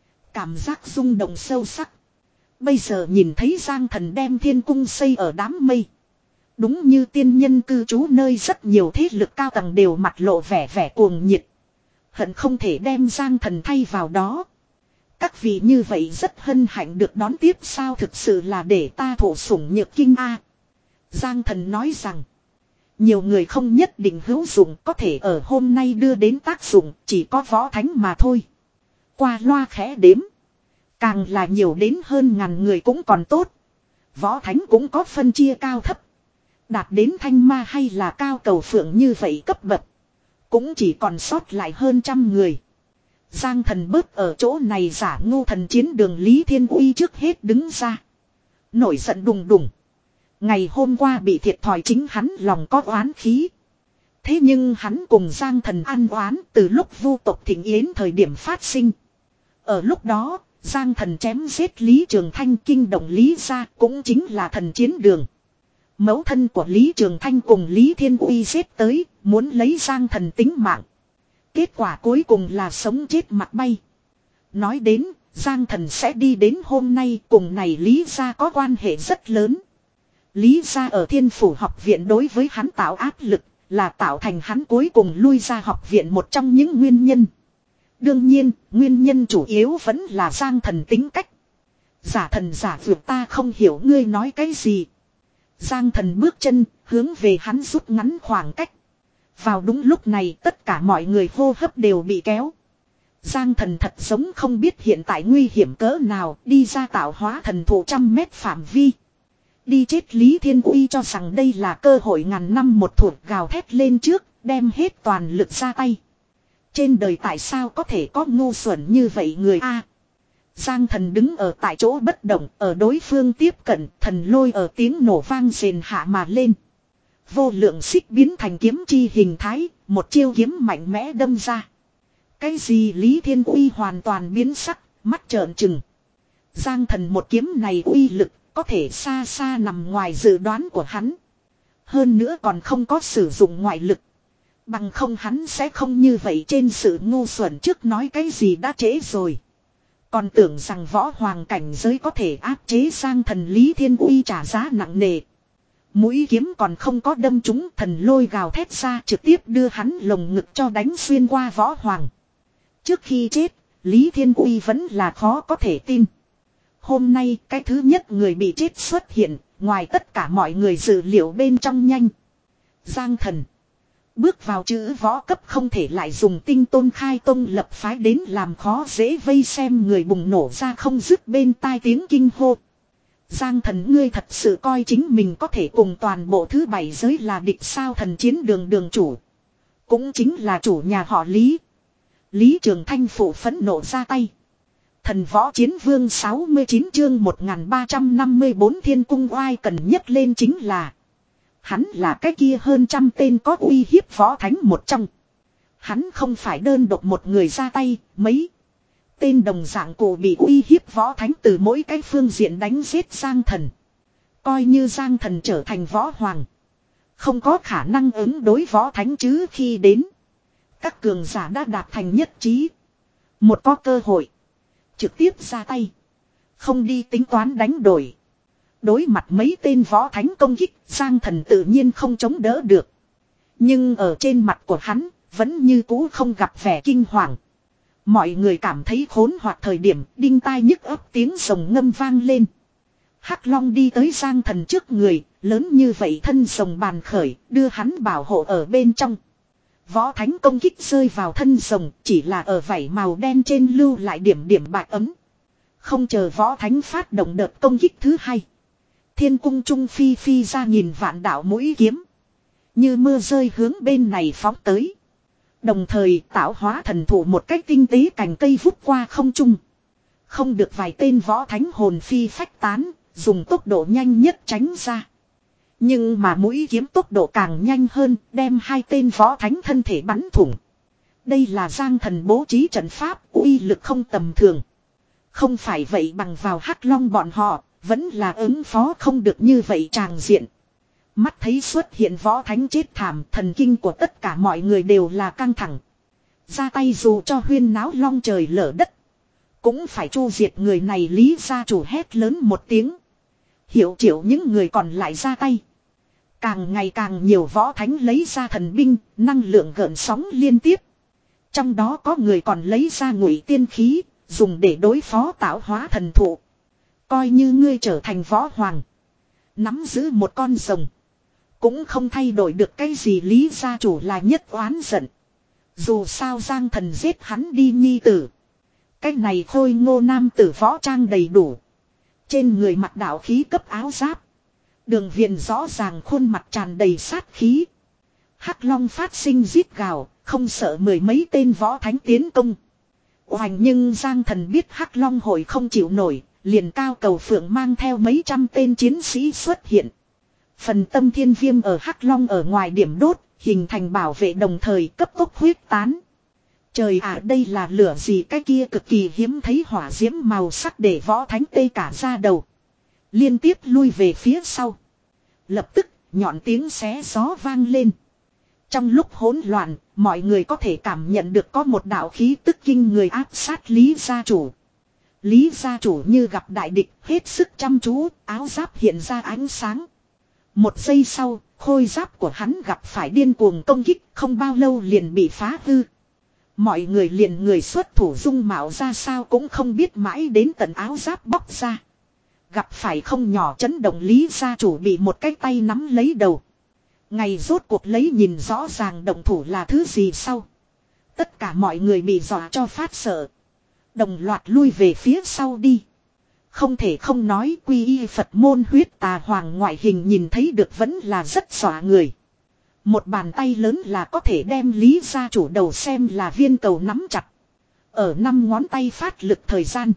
Cảm giác rung động sâu sắc. Bây giờ nhìn thấy Giang Thần đem thiên cung xây ở đám mây. Đúng như tiên nhân cư trú nơi rất nhiều thế lực cao tầng đều mặt lộ vẻ vẻ cuồng nhiệt. Hận không thể đem Giang Thần thay vào đó. Các vị như vậy rất hân hạnh được đón tiếp sao, thực sự là để ta thụ sủng nhược kinh a. Giang Thần nói rằng. Nhiều người không nhất định hữu dụng, có thể ở hôm nay đưa đến tác dụng chỉ có võ thánh mà thôi. Qua loa khẽ đếm. Càng là nhiều đến hơn ngàn người cũng còn tốt. Võ thánh cũng có phân chia cao thấp. Đạt đến thanh ma hay là cao cầu phượng như vậy cấp bậc. Cũng chỉ còn sót lại hơn trăm người. Giang Thần bớt ở chỗ này giả ngu thần chiến đường Lý Thiên Uy trước hết đứng ra. Nổi giận đùng đùng. Ngày hôm qua bị thiệt thòi chính hắn lòng có oán khí. Thế nhưng hắn cùng Giang Thần ăn oán từ lúc vu tộc thịnh yến thời điểm phát sinh. Ở lúc đó, Giang Thần chém giết Lý Trường Thanh kinh động Lý gia cũng chính là thần chiến đường. Mẫu thân của Lý Trường Thanh cùng Lý Thiên Uy giết tới, muốn lấy Giang Thần tính mạng. Kết quả cuối cùng là sống chết mặt bay. Nói đến, Giang Thần sẽ đi đến hôm nay cùng này Lý gia có quan hệ rất lớn. Lý gia ở Thiên Phủ học viện đối với hắn tạo áp lực, là tạo thành hắn cuối cùng lui ra học viện một trong những nguyên nhân. Đương nhiên, nguyên nhân chủ yếu vẫn là Giang Thần tính cách. Giả thần giả vượt ta không hiểu ngươi nói cái gì. Giang Thần bước chân, hướng về hắn rút ngắn khoảng cách. Vào đúng lúc này tất cả mọi người hô hấp đều bị kéo. Giang Thần thật giống không biết hiện tại nguy hiểm cỡ nào đi ra tạo hóa thần thụ trăm mét phạm vi. Đi chết Lý Thiên Uy cho rằng đây là cơ hội ngàn năm một thủa gào thét lên trước, đem hết toàn lực ra tay. Trên đời tại sao có thể có ngu xuẩn như vậy người a? Giang Thần đứng ở tại chỗ bất động, ở đối phương tiếp cận, thần lôi ở tiếng nổ vang rền hạ mà lên. Vô lượng xích biến thành kiếm chi hình thái, một chiêu kiếm mạnh mẽ đâm ra. Cái gì Lý Thiên Uy hoàn toàn biến sắc, mắt trợn trừng. Giang Thần một kiếm này uy lực, có thể xa xa nằm ngoài dự đoán của hắn. Hơn nữa còn không có sử dụng ngoại lực. Bằng không hắn sẽ không như vậy trên sự ngu xuẩn trước nói cái gì đã trễ rồi. Còn tưởng rằng võ hoàng cảnh giới có thể áp chế Giang Thần Lý Thiên Uy trả giá nặng nề. Mũi kiếm còn không có đâm trúng, thần lôi gào thét ra trực tiếp đưa hắn lồng ngực cho đánh xuyên qua võ hoàng. Trước khi chết, Lý Thiên Uy vẫn là khó có thể tin. Hôm nay cái thứ nhất người bị chết xuất hiện, ngoài tất cả mọi người dự liệu bên trong nhanh. Giang Thần. Bước vào chữ võ cấp không thể lại dùng tinh tôn khai tôn lập phái đến làm khó dễ vây xem người bùng nổ ra không dứt bên tai tiếng kinh hô. Giang Thần ngươi thật sự coi chính mình có thể cùng toàn bộ thứ bảy giới là địch sao thần chiến đường đường chủ. Cũng chính là chủ nhà họ Lý. Lý Trường Thanh phụ phẫn nộ ra tay. Thần võ chiến vương sáu mươi chín chương một nghìn ba trăm năm mươi bốn thiên cung oai cần nhất lên chính là. Hắn là cái kia hơn trăm tên có uy hiếp võ thánh một trong. Hắn không phải đơn độc một người ra tay, mấy tên đồng dạng cổ bị uy hiếp võ thánh từ mỗi cái phương diện đánh giết Giang Thần. Coi như Giang Thần trở thành võ hoàng. Không có khả năng ứng đối võ thánh chứ khi đến. Các cường giả đã đạt thành nhất trí. Một có cơ hội. Trực tiếp ra tay. Không đi tính toán đánh đổi. Đối mặt mấy tên võ thánh công kích, Giang Thần tự nhiên không chống đỡ được. Nhưng ở trên mặt của hắn, vẫn như cũ không gặp vẻ kinh hoàng. Mọi người cảm thấy khốn hoặc thời điểm, đinh tai nhức ấp tiếng rồng ngâm vang lên. Hắc Long đi tới Giang Thần trước người, lớn như vậy thân rồng bàn khởi, đưa hắn bảo hộ ở bên trong. Võ thánh công kích rơi vào thân rồng, chỉ là ở vảy màu đen trên lưu lại điểm điểm bạc ấm. Không chờ võ thánh phát động đợt công kích thứ hai. Thiên cung trung phi phi ra nhìn vạn đạo mũi kiếm. Như mưa rơi hướng bên này phóng tới. Đồng thời tạo hóa thần thụ một cách tinh tế cành cây vút qua không trung. Không được vài tên võ thánh hồn phi phách tán, dùng tốc độ nhanh nhất tránh ra. Nhưng mà mũi kiếm tốc độ càng nhanh hơn, đem hai tên võ thánh thân thể bắn thủng. Đây là Giang Thần bố trí trận pháp, uy lực không tầm thường. Không phải vậy bằng vào Hắc Long bọn họ, vẫn là ứng phó không được như vậy tràng diện. Mắt thấy xuất hiện võ thánh chết thảm, thần kinh của tất cả mọi người đều là căng thẳng. Ra tay dù cho huyên náo long trời lở đất. Cũng phải chu diệt người này Lý gia chủ hét lớn một tiếng. Hiểu triệu những người còn lại ra tay. Càng ngày càng nhiều võ thánh lấy ra thần binh, năng lượng gợn sóng liên tiếp. Trong đó có người còn lấy ra ngụy tiên khí, dùng để đối phó tạo hóa thần thụ. Coi như ngươi trở thành võ hoàng. Nắm giữ một con rồng. Cũng không thay đổi được cái gì Lý gia chủ là nhất oán giận. Dù sao Giang Thần giết hắn đi nhi tử. Cái này khôi ngô nam tử võ trang đầy đủ. Trên người mặc đạo khí cấp áo giáp. Đường viền rõ ràng khuôn mặt tràn đầy sát khí. Hắc Long phát sinh giết gào, không sợ mười mấy tên võ thánh tiến công. Hoành nhưng Giang Thần biết Hắc Long hội không chịu nổi, liền Cao Cầu Phượng mang theo mấy trăm tên chiến sĩ xuất hiện. Phần tâm thiên viêm ở Hắc Long ở ngoài điểm đốt, hình thành bảo vệ đồng thời cấp tốc huyết tán. Trời ạ, đây là lửa gì, cái kia cực kỳ hiếm thấy hỏa diễm màu sắc để võ thánh tê cả ra đầu. Liên tiếp lui về phía sau. Lập tức, nhọn tiếng xé gió vang lên. Trong lúc hỗn loạn, mọi người có thể cảm nhận được có một đạo khí tức kinh người áp sát Lý gia chủ. Lý gia chủ như gặp đại địch, hết sức chăm chú, áo giáp hiện ra ánh sáng. Một giây sau, khôi giáp của hắn gặp phải điên cuồng công kích, không bao lâu liền bị phá hư. Mọi người liền người xuất thủ dung mạo ra sao cũng không biết, mãi đến tận áo giáp bóc ra. Gặp phải không nhỏ chấn động, Lý gia chủ bị một cái tay nắm lấy đầu. Ngày rốt cuộc lấy nhìn rõ ràng động thủ là thứ gì sau. Tất cả mọi người bị dọa cho phát sợ. Đồng loạt lui về phía sau đi. Không thể không nói quy y Phật môn huyết tà hoàng ngoại hình nhìn thấy được vẫn là rất dọa người. Một bàn tay lớn là có thể đem Lý gia chủ đầu xem là viên cầu nắm chặt. Ở năm ngón tay phát lực thời gian.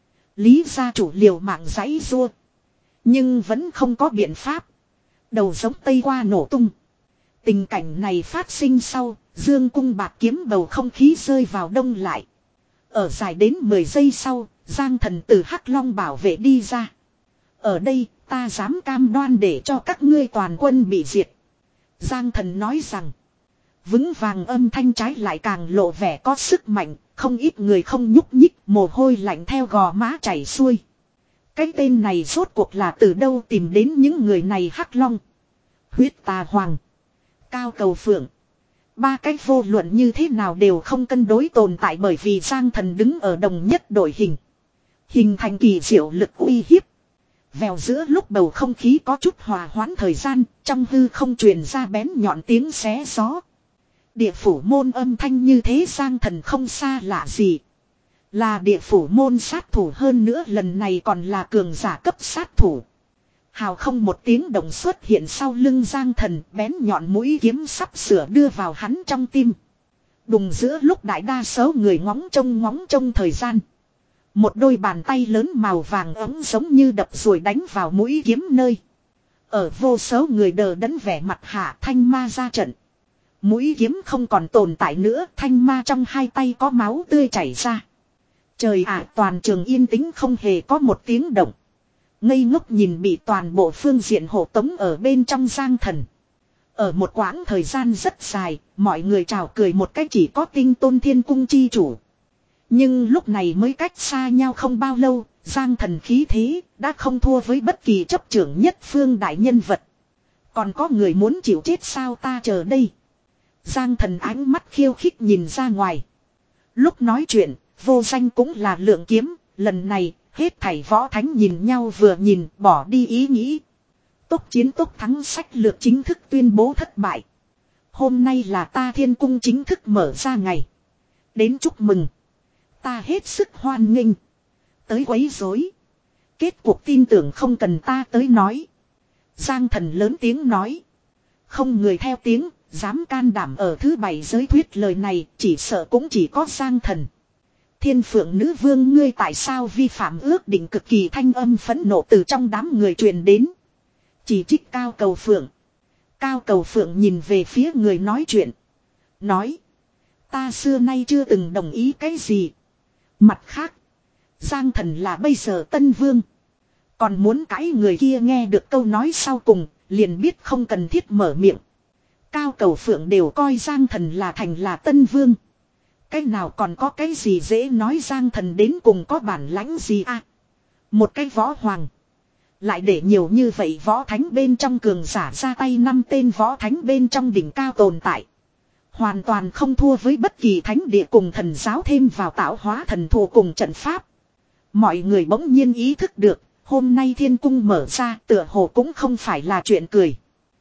Lý gia chủ liều mạng giãy giụa. Nhưng vẫn không có biện pháp. Đầu giống tây qua nổ tung. Tình cảnh này phát sinh sau, dương cung bạc kiếm bầu không khí rơi vào đông lại. Ở dài đến mười giây sau, Giang Thần từ Hắc Long bảo vệ đi ra. Ở đây, ta dám cam đoan để cho các ngươi toàn quân bị diệt. Giang Thần nói rằng, vững vàng âm thanh trái lại càng lộ vẻ có sức mạnh, không ít người không nhúc nhích, mồ hôi lạnh theo gò má chảy xuôi. Cái tên này rốt cuộc là từ đâu tìm đến những người này? Hắc Long, huyết tà hoàng, Cao Cầu Phượng. Ba cách vô luận như thế nào đều không cân đối tồn tại, bởi vì Giang Thần đứng ở đồng nhất đội hình. Hình thành kỳ diệu lực uy hiếp. Vèo giữa lúc bầu không khí có chút hòa hoãn thời gian, trong hư không truyền ra bén nhọn tiếng xé gió. Địa phủ môn âm thanh như thế Giang Thần không xa lạ gì. Là địa phủ môn sát thủ, hơn nữa lần này còn là cường giả cấp sát thủ. Hào không một tiếng động xuất hiện sau lưng Giang Thần, bén nhọn mũi kiếm sắp sửa đưa vào hắn trong tim. Đùng giữa lúc đại đa số người ngóng trông ngóng trông thời gian. Một đôi bàn tay lớn màu vàng ấm giống như đập rồi đánh vào mũi kiếm nơi. Ở vô số người đờ đẫn vẻ mặt hạ, thanh ma ra trận. Mũi kiếm không còn tồn tại nữa, thanh ma trong hai tay có máu tươi chảy ra. Trời ạ, toàn trường yên tĩnh không hề có một tiếng động. Ngây ngốc nhìn bị toàn bộ phương diện hộ tống ở bên trong Giang Thần. Ở một quãng thời gian rất dài, mọi người chào cười một cách chỉ có Tinh Tôn Thiên Cung chi chủ. Nhưng lúc này mới cách xa nhau không bao lâu, Giang Thần khí thế đã không thua với bất kỳ chấp trưởng nhất phương đại nhân vật. Còn có người muốn chịu chết sao, ta chờ đây. Giang Thần ánh mắt khiêu khích nhìn ra ngoài. Lúc nói chuyện, vô danh cũng là lượng kiếm, lần này hết thảy võ thánh nhìn nhau vừa nhìn, bỏ đi ý nghĩ. Tốc chiến tốc thắng sách lược chính thức tuyên bố thất bại. Hôm nay là ta Thiên Cung chính thức mở ra ngày. Đến chúc mừng. Ta hết sức hoan nghênh. Tới quấy rối. Kết cuộc tin tưởng không cần ta tới nói. Giang Thần lớn tiếng nói. Không người theo tiếng, dám can đảm ở thứ bảy giới thuyết lời này, chỉ sợ cũng chỉ có Giang Thần. Thiên Phượng nữ vương, ngươi tại sao vi phạm ước định? Cực kỳ thanh âm phẫn nộ từ trong đám người truyền đến. Chỉ trích Cao Cầu Phượng. Cao Cầu Phượng nhìn về phía người nói chuyện. Nói. Ta xưa nay chưa từng đồng ý cái gì. Mặt khác. Giang Thần là bây giờ Tân Vương. Còn muốn cãi, người kia nghe được câu nói sau cùng, liền biết không cần thiết mở miệng. Cao Cầu Phượng đều coi Giang Thần là thành là Tân Vương. Cái nào còn có cái gì dễ nói, Giang Thần đến cùng có bản lãnh gì à? Một cái võ hoàng. Lại để nhiều như vậy võ thánh bên trong cường giả ra tay, năm tên võ thánh bên trong đỉnh cao tồn tại. Hoàn toàn không thua với bất kỳ thánh địa cùng thần giáo, thêm vào tạo hóa thần thù cùng trận pháp. Mọi người bỗng nhiên ý thức được, hôm nay Thiên Cung mở ra tựa hồ cũng không phải là chuyện cười.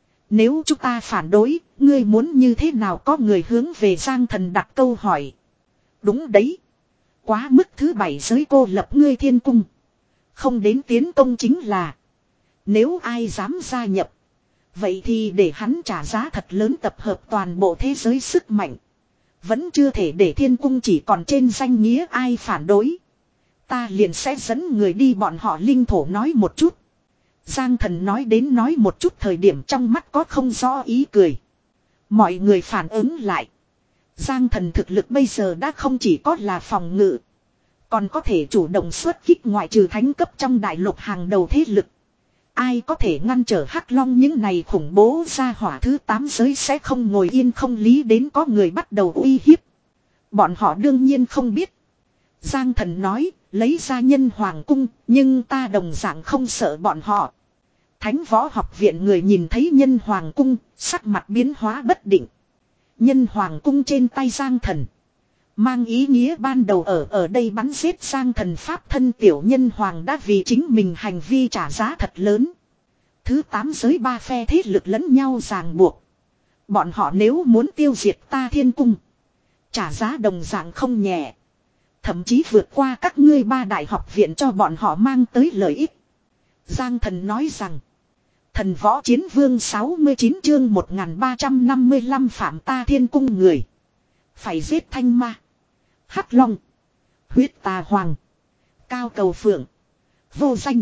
Nếu chúng ta phản đối, ngươi muốn như thế nào? Có người hướng về Giang Thần đặt câu hỏi. Đúng đấy. Quá mức thứ bảy giới cô lập ngươi thiên cung. Không đến tiến công chính là. Nếu ai dám gia nhập. Vậy thì để hắn trả giá thật lớn tập hợp toàn bộ thế giới sức mạnh. Vẫn chưa thể để thiên cung chỉ còn trên danh nghĩa ai phản đối. Ta liền sẽ dẫn người đi bọn họ linh thổ nói một chút. Giang Thần nói đến nói một chút thời điểm trong mắt có không rõ ý cười. Mọi người phản ứng lại. Giang Thần thực lực bây giờ đã không chỉ có là phòng ngự. Còn có thể chủ động xuất kích ngoại trừ thánh cấp trong đại lục hàng đầu thế lực. Ai có thể ngăn trở Hắc Long những này khủng bố ra hỏa thứ tám giới sẽ không ngồi yên không lý đến có người bắt đầu uy hiếp. Bọn họ đương nhiên không biết. Giang Thần nói, lấy ra nhân hoàng cung, nhưng ta đồng dạng không sợ bọn họ. Thánh võ học viện người nhìn thấy nhân hoàng cung, sắc mặt biến hóa bất định. Nhân hoàng cung trên tay Giang Thần. Mang ý nghĩa ban đầu ở ở đây bắn giết Giang Thần pháp thân tiểu nhân hoàng đã vì chính mình hành vi trả giá thật lớn. Thứ tám giới ba phe thế lực lẫn nhau ràng buộc. Bọn họ nếu muốn tiêu diệt ta thiên cung. Trả giá đồng dạng không nhẹ. Thậm chí vượt qua các ngươi ba đại học viện cho bọn họ mang tới lợi ích. Giang Thần nói rằng. Thần võ chiến vương sáu mươi chín chương một nghìn ba trăm năm mươi lăm phạm ta thiên cung người. Phải giết thanh ma. Hắc Long. Huyết tà hoàng. Cao cầu phượng. Vô danh.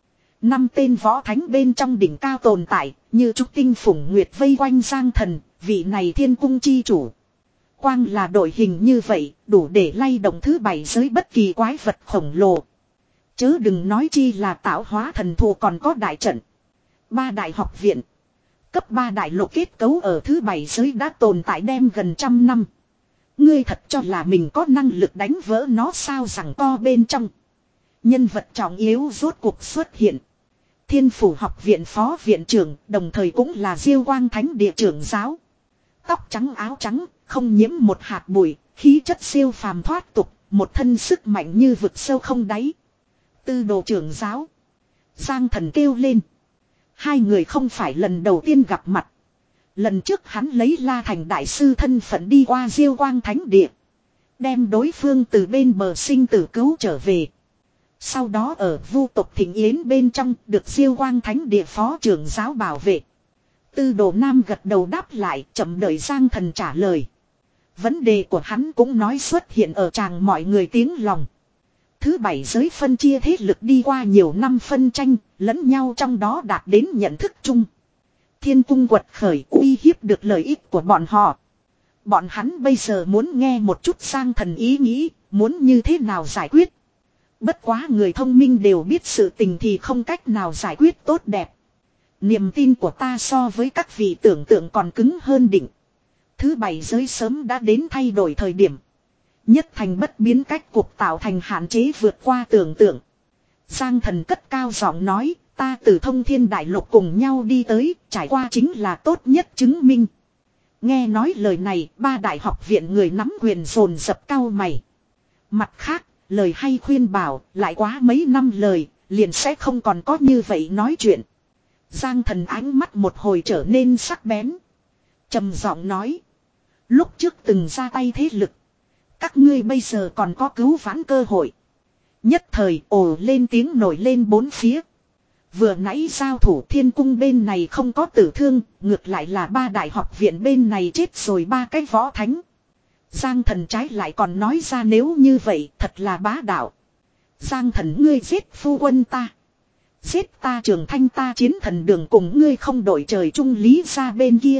Năm tên võ thánh bên trong đỉnh cao tồn tại. Như trúc tinh phủng nguyệt vây quanh Giang Thần. Vị này thiên cung chi chủ. Quang là đội hình như vậy. Đủ để lay động thứ bảy giới bất kỳ quái vật khổng lồ. Chớ đừng nói chi là tạo hóa thần thù còn có đại trận. Ba đại học viện. Cấp ba đại lục kết cấu ở thứ bảy giới đã tồn tại đem gần trăm năm. Ngươi thật cho là mình có năng lực đánh vỡ nó sao rằng co bên trong. Nhân vật trọng yếu rốt cuộc xuất hiện. Thiên phủ học viện phó viện trưởng đồng thời cũng là Diêu Quang Thánh địa trưởng giáo. Tóc trắng áo trắng, không nhiễm một hạt bụi, khí chất siêu phàm thoát tục, một thân sức mạnh như vực sâu không đáy. Tư đồ trưởng giáo. Giang Thần kêu lên. Hai người không phải lần đầu tiên gặp mặt. Lần trước hắn lấy La Thành đại sư thân phận đi qua Diêu Quang Thánh địa. Đem đối phương từ bên bờ sinh tử cứu trở về. Sau đó ở vu tộc Thịnh Yến bên trong được Diêu Quang Thánh địa phó trưởng giáo bảo vệ. Tư đồ nam gật đầu đáp lại chậm đợi Giang Thần trả lời. Vấn đề của hắn cũng nói xuất hiện ở tràng mọi người tiếng lòng. Thứ bảy giới phân chia thế lực đi qua nhiều năm phân tranh, lẫn nhau trong đó đạt đến nhận thức chung. Thiên cung quật khởi uy hiếp được lợi ích của bọn họ. Bọn hắn bây giờ muốn nghe một chút Giang Thần ý nghĩ, muốn như thế nào giải quyết. Bất quá người thông minh đều biết sự tình thì không cách nào giải quyết tốt đẹp. Niềm tin của ta so với các vị tưởng tượng còn cứng hơn đỉnh. Thứ bảy giới sớm đã đến thay đổi thời điểm. Nhất thành bất biến cách cuộc tạo thành hạn chế vượt qua tưởng tượng. Giang Thần cất cao giọng nói, ta từ thông thiên đại lục cùng nhau đi tới, trải qua chính là tốt nhất chứng minh. Nghe nói lời này, ba đại học viện người nắm quyền dồn dập cao mày. Mặt khác, lời hay khuyên bảo, lại quá mấy năm lời, liền sẽ không còn có như vậy nói chuyện. Giang Thần ánh mắt một hồi trở nên sắc bén. Trầm giọng nói, lúc trước từng ra tay thế lực. Các ngươi bây giờ còn có cứu vãn cơ hội. Nhất thời ồ lên tiếng nổi lên bốn phía. Vừa nãy giao thủ thiên cung bên này không có tử thương. Ngược lại là ba đại học viện bên này chết rồi ba cái võ thánh. Giang Thần trái lại còn nói ra nếu như vậy thật là bá đạo. Giang Thần ngươi giết phu quân ta. Giết ta Trường Thanh ta chiến thần đường cùng ngươi không đổi trời chung Lý ra bên kia.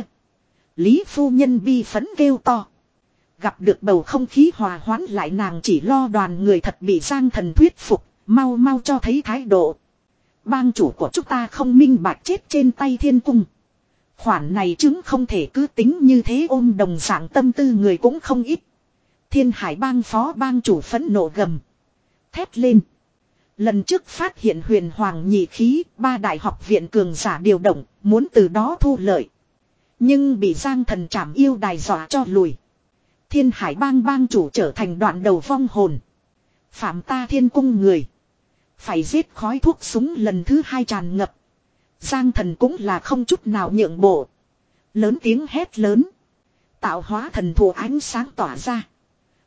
Lý phu nhân bi phấn kêu to. Gặp được bầu không khí hòa hoãn lại nàng chỉ lo đoàn người thật bị Giang Thần thuyết phục, mau mau cho thấy thái độ. Bang chủ của chúng ta không minh bạch chết trên tay thiên cung. Khoản này chứng không thể cứ tính như thế ôm đồng dạng tâm tư người cũng không ít. Thiên Hải bang phó bang chủ phẫn nộ gầm. Thét lên. Lần trước phát hiện huyền hoàng nhị khí, ba đại học viện cường giả điều động, muốn từ đó thu lợi. Nhưng bị Giang Thần trảm yêu đài dọa cho lùi. Thiên Hải bang bang chủ trở thành đoạn đầu vong hồn. Phạm ta thiên cung người. Phải giết khói thuốc súng lần thứ hai tràn ngập. Giang Thần cũng là không chút nào nhượng bộ. Lớn tiếng hét lớn. Tạo hóa thần thù ánh sáng tỏa ra.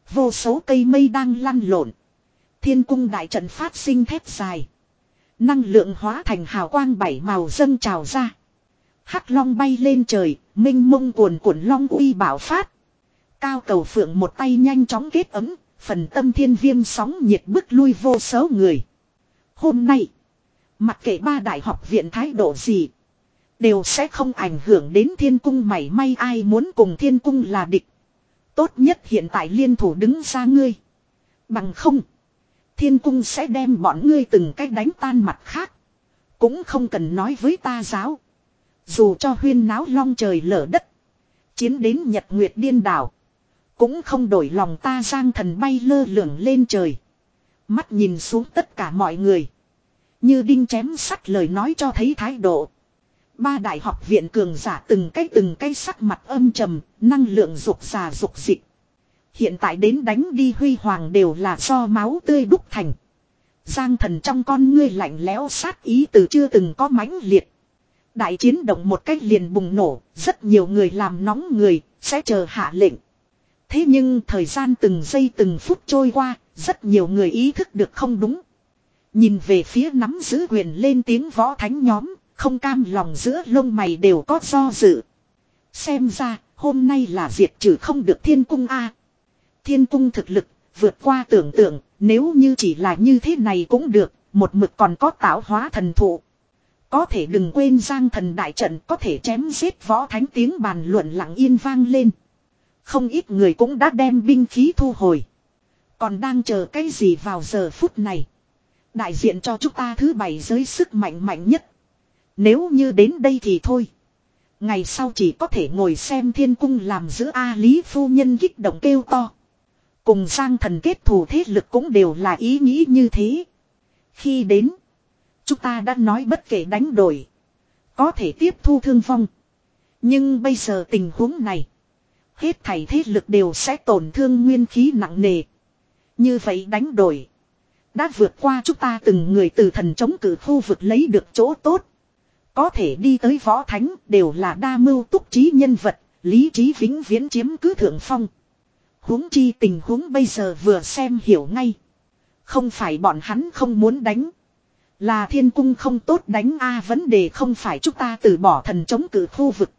Vô số cây mây đang lăn lộn. Thiên cung đại trận phát sinh thét dài. Năng lượng hóa thành hào quang bảy màu dâng trào ra. Hắc long bay lên trời, minh mông cuồn cuộn long uy bạo phát. Cao Cầu Phượng một tay nhanh chóng kết ấm, phần tâm thiên viêm sóng nhiệt bức lui vô số người. Hôm nay, mặc kệ ba đại học viện thái độ gì, đều sẽ không ảnh hưởng đến thiên cung mảy may. Ai muốn cùng thiên cung là địch, tốt nhất hiện tại liên thủ đứng ra ngươi. Bằng không, thiên cung sẽ đem bọn ngươi từng cách đánh tan mặt khác. Cũng không cần nói với ta giáo. Dù cho huyên náo long trời lở đất, chiến đến nhật nguyệt điên đảo, cũng không đổi lòng ta. Giang Thần bay lơ lửng lên trời, mắt nhìn xuống tất cả mọi người, như đinh chém sắt lời nói cho thấy thái độ. Ba đại học viện cường giả từng cái từng cái sắc mặt âm trầm, năng lượng dục già dục dịch. Hiện tại đến đánh đi huy hoàng đều là do máu tươi đúc thành. Giang Thần trong con ngươi lạnh lẽo sát ý từ chưa từng có mãnh liệt. Đại chiến động một cách liền bùng nổ, rất nhiều người làm nóng người, sẽ chờ hạ lệnh. Thế nhưng thời gian từng giây từng phút trôi qua, rất nhiều người ý thức được không đúng. Nhìn về phía nắm giữ quyền lên tiếng võ thánh nhóm, không cam lòng giữa lông mày đều có do dự. Xem ra, hôm nay là diệt trừ không được thiên cung a. Thiên cung thực lực, vượt qua tưởng tượng, nếu như chỉ là như thế này cũng được, một mực còn có tạo hóa thần thụ. Có thể đừng quên Giang Thần đại trận có thể chém giết võ thánh, tiếng bàn luận lặng yên vang lên. Không ít người cũng đã đem binh khí thu hồi. Còn đang chờ cái gì vào giờ phút này? Đại diện cho chúng ta thứ bảy giới sức mạnh mạnh nhất. Nếu như đến đây thì thôi. Ngày sau chỉ có thể ngồi xem thiên cung làm giữa A Lý phu nhân kích động kêu to. Cùng Giang Thần kết thù thế lực cũng đều là ý nghĩ như thế. Khi đến, chúng ta đã nói bất kể đánh đổi, có thể tiếp thu thương vong. Nhưng bây giờ tình huống này, hết thảy thế lực đều sẽ tổn thương nguyên khí nặng nề. Như vậy đánh đổi đã vượt qua chúng ta từng người từ thần chống cử khu vực lấy được chỗ tốt. Có thể đi tới võ thánh đều là đa mưu túc trí nhân vật, lý trí vĩnh viễn chiếm cứ thượng phong. Huống chi tình huống bây giờ vừa xem hiểu ngay. Không phải bọn hắn không muốn đánh, là thiên cung không tốt đánh a. Vấn đề không phải chúng ta từ bỏ thần chống cử khu vực,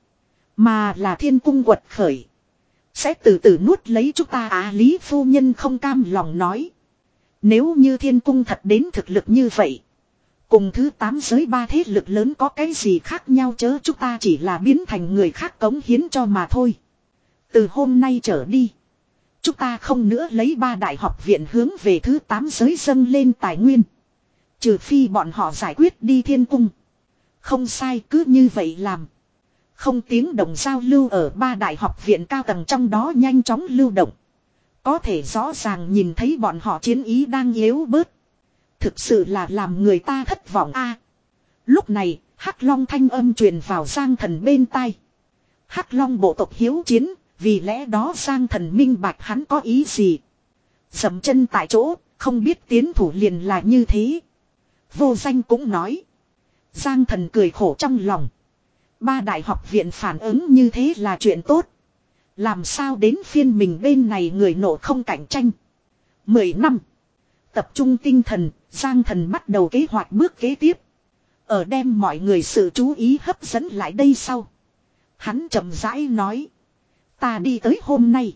mà là thiên cung quật khởi sẽ từ từ nuốt lấy chúng ta. Á Lý phu nhân không cam lòng nói. Nếu như thiên cung thật đến thực lực như vậy, cùng thứ tám giới ba thế lực lớn có cái gì khác nhau, chớ chúng ta chỉ là biến thành người khác cống hiến cho mà thôi. Từ hôm nay trở đi, chúng ta không nữa lấy ba đại học viện hướng về thứ tám giới dâng lên tài nguyên. Trừ phi bọn họ giải quyết đi thiên cung. Không sai, cứ như vậy làm. Không tiếng đồng giao lưu ở ba đại học viện cao tầng trong đó nhanh chóng lưu động. Có thể rõ ràng nhìn thấy bọn họ chiến ý đang yếu bớt. Thực sự là làm người ta thất vọng a. Lúc này, Hắc Long thanh âm truyền vào Giang Thần bên tai. Hắc Long bộ tộc hiếu chiến, vì lẽ đó Giang Thần minh bạch hắn có ý gì. Dậm chân tại chỗ, không biết tiến thủ liền là như thế. Vô Danh cũng nói. Giang Thần cười khổ trong lòng. Ba đại học viện phản ứng như thế là chuyện tốt. Làm sao đến phiên mình bên này người nộ không cạnh tranh. Mười năm. Tập trung tinh thần, Giang Thần bắt đầu kế hoạch bước kế tiếp. Ở đem mọi người sự chú ý hấp dẫn lại đây sau. Hắn chậm rãi nói. Ta đi tới hôm nay.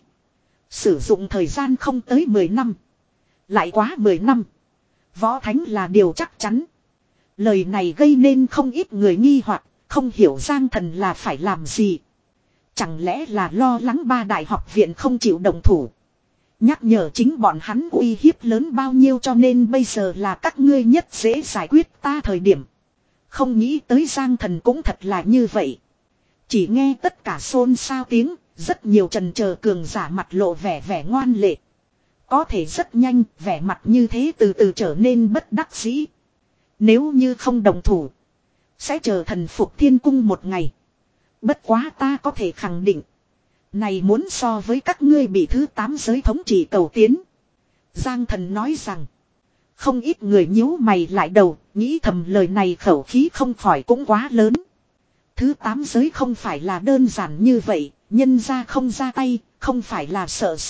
Sử dụng thời gian không tới mười năm. Lại quá mười năm. Võ thánh là điều chắc chắn. Lời này gây nên không ít người nghi hoặc, không hiểu Giang Thần là phải làm gì. Chẳng lẽ là lo lắng ba đại học viện không chịu đồng thủ. Nhắc nhở chính bọn hắn uy hiếp lớn bao nhiêu, cho nên bây giờ là các ngươi nhất dễ giải quyết ta thời điểm. Không nghĩ tới Giang Thần cũng thật là như vậy. Chỉ nghe tất cả xôn xao tiếng, rất nhiều trần chờ cường giả mặt lộ vẻ vẻ ngoan lệ. Có thể rất nhanh, vẻ mặt như thế từ từ trở nên bất đắc dĩ. Nếu như không đồng thủ, sẽ chờ thần phục thiên cung một ngày. Bất quá ta có thể khẳng định, này muốn so với các ngươi bị thứ tám giới thống trị cầu tiến. Giang Thần nói rằng, không ít người nhíu mày lại đầu, nghĩ thầm lời này khẩu khí không khỏi cũng quá lớn. Thứ tám giới không phải là đơn giản như vậy, nhân ra không ra tay, không phải là sợ sệt,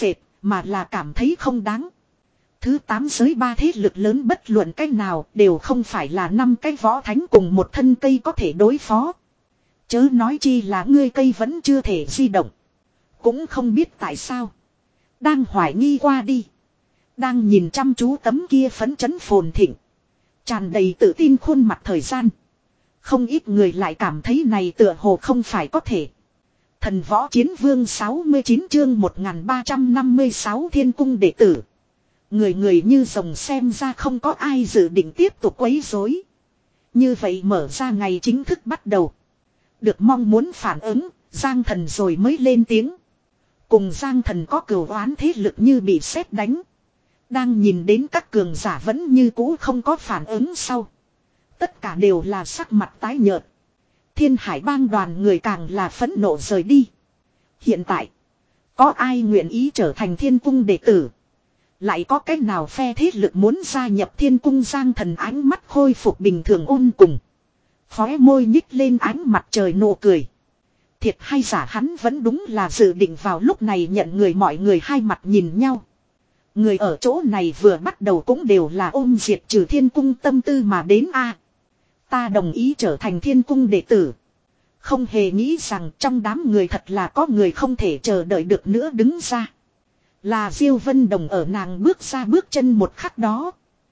mà là cảm thấy không đáng. Thứ tám giới ba thế lực lớn bất luận cách nào đều không phải là năm cái võ thánh cùng một thân cây có thể đối phó. Chớ nói chi là ngươi cây vẫn chưa thể di động. Cũng không biết tại sao. Đang hoài nghi qua đi. Đang nhìn chăm chú tấm kia phấn chấn phồn thịnh. Tràn đầy tự tin khuôn mặt thời gian. Không ít người lại cảm thấy này tựa hồ không phải có thể. Thần võ chiến vương sáu mươi chín chương một nghìn ba trăm năm mươi sáu thiên cung đệ tử. Người người như rồng xem ra không có ai dự định tiếp tục quấy rối. Như vậy mở ra ngày chính thức bắt đầu. Được mong muốn phản ứng, Giang Thần rồi mới lên tiếng. Cùng Giang Thần có cừu oán thế lực như bị sét đánh. Đang nhìn đến các cường giả vẫn như cũ không có phản ứng sau. Tất cả đều là sắc mặt tái nhợt. Thiên Hải bang đoàn người càng là phẫn nộ rời đi. Hiện tại, có ai nguyện ý trở thành thiên cung đệ tử? Lại có cách nào phe thế lực muốn gia nhập thiên cung? Giang Thần ánh mắt khôi phục bình thường ôn cùng. Khóe môi nhích lên ánh mặt trời nụ cười. Thiệt hay giả hắn vẫn đúng là dự định vào lúc này nhận người, mọi người hai mặt nhìn nhau. Người ở chỗ này vừa bắt đầu cũng đều là ôm diệt trừ thiên cung tâm tư mà đến a. Ta đồng ý trở thành thiên cung đệ tử. Không hề nghĩ rằng trong đám người thật là có người không thể chờ đợi được nữa đứng ra. Là Diêu Vân Đồng. Ở nàng bước ra bước chân một khắc đó.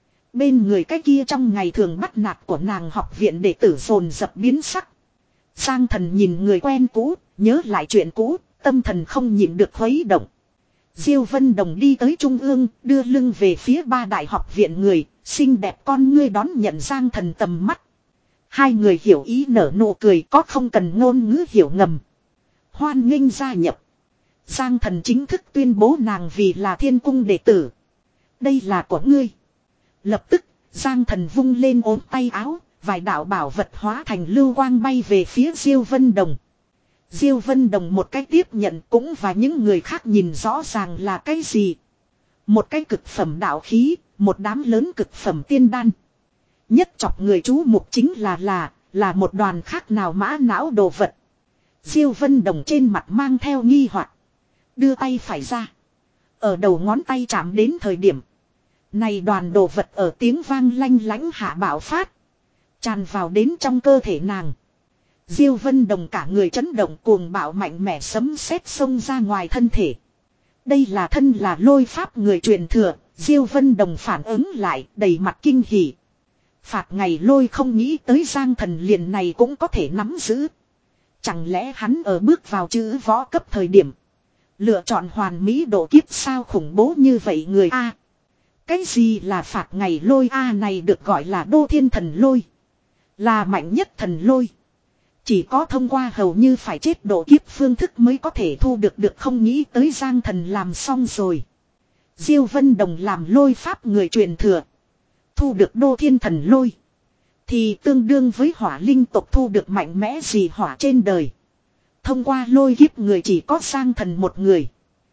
Bên người cái kia trong ngày thường bắt nạt của nàng học viện đệ tử dồn dập biến sắc. Giang Thần nhìn người quen cũ, nhớ lại chuyện cũ, tâm thần không nhịn được khuấy động. Diêu Vân Đồng đi tới trung ương, đưa lưng về phía ba đại học viện người, xinh đẹp con ngươi đón nhận Giang Thần tầm mắt. Hai người hiểu ý nở nụ cười, có không cần ngôn ngữ hiểu ngầm. Hoan nghênh gia nhập. Giang Thần chính thức tuyên bố nàng vì là thiên cung đệ tử. Đây là của ngươi. Lập tức, Giang Thần vung lên ốm tay áo, vài đạo bảo vật hóa thành lưu quang bay về phía Diêu Vân Đồng. Diêu Vân Đồng một cách tiếp nhận, cũng và những người khác nhìn rõ ràng là cái gì. Một cái cực phẩm đạo khí, một đám lớn cực phẩm tiên đan. Nhất chọc người chú mục chính là là, là một đoàn khác nào mã não đồ vật. Diêu Vân Đồng trên mặt mang theo nghi hoặc, đưa tay phải ra. Ở đầu ngón tay chạm đến thời điểm. Này đoàn đồ vật ở tiếng vang lanh lánh hạ bạo phát. Tràn vào đến trong cơ thể nàng. Diêu Vân Đồng cả người chấn động, cuồng bạo mạnh mẽ sấm sét xông ra ngoài thân thể. Đây là thân là lôi pháp người truyền thừa. Diêu Vân Đồng phản ứng lại đầy mặt kinh hỉ. Phạt ngày lôi không nghĩ tới Giang Thần liền này cũng có thể nắm giữ. Chẳng lẽ hắn ở bước vào chữ võ cấp thời điểm lựa chọn hoàn mỹ độ kiếp sao khủng bố như vậy người A. Cái gì là phạt ngày lôi A? Này được gọi là đô thiên thần lôi. Là mạnh nhất thần lôi. Chỉ có thông qua hầu như phải chết độ kiếp phương thức mới có thể thu được được, không nghĩ tới Giang Thần làm xong rồi. Diêu Vân Đồng làm lôi pháp người truyền thừa. Thu được đô thiên thần lôi. Thì tương đương với hỏa linh tộc thu được mạnh mẽ gì hỏa trên đời. Thông qua lôi kiếp người chỉ có Giang Thần một người.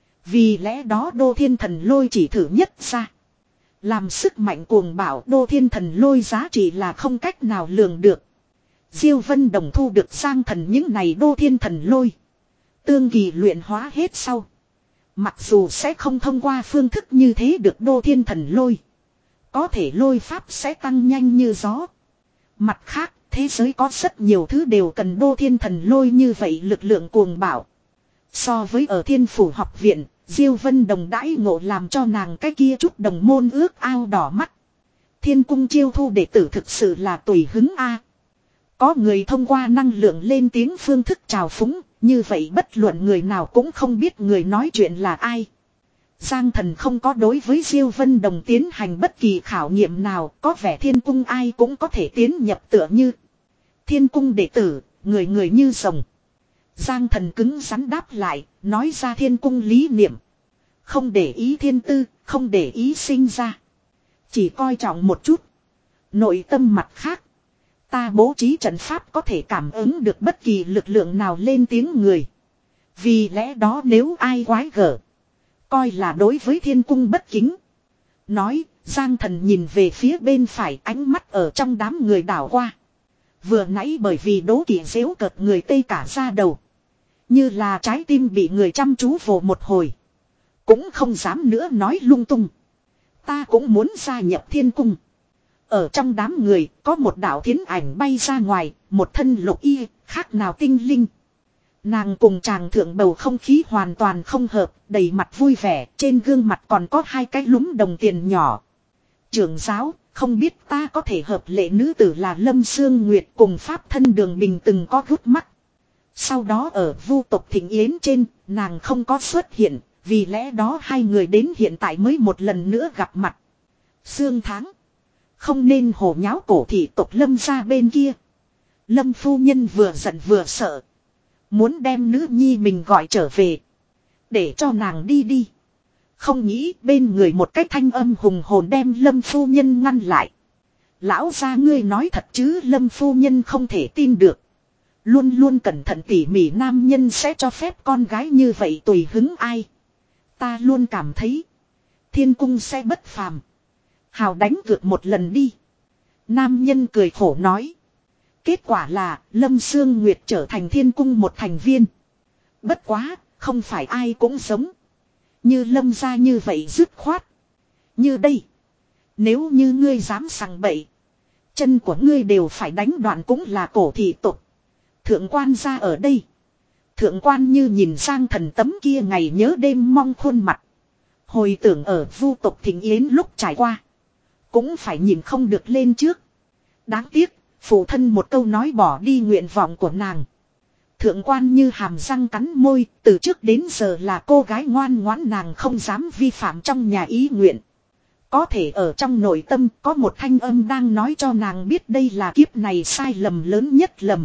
Vì lẽ đó đô thiên thần lôi chỉ thử nhất ra. Làm sức mạnh cuồng bạo, đô thiên thần lôi giá trị là không cách nào lường được. Diêu Vân Đồng thu được Giang Thần những này đô thiên thần lôi. Tương kỳ luyện hóa hết sau. Mặc dù sẽ không thông qua phương thức như thế được đô thiên thần lôi. Có thể lôi pháp sẽ tăng nhanh như gió. Mặt khác, thế giới có rất nhiều thứ đều cần đô thiên thần lôi như vậy lực lượng cuồng bạo. So với ở thiên phủ học viện, Diêu Vân Đồng đãi ngộ làm cho nàng cái kia chút đồng môn ước ao đỏ mắt. Thiên cung chiêu thu đệ tử thực sự là tùy hứng a. Có người thông qua năng lượng lên tiếng phương thức chào phúng, như vậy bất luận người nào cũng không biết người nói chuyện là ai. Giang Thần không có đối với Diêu Vân Đồng tiến hành bất kỳ khảo nghiệm nào, có vẻ thiên cung ai cũng có thể tiến nhập tựa như. Thiên cung đệ tử, người người như rồng. Giang Thần cứng rắn đáp lại, nói ra thiên cung lý niệm. Không để ý thiên tư, không để ý sinh ra. Chỉ coi trọng một chút. Nội tâm mặt khác. Ta bố trí trận pháp có thể cảm ứng được bất kỳ lực lượng nào lên tiếng người. Vì lẽ đó nếu ai quái gở, coi là đối với thiên cung bất kính. Nói, Giang Thần nhìn về phía bên phải, ánh mắt ở trong đám người đảo qua. Vừa nãy bởi vì đố kỵ giễu cợt người tây cả ra đầu. Như là trái tim bị người chăm chú vồ một hồi. Cũng không dám nữa nói lung tung. Ta cũng muốn gia nhập thiên cung. Ở trong đám người có một đạo thiến ảnh bay ra ngoài, một thân lục y, khác nào tinh linh. Nàng cùng chàng thượng bầu không khí hoàn toàn không hợp, đầy mặt vui vẻ, trên gương mặt còn có hai cái lúm đồng tiền nhỏ. Trưởng giáo, không biết ta có thể hợp lệ nữ tử là Lâm Sương Nguyệt cùng Pháp thân Đường Bình từng có gút mắt. Sau đó ở vu tộc thịnh yến trên, nàng không có xuất hiện, vì lẽ đó hai người đến hiện tại mới một lần nữa gặp mặt. Sương tháng. Không nên hổ nháo cổ thị tộc Lâm ra bên kia. Lâm phu nhân vừa giận vừa sợ. Muốn đem nữ nhi mình gọi trở về. Để cho nàng đi đi. Không nghĩ bên người một cái thanh âm hùng hồn đem Lâm phu nhân ngăn lại. Lão gia ngươi nói thật chứ, Lâm phu nhân không thể tin được. Luôn luôn cẩn thận tỉ mỉ nam nhân sẽ cho phép con gái như vậy tùy hứng ai. Ta luôn cảm thấy thiên cung sẽ bất phàm. Hào đánh cược một lần đi. Nam nhân cười khổ nói. Kết quả là Lâm Sương Nguyệt trở thành thiên cung một thành viên. Bất quá, không phải ai cũng giống. Như Lâm gia như vậy dứt khoát. Như đây. Nếu như ngươi dám sằng bậy. Chân của ngươi đều phải đánh đoạn cũng là cổ thị tục. Thượng quan gia ở đây. Thượng quan như nhìn sang thần tấm kia ngày nhớ đêm mong khuôn mặt. Hồi tưởng ở vu tộc thịnh yến lúc trải qua. Cũng phải nhìn không được lên trước. Đáng tiếc, phụ thân một câu nói bỏ đi nguyện vọng của nàng. Thượng quan như hàm răng cắn môi, từ trước đến giờ là cô gái ngoan ngoãn, nàng không dám vi phạm trong nhà ý nguyện. Có thể ở trong nội tâm có một thanh âm đang nói cho nàng biết đây là kiếp này sai lầm lớn nhất lầm.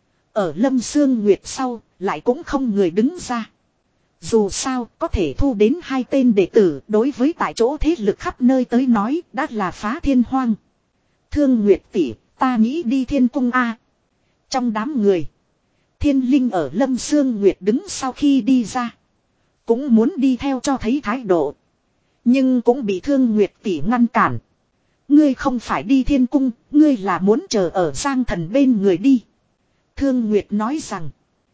Ở Lâm Sương Nguyệt sau, lại cũng không người đứng ra. Dù sao, có thể thu đến hai tên đệ tử đối với tại chỗ thế lực khắp nơi tới nói đã là phá thiên hoang. Thương Nguyệt tỷ, ta nghĩ đi thiên cung a. Trong đám người, thiên linh ở Lâm Sương Nguyệt đứng sau khi đi ra. Cũng muốn đi theo cho thấy thái độ. Nhưng cũng bị Thương Nguyệt tỷ ngăn cản. Ngươi không phải đi thiên cung, ngươi là muốn chờ ở Giang Thần bên người đi. Thương Nguyệt nói rằng.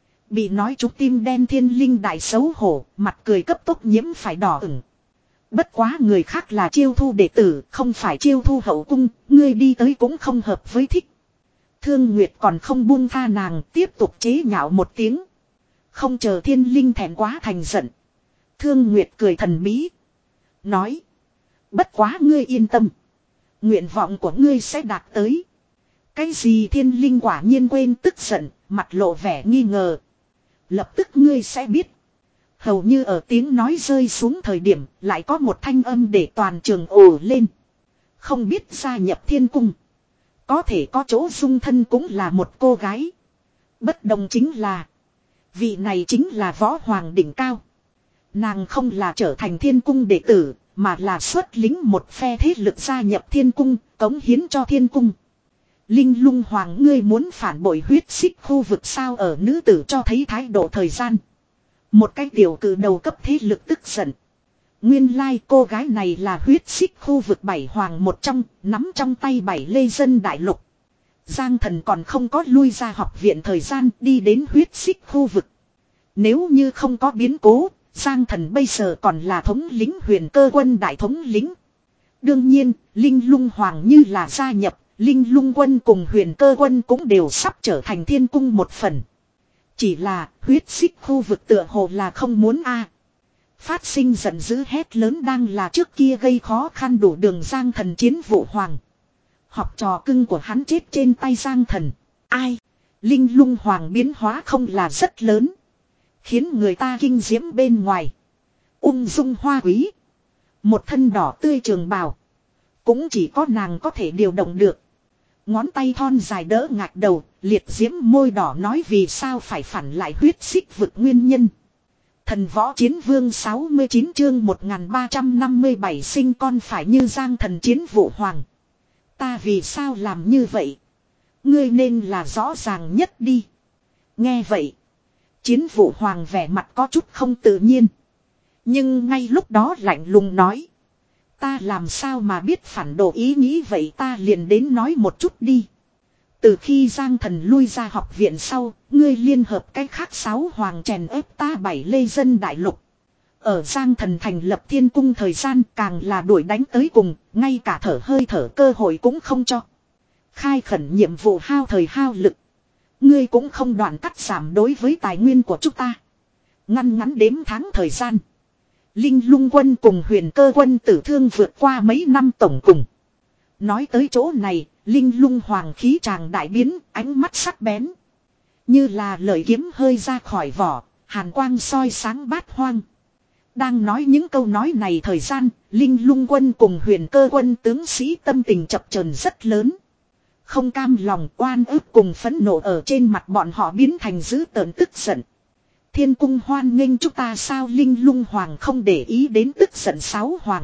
Bị nói trúng tim đen thiên linh đại xấu hổ, mặt cười cấp tốc nhiễm phải đỏ ửng. Bất quá người khác là chiêu thu đệ tử, không phải chiêu thu hậu cung, ngươi đi tới cũng không hợp với thích. Thương Nguyệt còn không buông tha nàng, tiếp tục chế nhạo một tiếng. Không chờ thiên linh thẹn quá thành giận. Thương Nguyệt cười thần bí. Nói. Bất quá ngươi yên tâm. Nguyện vọng của ngươi sẽ đạt tới. Cái gì thiên linh quả nhiên quên tức giận, mặt lộ vẻ nghi ngờ. Lập tức ngươi sẽ biết. Hầu như ở tiếng nói rơi xuống thời điểm, lại có một thanh âm để toàn trường ồ lên. Không biết gia nhập thiên cung. Có thể có chỗ dung thân cũng là một cô gái. Bất đồng chính là. Vị này chính là võ hoàng đỉnh cao. Nàng không là trở thành thiên cung đệ tử, mà là xuất lính một phe thế lực gia nhập thiên cung, cống hiến cho thiên cung. Linh Lung Hoàng ngươi muốn phản bội huyết xích khu vực sao, ở nữ tử cho thấy thái độ thời gian. Một cái tiểu cử đầu cấp thế lực tức giận. Nguyên lai like cô gái này là huyết xích khu vực bảy hoàng một trong, nắm trong tay bảy lê dân đại lục. Giang Thần còn không có lui ra học viện thời gian đi đến huyết xích khu vực. Nếu như không có biến cố, Giang Thần bây giờ còn là thống lĩnh huyền cơ quân đại thống lĩnh. Đương nhiên, Linh Lung Hoàng như là gia nhập. Linh Lung quân cùng huyền cơ quân cũng đều sắp trở thành thiên cung một phần. Chỉ là huyết xích khu vực tựa hồ là không muốn a. Phát sinh giận dữ hét lớn đang là trước kia gây khó khăn đủ đường Giang Thần chiến vụ hoàng. Học trò cưng của hắn chết trên tay Giang Thần. Ai? Linh Lung Hoàng biến hóa không là rất lớn. Khiến người ta kinh diễm bên ngoài. Ung dung hoa quý. Một thân đỏ tươi trường bào. Cũng chỉ có nàng có thể điều động được. Ngón tay thon dài đỡ ngạc đầu, liệt diễm môi đỏ nói vì sao phải phản lại huyết xích vực nguyên nhân. Thần võ chiến vương sáu mươi chín chương một nghìn ba trăm năm mươi bảy sinh con phải như Giang Thần chiến vụ hoàng. Ta vì sao làm như vậy? Ngươi nên là rõ ràng nhất đi. Nghe vậy. Chiến vụ hoàng vẻ mặt có chút không tự nhiên. Nhưng ngay lúc đó lạnh lùng nói. Ta làm sao mà biết phản đồ ý nghĩ vậy, ta liền đến nói một chút đi. Từ khi Giang Thần lui ra học viện sau, ngươi liên hợp cách khác sáu hoàng chèn ép ta bảy lê dân đại lục. Ở Giang Thần thành lập thiên cung thời gian càng là đuổi đánh tới cùng, ngay cả thở hơi thở cơ hội cũng không cho. Khai khẩn nhiệm vụ hao thời hao lực. Ngươi cũng không đoạn cắt giảm đối với tài nguyên của chúng ta. Ngăn ngắn đếm tháng thời gian. Linh Lung quân cùng Huyền Cơ quân tử thương vượt qua mấy năm tổng cùng. Nói tới chỗ này, Linh Lung hoàng khí tràng đại biến, ánh mắt sắc bén. Như là lời kiếm hơi ra khỏi vỏ, hàn quang soi sáng bát hoang. Đang nói những câu nói này thời gian, Linh Lung quân cùng Huyền Cơ quân tướng sĩ tâm tình chập chờn rất lớn. Không cam lòng, oan ức cùng phẫn nộ ở trên mặt bọn họ biến thành dữ tợn tức giận. Thiên cung hoan nghênh chúng ta sao? Linh Lung hoàng không để ý đến tức giận sáu hoàng.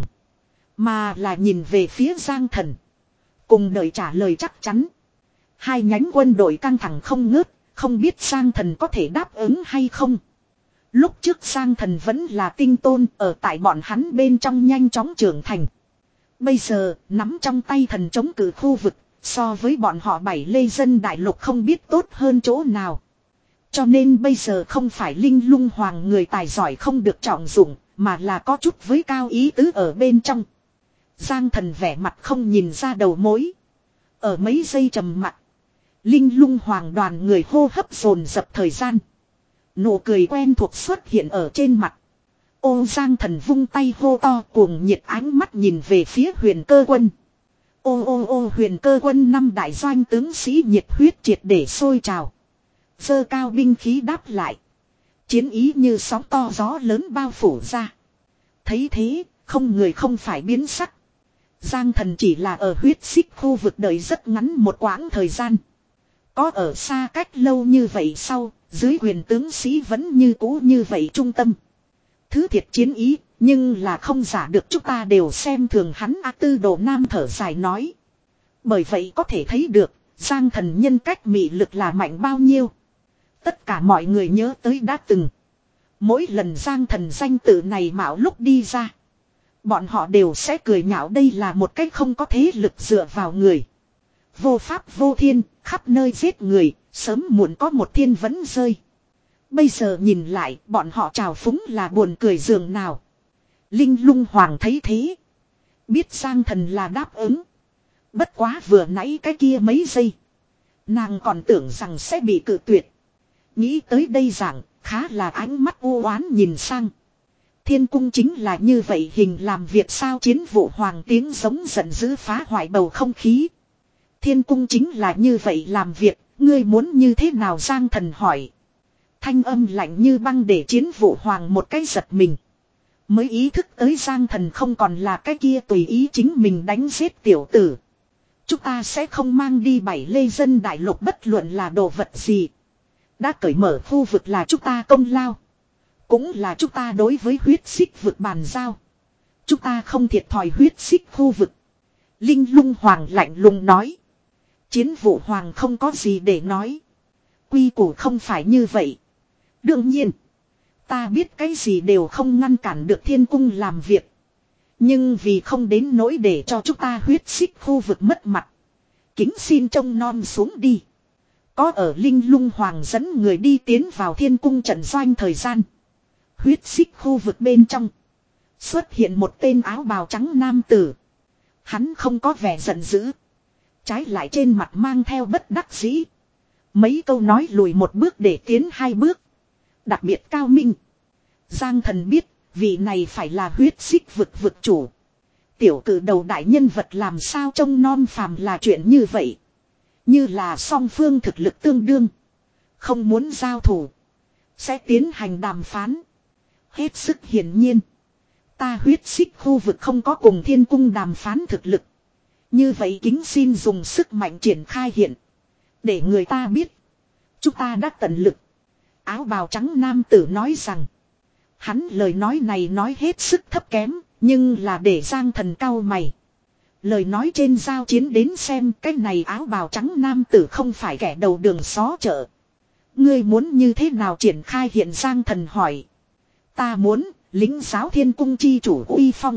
Mà là nhìn về phía Giang Thần. Cùng đợi trả lời chắc chắn. Hai nhánh quân đội căng thẳng không ngớt, không biết Giang Thần có thể đáp ứng hay không. Lúc trước Giang Thần vẫn là tinh tôn ở tại bọn hắn bên trong nhanh chóng trưởng thành. Bây giờ nắm trong tay thần chống cử khu vực, so với bọn họ bảy lê dân đại lục không biết tốt hơn chỗ nào. Cho nên bây giờ không phải Linh Lung hoàng người tài giỏi không được trọng dụng, mà là có chút với cao ý tứ ở bên trong. Giang Thần vẻ mặt không nhìn ra đầu mối. Ở mấy giây trầm mặc, Linh Lung hoàng đoàn người hô hấp dồn dập thời gian. Nụ cười quen thuộc xuất hiện ở trên mặt. Ô Giang Thần vung tay hô to, cuồng nhiệt ánh mắt nhìn về phía Huyền Cơ quân. Ô ô ô Huyền Cơ quân năm đại doanh tướng sĩ nhiệt huyết triệt để sôi trào. Giơ cao binh khí đáp lại. Chiến ý như sóng to gió lớn bao phủ ra. Thấy thế, không người không phải biến sắc. Giang Thần chỉ là ở huyết xích khu vực đợi rất ngắn một quãng thời gian. Có ở xa cách lâu như vậy sau, dưới quyền tướng sĩ vẫn như cũ như vậy trung tâm. Thứ thiệt chiến ý, nhưng là không giả được chúng ta đều xem thường hắn. A Tư Đồ Nam thở dài nói. Bởi vậy có thể thấy được, Giang Thần nhân cách mị lực là mạnh bao nhiêu. Tất cả mọi người nhớ tới đã từng. Mỗi lần Giang Thần danh tự này mạo lúc đi ra, bọn họ đều sẽ cười nhạo đây là một cách không có thế lực dựa vào người. Vô pháp vô thiên, khắp nơi giết người, sớm muộn có một thiên vẫn rơi. Bây giờ nhìn lại, bọn họ trào phúng là buồn cười dường nào. Linh Lung hoàng thấy thế, biết Giang Thần là đáp ứng. Bất quá vừa nãy cái kia mấy giây, nàng còn tưởng rằng sẽ bị cự tuyệt. Nghĩ tới đây rằng, khá là ánh mắt u oán nhìn sang. Thiên cung chính là như vậy hình làm việc sao? Chiến vụ hoàng tiếng giống giận dữ phá hoại bầu không khí. Thiên cung chính là như vậy làm việc, ngươi muốn như thế nào? Giang Thần hỏi. Thanh âm lạnh như băng để chiến vụ hoàng một cái giật mình. Mới ý thức tới Giang Thần không còn là cái kia tùy ý chính mình đánh giết tiểu tử. Chúng ta sẽ không mang đi bảy lê dân đại lục bất luận là đồ vật gì. Đã cởi mở khu vực là chúng ta công lao. Cũng là chúng ta đối với huyết xích vực bàn giao. Chúng ta không thiệt thòi huyết xích khu vực. Linh Lung hoàng lạnh lùng nói. Chiến vụ hoàng không có gì để nói. Quy củ không phải như vậy. Đương nhiên, ta biết cái gì đều không ngăn cản được thiên cung làm việc. Nhưng vì không đến nỗi để cho chúng ta huyết xích khu vực mất mặt, kính xin trông nom xuống đi. Có ở Linh Lung hoàng dẫn người đi tiến vào thiên cung trận doanh thời gian, huyết xích khu vực bên trong xuất hiện một tên áo bào trắng nam tử. Hắn không có vẻ giận dữ, trái lại trên mặt mang theo bất đắc dĩ. Mấy câu nói lùi một bước để tiến hai bước, đặc biệt cao minh. Giang Thần biết vị này phải là huyết xích vực vực chủ. Tiểu cử đầu đại nhân vật làm sao trông nom phàm là chuyện như vậy. Như là song phương thực lực tương đương, không muốn giao thủ, sẽ tiến hành đàm phán. Hết sức hiển nhiên, ta huyết xích khu vực không có cùng thiên cung đàm phán thực lực. Như vậy kính xin dùng sức mạnh triển khai hiện, để người ta biết chúng ta đã tận lực. Áo bào trắng nam tử nói rằng. Hắn lời nói này nói hết sức thấp kém, nhưng là để Giang Thần cau mày. Lời nói trên giao chiến đến xem cái này áo bào trắng nam tử không phải kẻ đầu đường xó chợ. Ngươi muốn như thế nào triển khai hiện? Giang Thần hỏi. Ta muốn lính giáo thiên cung chi chủ uy phong.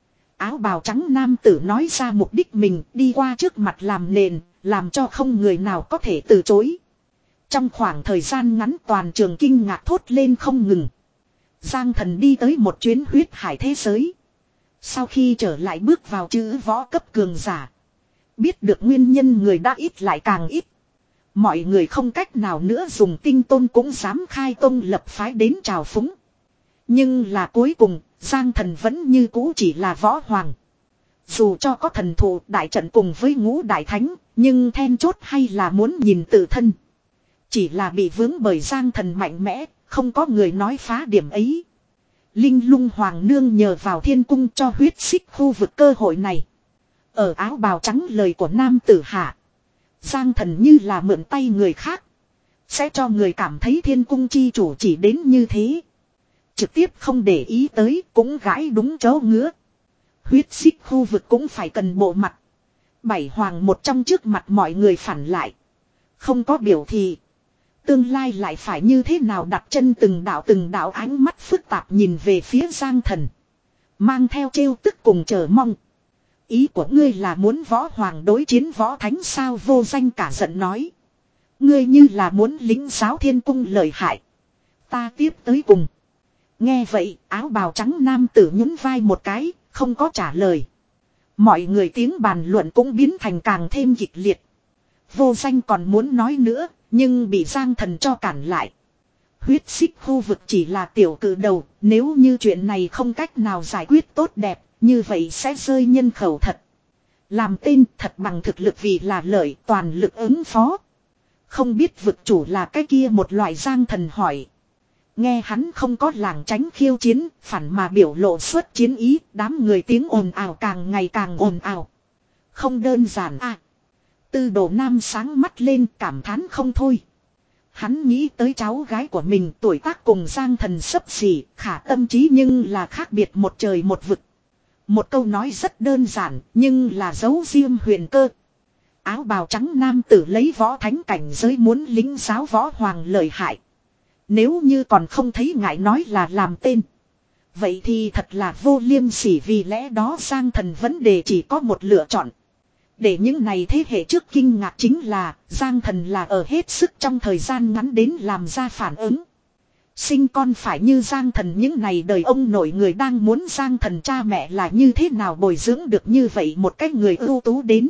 Áo bào trắng nam tử nói ra mục đích mình, đi qua trước mặt làm nền, làm cho không người nào có thể từ chối. Trong khoảng thời gian ngắn toàn trường kinh ngạc thốt lên không ngừng. Giang Thần đi tới một chuyến huyết hải thế giới. Sau khi trở lại bước vào chữ võ cấp cường giả. Biết được nguyên nhân người đã ít lại càng ít. Mọi người không cách nào nữa dùng tinh tôn cũng dám khai tông lập phái đến trào phúng. Nhưng là cuối cùng, Giang Thần vẫn như cũ chỉ là võ hoàng. Dù cho có thần thụ đại trận cùng với ngũ đại thánh, nhưng then chốt hay là muốn nhìn tự thân. Chỉ là bị vướng bởi Giang Thần mạnh mẽ, không có người nói phá điểm ấy. Linh Lung Hoàng nương nhờ vào thiên cung cho huyết xích khu vực cơ hội này. Ở áo bào trắng lời của nam tử hạ. Giang Thần như là mượn tay người khác. Sẽ cho người cảm thấy thiên cung chi chủ chỉ đến như thế. Trực tiếp không để ý tới cũng gãi đúng chỗ ngứa. Huyết xích khu vực cũng phải cần bộ mặt. Bảy hoàng một trong trước mặt mọi người phản lại. Không có biểu thị. Tương lai lại phải như thế nào đặt chân từng đạo từng đạo ánh mắt phức tạp nhìn về phía Giang Thần. Mang theo trêu tức cùng chờ mong. Ý của ngươi là muốn võ hoàng đối chiến võ thánh sao? Vô Danh cả giận nói. Ngươi như là muốn lính giáo thiên cung lợi hại. Ta tiếp tới cùng. Nghe vậy áo bào trắng nam tử nhún vai một cái, không có trả lời. Mọi người tiếng bàn luận cũng biến thành càng thêm kịch liệt. Vô Danh còn muốn nói nữa, nhưng bị Giang Thần cho cản lại. Huyết xích khu vực chỉ là tiểu cử đầu, nếu như chuyện này không cách nào giải quyết tốt đẹp, như vậy sẽ rơi nhân khẩu thật. Làm tên thật bằng thực lực vì là lợi toàn lực ứng phó. Không biết vực chủ là cái kia một loại? Giang Thần hỏi. Nghe hắn không có lảng tránh khiêu chiến, phản mà biểu lộ xuất chiến ý, đám người tiếng ồn ào càng ngày càng ồn ào. Không đơn giản à. Tư Đồ Nam sáng mắt lên cảm thán không thôi. Hắn nghĩ tới cháu gái của mình tuổi tác cùng Giang Thần xấp xỉ, khả tâm trí nhưng là khác biệt một trời một vực. Một câu nói rất đơn giản, nhưng là dấu riêng huyền cơ. Áo bào trắng nam tử lấy võ thánh cảnh giới muốn lính giáo võ hoàng lợi hại. Nếu như còn không thấy ngại nói là làm tên. Vậy thì thật là vô liêm sỉ, vì lẽ đó Giang Thần vấn đề chỉ có một lựa chọn. Để những này thế hệ trước kinh ngạc chính là Giang Thần là ở hết sức trong thời gian ngắn đến làm ra phản ứng. Sinh con phải như Giang Thần những này đời ông nội người đang muốn Giang Thần cha mẹ là như thế nào bồi dưỡng được như vậy một cái người ưu tú đến.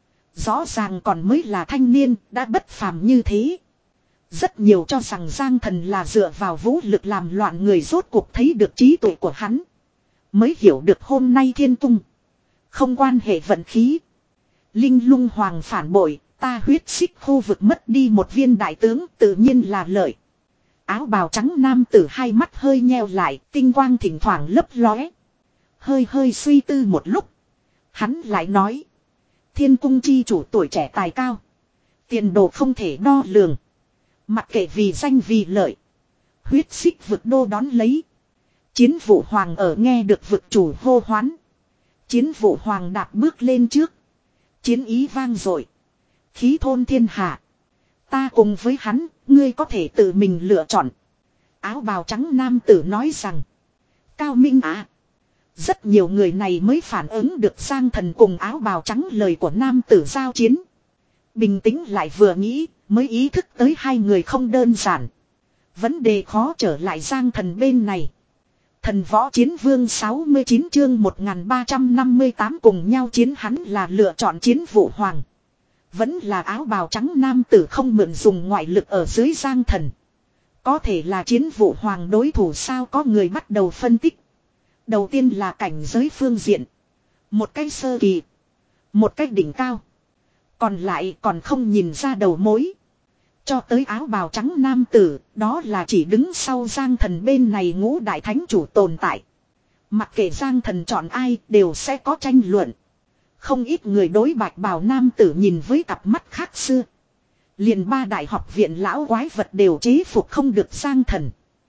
Rõ ràng còn mới là thanh niên đã bất phàm như thế. Rất nhiều cho rằng Giang Thần là dựa vào vũ lực làm loạn người, rốt cuộc thấy được trí tuệ của hắn. Mới hiểu được hôm nay thiên cung. Không quan hệ vận khí. Linh Lung Hoàng phản bội, ta huyết xích khu vực mất đi một viên đại tướng tự nhiên là lợi. Áo bào trắng nam tử hai mắt hơi nheo lại, tinh quang thỉnh thoảng lấp lóe. Hơi hơi suy tư một lúc. Hắn lại nói. Thiên cung chi chủ tuổi trẻ tài cao. Tiền đồ không thể đo lường. Mặc kệ vì danh vì lợi. Huyết xích vực đô đón lấy. Chiến vụ hoàng ở nghe được vực chủ hô hoán. Chiến vụ hoàng đạp bước lên trước. Chiến ý vang dội. Khí thôn thiên hạ. Ta cùng với hắn, ngươi có thể tự mình lựa chọn. Áo bào trắng nam tử nói rằng. Cao minh à. Rất nhiều người này mới phản ứng được Giang Thần cùng áo bào trắng lời của nam tử giao chiến. Bình tĩnh lại vừa nghĩ, mới ý thức tới hai người không đơn giản. Vấn đề khó trở lại Giang Thần bên này. Thần võ chiến vương sáu mươi chín chương một nghìn ba trăm năm mươi tám cùng nhau chiến, hắn là lựa chọn chiến vụ hoàng. Vẫn là áo bào trắng nam tử không mượn dùng ngoại lực ở dưới Giang Thần. Có thể là chiến vụ hoàng đối thủ sao? Có người bắt đầu phân tích. Đầu tiên là cảnh giới phương diện. Một cách sơ kỳ. Một cách đỉnh cao. Còn lại còn không nhìn ra đầu mối. Cho tới áo bào trắng nam tử, đó là chỉ đứng sau Giang Thần bên này ngũ đại thánh chủ tồn tại. Mặc kệ Giang Thần chọn ai đều sẽ có tranh luận. Không ít người đối bạch bào nam tử nhìn với cặp mắt khác xưa. Liền ba đại học viện lão quái vật đều chế phục không được Giang Thần.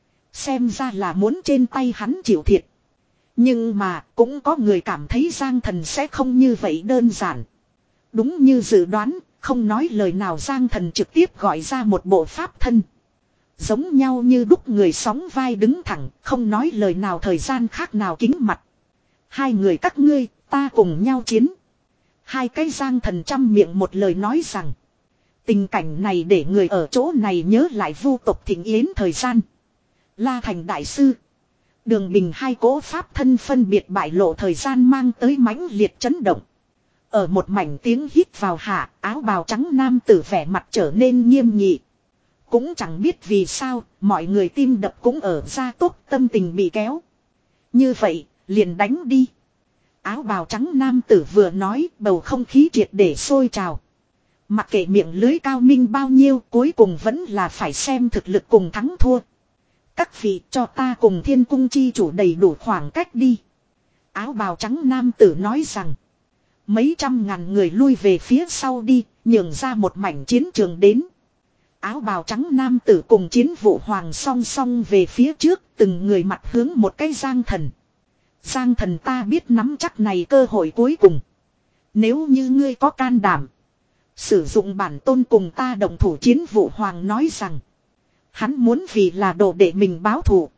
Xem ra là muốn trên tay hắn chịu thiệt. Nhưng mà cũng có người cảm thấy Giang Thần sẽ không như vậy đơn giản. Đúng như dự đoán, không nói lời nào Giang Thần trực tiếp gọi ra một bộ pháp thân. Giống nhau như đúc người sóng vai đứng thẳng, không nói lời nào, thời gian khác nào kính mặt. Hai người các ngươi, ta cùng nhau chiến. Hai cái Giang Thần trăm miệng một lời nói rằng. Tình cảnh này để người ở chỗ này nhớ lại vu tộc Thịnh Yến thời gian. La Thành đại sư. Đường bình hai cỗ pháp thân phân biệt bại lộ thời gian mang tới mãnh liệt chấn động. Ở một mảnh tiếng hít vào hạ, áo bào trắng nam tử vẻ mặt trở nên nghiêm nghị. Cũng chẳng biết vì sao, mọi người tim đập cũng ở gia tốc, tâm tình bị kéo. Như vậy, liền đánh đi. Áo bào trắng nam tử vừa nói, bầu không khí triệt để sôi trào. Mặc kệ miệng lưới cao minh bao nhiêu, cuối cùng vẫn là phải xem thực lực cùng thắng thua. Các vị cho ta cùng thiên cung chi chủ đầy đủ khoảng cách đi. Áo bào trắng nam tử nói rằng. Mấy trăm ngàn người lui về phía sau đi, nhường ra một mảnh chiến trường đến. Áo bào trắng nam tử cùng chiến vụ hoàng song song về phía trước, từng người mặt hướng một cái Giang Thần. Giang Thần ta biết nắm chắc này cơ hội cuối cùng. Nếu như ngươi có can đảm, sử dụng bản tôn cùng ta đồng thủ. Chiến vụ hoàng nói rằng. Hắn muốn vì là đồ đệ mình báo thù.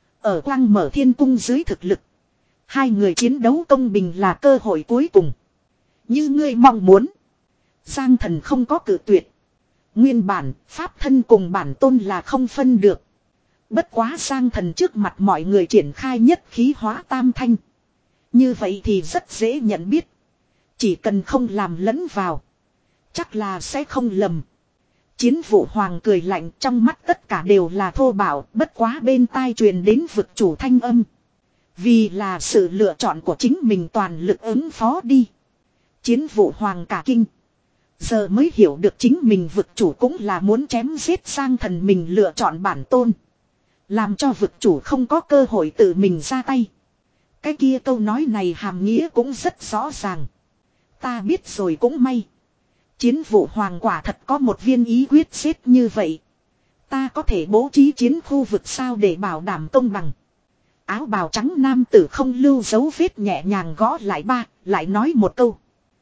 Ở quang mở thiên cung dưới thực lực. Hai người chiến đấu công bình là cơ hội cuối cùng. Như ngươi mong muốn. Giang Thần không có cự tuyệt. Nguyên bản, pháp thân cùng bản tôn là không phân được. Bất quá Giang Thần trước mặt mọi người triển khai nhất khí hóa tam thanh. Như vậy thì rất dễ nhận biết. Chỉ cần không làm lẫn vào. Chắc là sẽ không lầm. Chiến vụ hoàng cười lạnh, trong mắt tất cả đều là thô bạo, bất quá bên tai truyền đến vực chủ thanh âm. Vì là sự lựa chọn của chính mình toàn lực ứng phó đi. Chiến vụ hoàng cả kinh. Giờ mới hiểu được chính mình vực chủ cũng là muốn chém giết Giang Thần mình lựa chọn bản tôn. Làm cho vực chủ không có cơ hội tự mình ra tay. Cái kia câu nói này hàm nghĩa cũng rất rõ ràng. Ta biết rồi cũng may. Chiến vụ hoàng quả thật có một viên ý quyết giết như vậy. Ta có thể bố trí chiến khu vực sao để bảo đảm công bằng. Áo bào trắng nam tử không lưu dấu vết nhẹ nhàng gõ lại ba, lại nói một câu.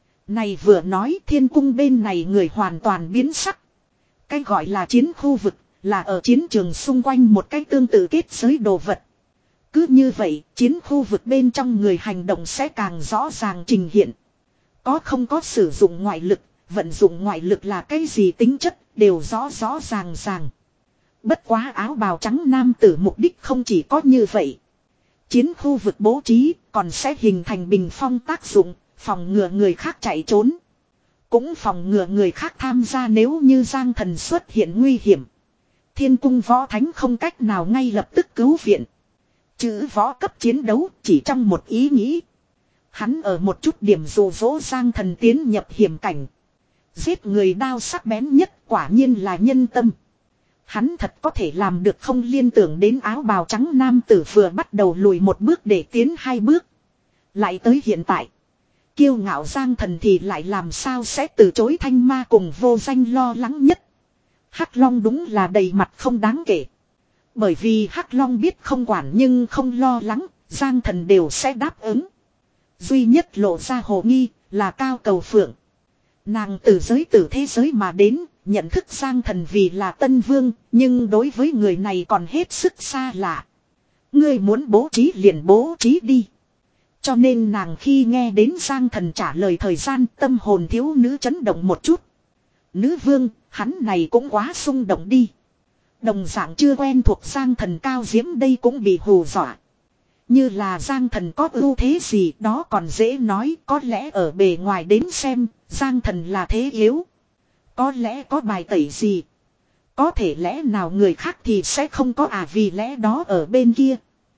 Này vừa nói thiên cung bên này người hoàn toàn biến sắc. Cái gọi là chiến khu vực là ở chiến trường xung quanh một cái tương tự kết giới đồ vật. Cứ như vậy chiến khu vực bên trong người hành động sẽ càng rõ ràng trình hiện. Có không có sử dụng ngoại lực, vận dụng ngoại lực là cái gì tính chất đều rõ rõ ràng ràng. Bất quá áo bào trắng nam tử mục đích không chỉ có như vậy. Chiến khu vực bố trí còn sẽ hình thành bình phong tác dụng. Phòng ngừa người khác chạy trốn. Cũng phòng ngừa người khác tham gia nếu như Giang Thần xuất hiện nguy hiểm. Thiên cung võ thánh không cách nào ngay lập tức cứu viện. Chữ võ cấp chiến đấu chỉ trong một ý nghĩ. Hắn ở một chút điểm dụ dỗ Giang Thần tiến nhập hiểm cảnh. Giết người đao sắc bén nhất quả nhiên là nhân tâm. Hắn thật có thể làm được không liên tưởng đến áo bào trắng nam tử vừa bắt đầu lùi một bước để tiến hai bước. Lại tới hiện tại. Kiêu ngạo Giang Thần thì lại làm sao sẽ từ chối thanh ma cùng vô danh lo lắng nhất. Hắc Long đúng là đầy mặt không đáng kể. Bởi vì Hắc Long biết không quản nhưng không lo lắng, Giang Thần đều sẽ đáp ứng. Duy nhất lộ ra hồ nghi là Cao Cầu Phượng. Nàng từ giới từ thế giới mà đến, nhận thức Giang Thần vì là Tân Vương, nhưng đối với người này còn hết sức xa lạ. Ngươi muốn bố trí liền bố trí đi. Cho nên nàng khi nghe đến Giang Thần trả lời thời gian tâm hồn thiếu nữ chấn động một chút. Nữ vương, hắn này cũng quá xung động đi. Đồng dạng chưa quen thuộc Giang Thần cao diễm đây cũng bị hù dọa. Như là Giang Thần có ưu thế gì đó còn dễ nói, có lẽ ở bề ngoài đến xem, Giang Thần là thế yếu. Có lẽ có bài tẩy gì. Có thể lẽ nào người khác thì sẽ không có à vì lẽ đó ở bên kia.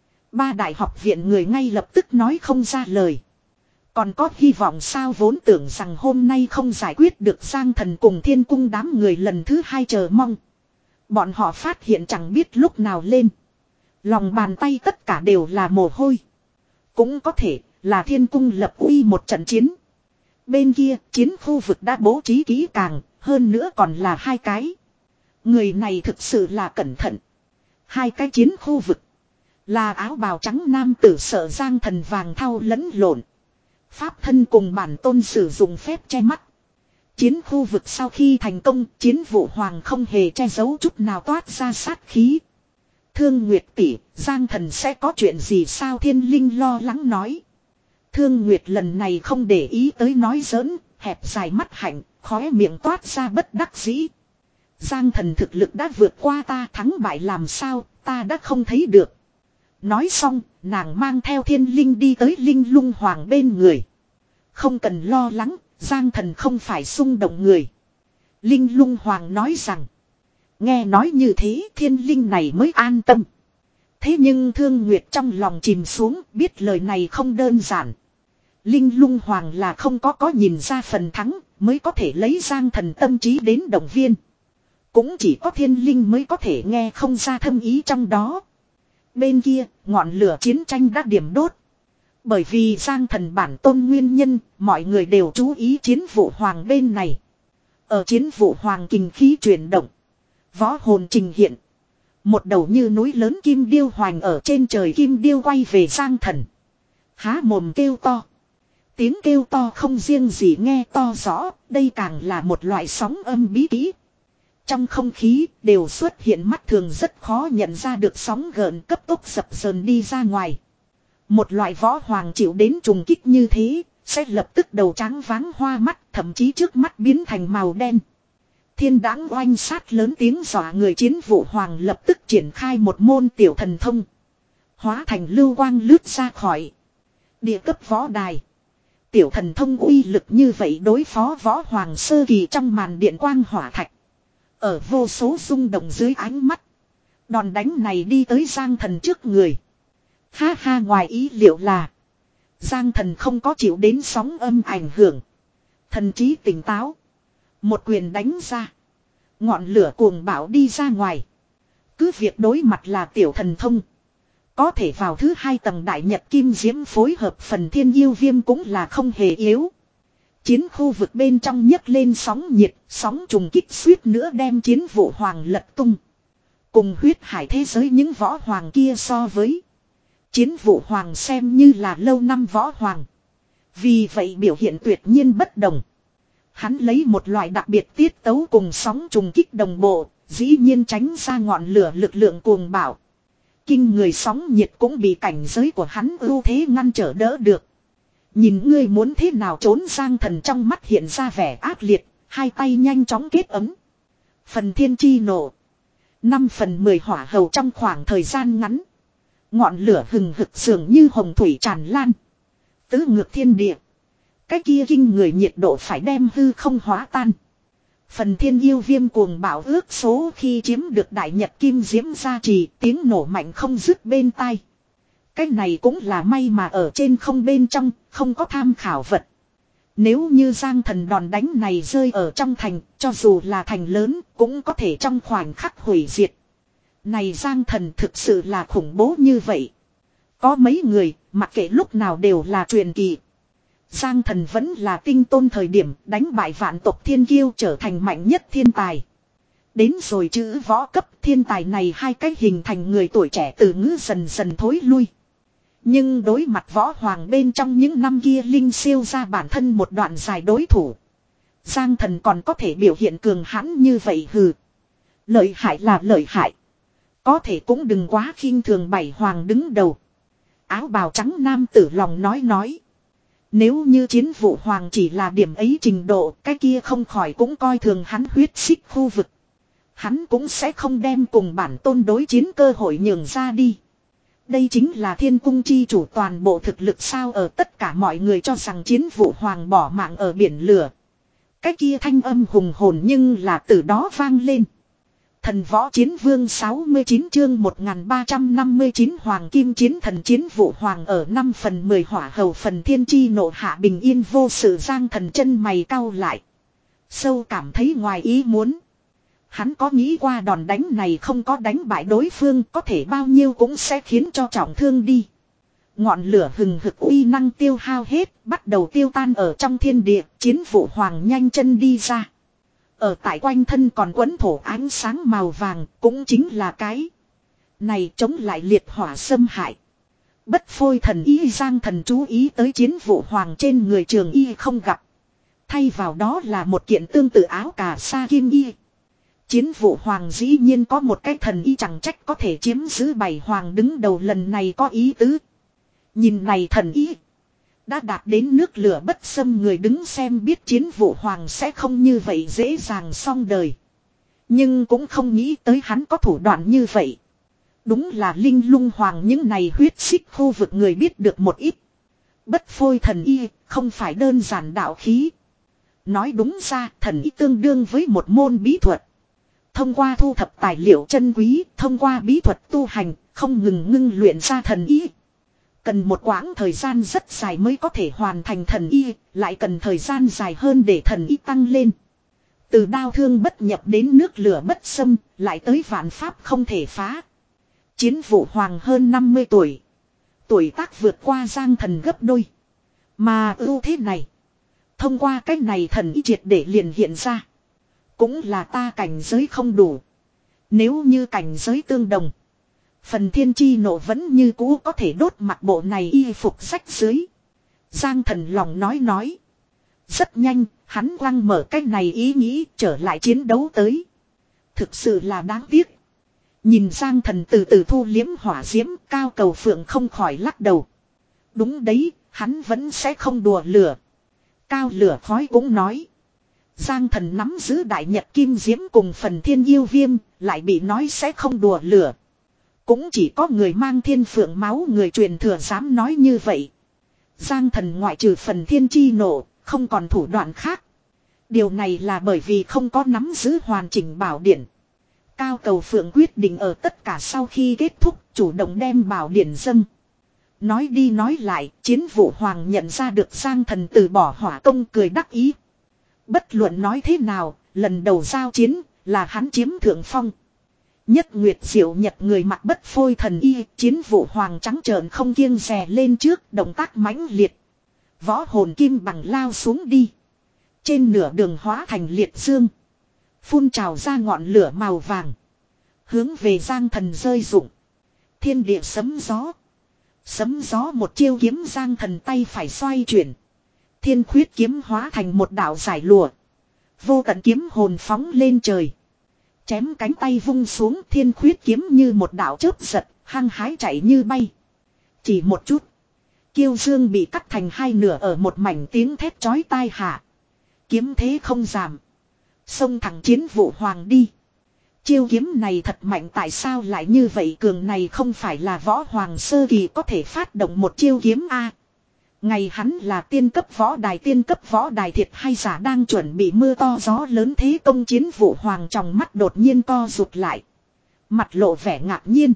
Ba đại học viện người ngay lập tức nói không ra lời. Còn có hy vọng sao vốn tưởng rằng hôm nay không giải quyết được Giang Thần cùng thiên cung đám người lần thứ hai chờ mong. Bọn họ phát hiện chẳng biết lúc nào lên. Lòng bàn tay tất cả đều là mồ hôi. Cũng có thể là thiên cung lập uy một trận chiến. Bên kia chiến khu vực đã bố trí kỹ càng, hơn nữa còn là hai cái. Người này thực sự là cẩn thận. Hai cái chiến khu vực. Là áo bào trắng nam tử sợ Giang Thần vàng thau lẫn lộn. Pháp thân cùng bản tôn sử dụng phép che mắt. Chiến khu vực sau khi thành công, chiến vụ hoàng không hề che giấu chút nào toát ra sát khí. Thương Nguyệt tỷ, Giang Thần sẽ có chuyện gì sao Thiên Linh lo lắng nói. Thương Nguyệt lần này không để ý tới nói giỡn, hẹp dài mắt hạnh, khóe miệng toát ra bất đắc dĩ. Giang Thần thực lực đã vượt qua ta thắng bại làm sao, ta đã không thấy được. Nói xong, nàng mang theo thiên linh đi tới linh lung hoàng bên người. Không cần lo lắng, Giang Thần không phải xung động người. Linh lung hoàng nói rằng. Nghe nói như thế thiên linh này mới an tâm. Thế nhưng Thương Nguyệt trong lòng chìm xuống, biết lời này không đơn giản. Linh lung hoàng là không có có nhìn ra phần thắng, mới có thể lấy Giang Thần tâm trí đến động viên. Cũng chỉ có thiên linh mới có thể nghe không ra thâm ý trong đó. Bên kia, ngọn lửa chiến tranh đã điểm đốt. Bởi vì Giang Thần bản tôn nguyên nhân, mọi người đều chú ý chiến vụ hoàng bên này. Ở chiến vụ hoàng kình khí chuyển động. Võ hồn trình hiện. Một đầu như núi lớn kim điêu hoành ở trên trời, kim điêu quay về Giang Thần. Há mồm kêu to. Tiếng kêu to không riêng gì nghe to rõ, đây càng là một loại sóng âm bí kỹ. Trong không khí đều xuất hiện mắt thường rất khó nhận ra được sóng gợn cấp tốc dập dờn đi ra ngoài. Một loại võ hoàng chịu đến trùng kích như thế, sẽ lập tức đầu trắng váng hoa mắt, thậm chí trước mắt biến thành màu đen. Thiên đãng oanh sát lớn tiếng dọa người, chiến vụ hoàng lập tức triển khai một môn tiểu thần thông. Hóa thành lưu quang lướt ra khỏi địa cấp võ đài. Tiểu thần thông uy lực như vậy đối phó võ hoàng sơ kỳ trong màn điện quang hỏa thạch. Ở vô số rung động dưới ánh mắt. Đòn đánh này đi tới Giang Thần trước người. Ha ha, ngoài ý liệu là Giang Thần không có chịu đến sóng âm ảnh hưởng. Thần trí tỉnh táo. Một quyền đánh ra. Ngọn lửa cuồng bạo đi ra ngoài. Cứ việc đối mặt là tiểu thần thông. Có thể vào thứ hai tầng đại nhật kim diễm phối hợp phần thiên yêu viêm cũng là không hề yếu. Chiến khu vực bên trong nhấc lên sóng nhiệt, sóng trùng kích suýt nữa đem chiến vụ hoàng lật tung. Cùng huyết hải thế giới những võ hoàng kia so với. Chiến vụ hoàng xem như là lâu năm võ hoàng. Vì vậy biểu hiện tuyệt nhiên bất đồng. Hắn lấy một loại đặc biệt tiết tấu cùng sóng trùng kích đồng bộ, dĩ nhiên tránh ra ngọn lửa lực lượng cuồng bạo. Kinh người sóng nhiệt cũng bị cảnh giới của hắn ưu thế ngăn trở đỡ được. Nhìn ngươi muốn thế nào trốn, Giang Thần trong mắt hiện ra vẻ ác liệt, hai tay nhanh chóng kết ấm. Phần thiên chi nổ. Năm phần mười hỏa hầu trong khoảng thời gian ngắn. Ngọn lửa hừng hực dường như hồng thủy tràn lan. Tứ ngược thiên địa. Cái kia kinh người nhiệt độ phải đem hư không hóa tan. Phần thiên yêu viêm cuồng bạo ước số khi chiếm được đại nhật kim diễm gia trì, tiếng nổ mạnh không dứt bên tai. Cái này cũng là may mà ở trên không bên trong, không có tham khảo vật. Nếu như Giang Thần đòn đánh này rơi ở trong thành, cho dù là thành lớn, cũng có thể trong khoảnh khắc hủy diệt. Này Giang Thần thực sự là khủng bố như vậy. Có mấy người, mặc kệ lúc nào đều là truyền kỳ. Giang Thần vẫn là tinh tôn thời điểm đánh bại vạn tộc thiên kiêu, trở thành mạnh nhất thiên tài. Đến rồi chữ võ cấp thiên tài này hai cách hình thành người tuổi trẻ từ ngữ dần dần thối lui. Nhưng đối mặt võ hoàng bên trong những năm kia linh siêu ra bản thân một đoạn dài đối thủ. Giang Thần còn có thể biểu hiện cường hãn như vậy hừ. Lợi hại là lợi hại. Có thể cũng đừng quá khinh thường bảy hoàng đứng đầu. Áo bào trắng nam tử lòng nói nói. Nếu như chiến vụ hoàng chỉ là điểm ấy trình độ, cái kia không khỏi cũng coi thường hắn huyết xích khu vực. Hắn cũng sẽ không đem cùng bản tôn đối chiến cơ hội nhường ra đi. Đây chính là thiên cung chi chủ toàn bộ thực lực sao, ở tất cả mọi người cho rằng chiến vụ hoàng bỏ mạng ở biển lửa. Cái kia thanh âm hùng hồn nhưng là từ đó vang lên. Thần võ chiến vương sáu mươi chín chương một nghìn ba trăm năm mươi chín hoàng kim chiến thần chiến vụ hoàng ở năm phần mười hỏa hầu phần thiên chi nộ hạ bình yên vô sự. Giang Thần chân mày cau lại. Sâu cảm thấy ngoài ý muốn. Hắn có nghĩ qua đòn đánh này không có đánh bại đối phương có thể bao nhiêu cũng sẽ khiến cho trọng thương đi. Ngọn lửa hừng hực uy năng tiêu hao hết, bắt đầu tiêu tan ở trong thiên địa, chiến vụ hoàng nhanh chân đi ra. Ở tại quanh thân còn quấn thổ ánh sáng màu vàng, cũng chính là cái này chống lại liệt hỏa xâm hại. Bất phôi thần y Giang Thần chú ý tới chiến vụ hoàng trên người trường y không gặp. Thay vào đó là một kiện tương tự áo cà sa kim y. Chiến vụ hoàng dĩ nhiên có một cái thần y chẳng trách có thể chiếm giữ bảy hoàng đứng đầu, lần này có ý tứ. Nhìn này thần y đã đạt đến nước lửa bất xâm, người đứng xem biết chiến vụ hoàng sẽ không như vậy dễ dàng xong đời. Nhưng cũng không nghĩ tới hắn có thủ đoạn như vậy. Đúng là linh lung hoàng những này huyết xích khu vực người biết được một ít. Bất phôi thần y không phải đơn giản đạo khí. Nói đúng ra thần y tương đương với một môn bí thuật. Thông qua thu thập tài liệu chân quý, thông qua bí thuật tu hành, không ngừng ngưng luyện ra thần y. Cần một quãng thời gian rất dài mới có thể hoàn thành thần y, lại cần thời gian dài hơn để thần y tăng lên. Từ đao thương bất nhập đến nước lửa bất xâm, lại tới vạn pháp không thể phá. Chiến Vũ Hoàng hơn năm mươi tuổi. Tuổi tác vượt qua Giang Thần gấp đôi. Mà ưu thế này, thông qua cách này thần y triệt để liền hiện ra. Cũng là ta cảnh giới không đủ. Nếu như cảnh giới tương đồng, phần thiên chi nộ vẫn như cũ có thể đốt mặc bộ này y phục rách dưới. Giang Thần lòng nói nói. Rất nhanh, hắn quăng mở cách này ý nghĩ trở lại chiến đấu tới. Thực sự là đáng tiếc. Nhìn Giang Thần từ từ thu liếm hỏa diễm, Cao Cầu Phượng không khỏi lắc đầu. Đúng đấy, hắn vẫn sẽ không đùa lửa. Cao Lửa Khói cũng nói. Giang Thần nắm giữ đại nhật kim diễm cùng phần thiên yêu viêm, lại bị nói sẽ không đùa lửa. Cũng chỉ có người mang thiên phượng máu người truyền thừa dám nói như vậy. Giang Thần ngoại trừ phần thiên chi nộ, không còn thủ đoạn khác. Điều này là bởi vì không có nắm giữ hoàn chỉnh bảo điển. Cao Cầu Phượng quyết định ở tất cả sau khi kết thúc, chủ động đem bảo điển dâng. Nói đi nói lại, Chiến Vũ Hoàng nhận ra được Giang Thần từ bỏ hỏa công cười đắc ý. Bất luận nói thế nào, lần đầu giao chiến, là hắn chiếm thượng phong. Nhất Nguyệt Diệu Nhật người mặc bất phôi thần y, Chiến Vũ Hoàng trắng trợn không kiêng dè lên trước, động tác mãnh liệt. Võ hồn kim bằng lao xuống đi. Trên nửa đường hóa thành liệt dương. Phun trào ra ngọn lửa màu vàng. Hướng về Giang Thần rơi rụng. Thiên địa sấm gió. Sấm gió một chiêu kiếm Giang Thần tay phải xoay chuyển. Thiên khuyết kiếm hóa thành một đạo giải lụa. Vô tận kiếm hồn phóng lên trời. Chém cánh tay vung xuống thiên khuyết kiếm như một đạo chớp giật, hăng hái chạy như bay. Chỉ một chút. Kiêu dương bị cắt thành hai nửa ở một mảnh tiếng thét chói tai hạ. Kiếm thế không giảm. Xông thẳng Chiến Vũ Hoàng đi. Chiêu kiếm này thật mạnh tại sao lại như vậy cường này không phải là võ hoàng sơ kỳ có thể phát động một chiêu kiếm A. Ngày hắn là tiên cấp võ đài tiên cấp võ đài thiệt hay giả đang chuẩn bị mưa to gió lớn thế công Chiến Vũ Hoàng trong mắt đột nhiên co rụt lại. Mặt lộ vẻ ngạc nhiên.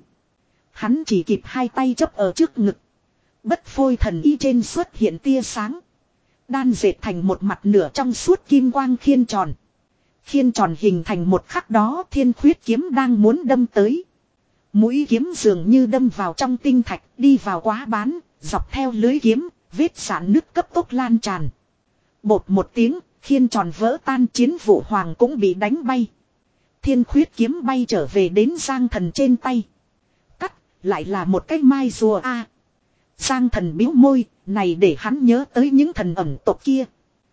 Hắn chỉ kịp hai tay chấp ở trước ngực. Bất phôi thần y trên xuất hiện tia sáng. Đan dệt thành một mặt nửa trong suốt kim quang khiên tròn. Khiên tròn hình thành một khắc đó thiên khuyết kiếm đang muốn đâm tới. Mũi kiếm dường như đâm vào trong tinh thạch đi vào quá bán, dọc theo lưới kiếm, vết sản nứt cấp tốc lan tràn. Bột một tiếng, khiên tròn vỡ tan Chiến Vũ Hoàng cũng bị đánh bay. Thiên khuyết kiếm bay trở về đến Giang Thần trên tay. Cắt, lại là một cái mai rùa a. À, Giang Thần bĩu môi, này để hắn nhớ tới những thần ẩn tộc kia.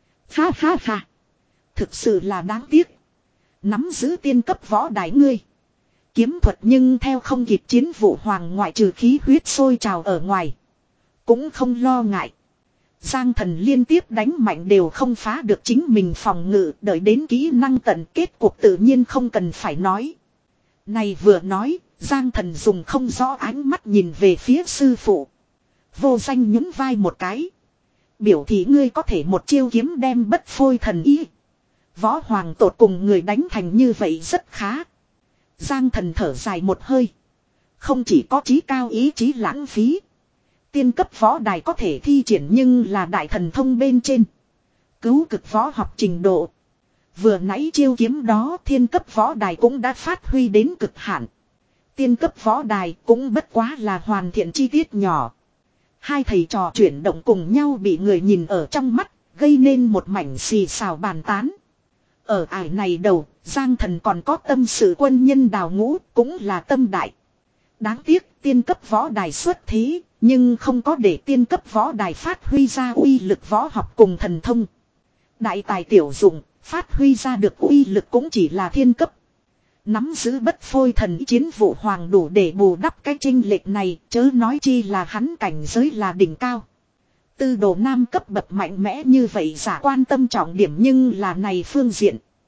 Ha ha ha. Thực sự là đáng tiếc. Nắm giữ tiên cấp võ đài ngươi. Kiếm thuật nhưng theo không kịp Chiến Vũ Hoàng ngoại trừ khí huyết sôi trào ở ngoài. Cũng không lo ngại. Giang Thần liên tiếp đánh mạnh đều không phá được chính mình phòng ngự. Đợi đến kỹ năng tận kết cuộc tự nhiên không cần phải nói. Này vừa nói, Giang Thần dùng không rõ ánh mắt nhìn về phía sư phụ. Vô Danh nhún vai một cái. Biểu thị ngươi có thể một chiêu kiếm đem bất phôi thần ý. Võ Hoàng tột cùng người đánh thành như vậy rất khá. Giang Thần thở dài một hơi. Không chỉ có chí cao ý chí lãng phí. Tiên cấp võ đài có thể thi triển nhưng là đại thần thông bên trên. Cứu cực võ học trình độ. Vừa nãy chiêu kiếm đó thiên cấp võ đài cũng đã phát huy đến cực hạn. Tiên cấp võ đài cũng bất quá là hoàn thiện chi tiết nhỏ. Hai thầy trò chuyển động cùng nhau bị người nhìn ở trong mắt, gây nên một mảnh xì xào bàn tán. Ở ải này đầu, Giang Thần còn có tâm sự quân nhân đào ngũ, cũng là tâm đại. Đáng tiếc tiên cấp võ đài xuất thế, nhưng không có để tiên cấp võ đài phát huy ra uy lực võ học cùng thần thông. Đại tài tiểu dụng, phát huy ra được uy lực cũng chỉ là thiên cấp. Nắm giữ bất phôi thần Chiến Vũ Hoàng đủ để bù đắp cái chênh lệch này, chớ nói chi là hắn cảnh giới là đỉnh cao. Tư đồ nam cấp bậc mạnh mẽ như vậy giả quan tâm trọng điểm nhưng là này phương diện.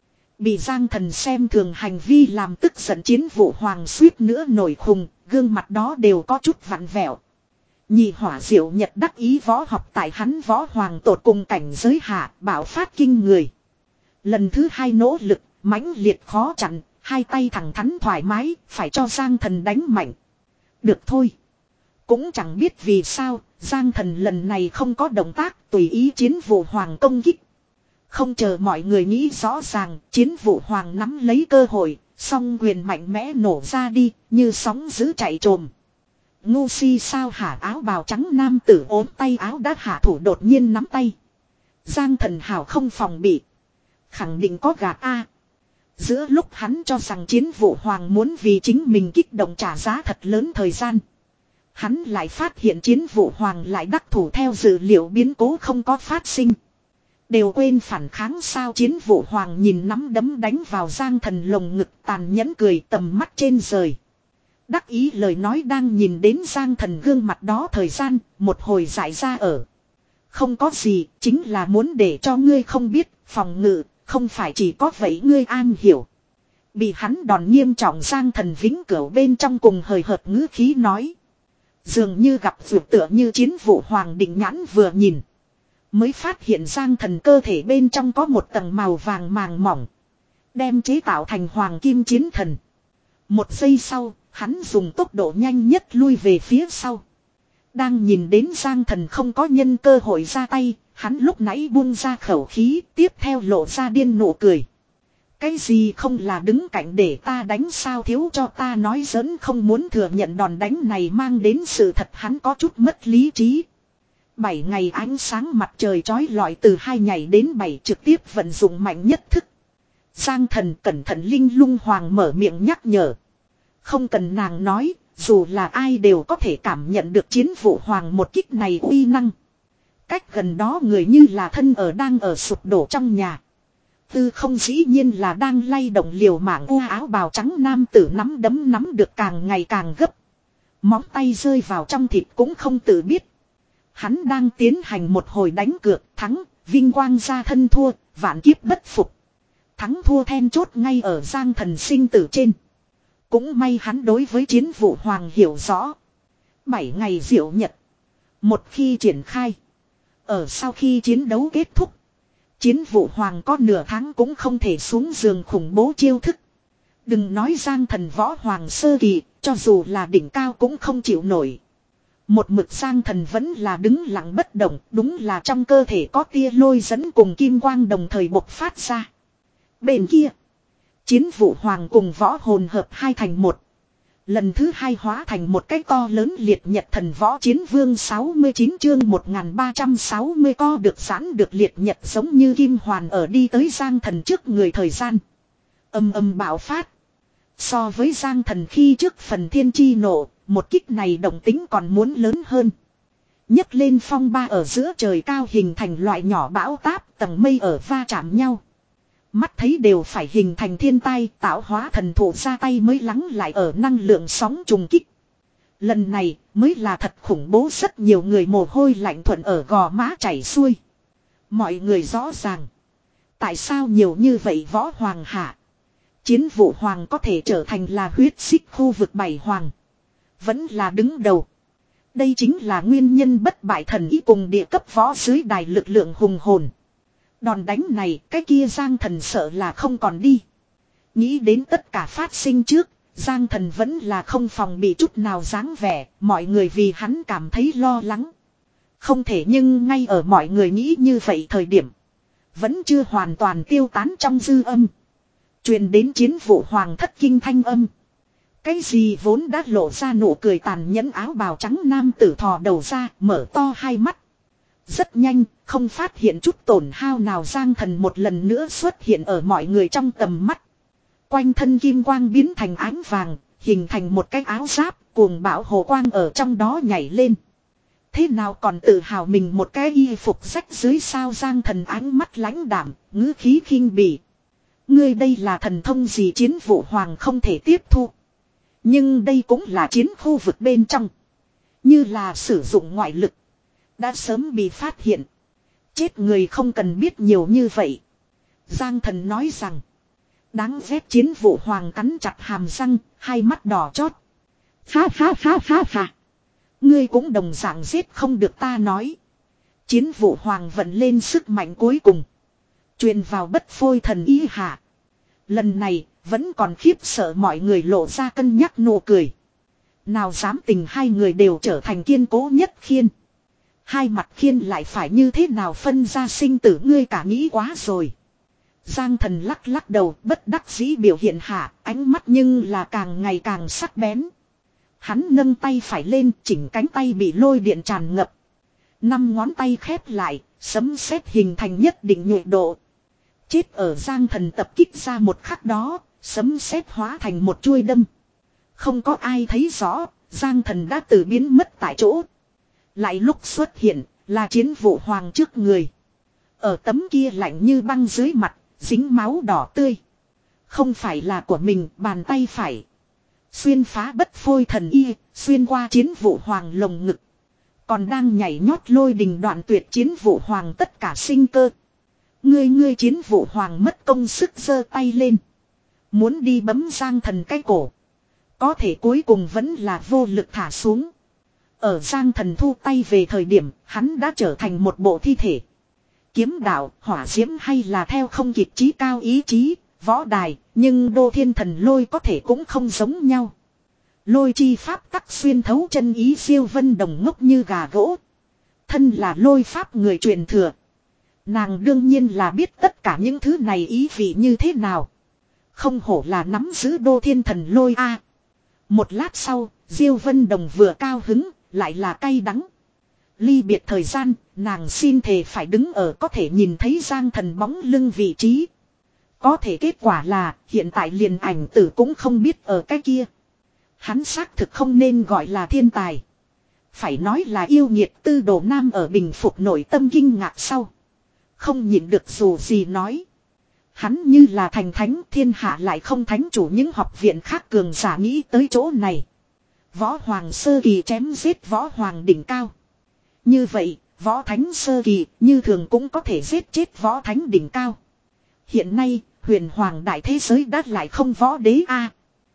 Bị Giang Thần xem thường hành vi làm tức giận Chiến Vũ Hoàng suýt nữa nổi khùng, gương mặt đó đều có chút vặn vẹo. Nhị hỏa diệu nhật đắc ý võ học tại hắn võ hoàng tột cùng cảnh giới hạ, bảo phát kinh người. Lần thứ hai nỗ lực, mãnh liệt khó chặn, hai tay thẳng thắn thoải mái, phải cho Giang Thần đánh mạnh. Được thôi. Cũng chẳng biết vì sao, Giang Thần lần này không có động tác, tùy ý Chiến Vũ Hoàng công kích. Không chờ mọi người nghĩ rõ ràng, Chiến Vũ Hoàng nắm lấy cơ hội, song quyền mạnh mẽ nổ ra đi, như sóng dữ chạy trồm. Ngu si sao hả, áo bào trắng nam tử ốm tay áo đã hạ thủ đột nhiên nắm tay. Giang Thần hảo không phòng bị. Khẳng định có gạt a. Giữa lúc hắn cho rằng Chiến Vũ Hoàng muốn vì chính mình kích động trả giá thật lớn thời gian. Hắn lại phát hiện Chiến Vũ Hoàng lại đắc thủ theo dự liệu biến cố không có phát sinh. Đều quên phản kháng sao. Chiến Vũ Hoàng nhìn nắm đấm đánh vào Giang Thần lồng ngực, tàn nhẫn cười, tầm mắt trên rời. Đắc ý lời nói đang nhìn đến Giang Thần gương mặt đó thời gian, một hồi giải ra ở. Không có gì, chính là muốn để cho ngươi không biết, phòng ngự, không phải chỉ có vậy ngươi an hiểu. Bị hắn đòn nghiêm trọng Giang Thần vĩnh cửu bên trong cùng hời hợt ngữ khí nói. Dường như gặp vượt tựa như Chiến Vũ Hoàng định nhãn vừa nhìn. Mới phát hiện Giang Thần cơ thể bên trong có một tầng màu vàng màng mỏng. Đem chế tạo thành hoàng kim chiến thần. Một giây sau, hắn dùng tốc độ nhanh nhất lui về phía sau. Đang nhìn đến Giang Thần không có nhân cơ hội ra tay, hắn lúc nãy buông ra khẩu khí, tiếp theo lộ ra điên nụ cười. Cái gì không là đứng cạnh để ta đánh sao, thiếu cho ta nói giỡn, không muốn thừa nhận đòn đánh này mang đến sự thật, hắn có chút mất lý trí. Bảy ngày ánh sáng mặt trời chói lọi từ hai nhảy đến bảy, trực tiếp vận dụng mạnh nhất thức. Giang Thần cẩn thận, Linh Lung Hoàng mở miệng nhắc nhở. Không cần nàng nói, dù là ai đều có thể cảm nhận được Chiến Vũ Hoàng một kích này uy năng. Cách gần đó người như là thân ở đang ở sụp đổ trong nhà. Tư không dĩ nhiên là đang lay động liều mạng. U áo bào trắng nam tử nắm đấm nắm được càng ngày càng gấp. Móng tay rơi vào trong thịt cũng không tự biết. Hắn đang tiến hành một hồi đánh cược, thắng, vinh quang ra thân thua, vạn kiếp bất phục. Thắng thua then chốt ngay ở Giang Thần sinh tử trên. Cũng may hắn đối với Chiến Vũ Hoàng hiểu rõ. Bảy ngày diệu nhật. Một khi triển khai. Ở sau khi chiến đấu kết thúc. Chiến Vũ Hoàng có nửa tháng cũng không thể xuống giường khủng bố chiêu thức. Đừng nói Giang Thần võ hoàng sơ kỳ, cho dù là đỉnh cao cũng không chịu nổi. Một mực Giang Thần vẫn là đứng lặng bất động, đúng là trong cơ thể có tia lôi dẫn cùng kim quang đồng thời bộc phát ra. Bên kia, Chiến Vũ Hoàng cùng võ hồn hợp hai thành một. Lần thứ hai hóa thành một cái to lớn liệt nhật thần võ chiến vương. Sáu mươi chín chương một nghìn ba trăm sáu mươi co được giãn được liệt nhật giống như kim hoàn ở đi tới Giang Thần trước người thời gian. Âm âm bạo phát. So với Giang Thần khi trước phần thiên chi nộ, một kích này động tính còn muốn lớn hơn. Nhấc lên phong ba ở giữa trời cao hình thành loại nhỏ bão táp, tầng mây ở va chạm nhau. Mắt thấy đều phải hình thành thiên tai, tạo hóa thần thụ ra tay mới lắng lại ở năng lượng sóng trùng kích. Lần này mới là thật khủng bố, rất nhiều người mồ hôi lạnh thuận ở gò má chảy xuôi. Mọi người rõ ràng. Tại sao nhiều như vậy võ hoàng hạ. Chiến Vũ Hoàng có thể trở thành là huyết xích khu vực bảy hoàng. Vẫn là đứng đầu. Đây chính là nguyên nhân bất bại thần ý cùng địa cấp võ dưới đài lực lượng hùng hồn. Đòn đánh này cái kia Giang Thần sợ là không còn đi. Nghĩ đến tất cả phát sinh trước, Giang Thần vẫn là không phòng bị chút nào dáng vẻ, mọi người vì hắn cảm thấy lo lắng. Không thể, nhưng ngay ở mọi người nghĩ như vậy thời điểm, vẫn chưa hoàn toàn tiêu tán trong dư âm. Truyền đến Chiến Vũ Hoàng thất kinh thanh âm. Cái gì vốn đã lộ ra nụ cười tàn nhẫn, áo bào trắng nam tử thò đầu ra, mở to hai mắt. Rất nhanh, không phát hiện chút tổn hao nào, Giang Thần một lần nữa xuất hiện ở mọi người trong tầm mắt. Quanh thân kim quang biến thành ánh vàng, hình thành một cái áo giáp, cuồng bão hồ quang ở trong đó nhảy lên. Thế nào còn tự hào mình một cái y phục rách dưới sao? Giang Thần ánh mắt lãnh đạm, ngữ khí khinh bỉ. Ngươi đây là thần thông gì? Chiến Vũ Hoàng không thể tiếp thu. Nhưng đây cũng là chiến khu vực bên trong. Như là sử dụng ngoại lực. Đã sớm bị phát hiện. Chết người không cần biết nhiều như vậy. Giang Thần nói rằng. Đáng ghét chiến vụ hoàng cắn chặt hàm răng, hai mắt đỏ chót. Ha ha ha ha ha. Ngươi cũng đồng dạng giết không được ta nói. Chiến vụ hoàng vận lên sức mạnh cuối cùng. Truyền vào bất phôi thần ý hạ. Lần này vẫn còn khiếp sợ mọi người lộ ra cân nhắc nụ cười. Nào dám tình hai người đều trở thành kiên cố nhất khiên. Hai mặt khiên lại phải như thế nào phân ra sinh tử ngươi cả nghĩ quá rồi. Giang Thần lắc lắc đầu bất đắc dĩ biểu hiện hạ, ánh mắt nhưng là càng ngày càng sắc bén. Hắn nâng tay phải lên, chỉnh cánh tay bị lôi điện tràn ngập. Năm ngón tay khép lại, sấm sét hình thành nhất định nhuệ độ. Chết ở Giang Thần tập kích ra một khắc đó, sấm sét hóa thành một chuôi đâm. Không có ai thấy rõ, Giang Thần đã từ biến mất tại chỗ. Lại lúc xuất hiện, là chiến vụ hoàng trước người. Ở tấm kia lạnh như băng dưới mặt, dính máu đỏ tươi. Không phải là của mình, bàn tay phải. Xuyên phá bất phôi thần y, xuyên qua chiến vụ hoàng lồng ngực. Còn đang nhảy nhót lôi đình đoạn tuyệt chiến vụ hoàng tất cả sinh cơ. Ngươi ngươi chiến vụ hoàng mất công sức giơ tay lên. Muốn đi bấm Giang Thần cái cổ. Có thể cuối cùng vẫn là vô lực thả xuống. Ở Giang Thần thu tay về thời điểm, hắn đã trở thành một bộ thi thể. Kiếm đạo, hỏa diễm hay là theo không kịp chí cao ý chí, võ đài, nhưng đô thiên thần lôi có thể cũng không giống nhau. Lôi chi pháp tắc xuyên thấu chân ý siêu vân đồng ngốc như gà gỗ. Thân là lôi pháp người truyền thừa. Nàng đương nhiên là biết tất cả những thứ này ý vị như thế nào. Không hổ là nắm giữ đô thiên thần lôi a. Một lát sau, Diêu Vân Đồng vừa cao hứng, lại là cay đắng. Ly biệt thời gian, nàng xin thề phải đứng ở có thể nhìn thấy Giang Thần bóng lưng vị trí. Có thể kết quả là, hiện tại liền ảnh tử cũng không biết ở cái kia. Hắn xác thực không nên gọi là thiên tài. Phải nói là yêu nghiệt tư đồ nam ở bình phục nội tâm kinh ngạc sau. Không nhịn được dù gì nói. Hắn như là thành thánh thiên hạ lại không thánh chủ những học viện khác cường giả nghĩ tới chỗ này. Võ hoàng sơ kỳ chém giết võ hoàng đỉnh cao. Như vậy, võ thánh sơ kỳ như thường cũng có thể giết chết võ thánh đỉnh cao. Hiện nay, huyền hoàng đại thế giới đã lại không võ đế a.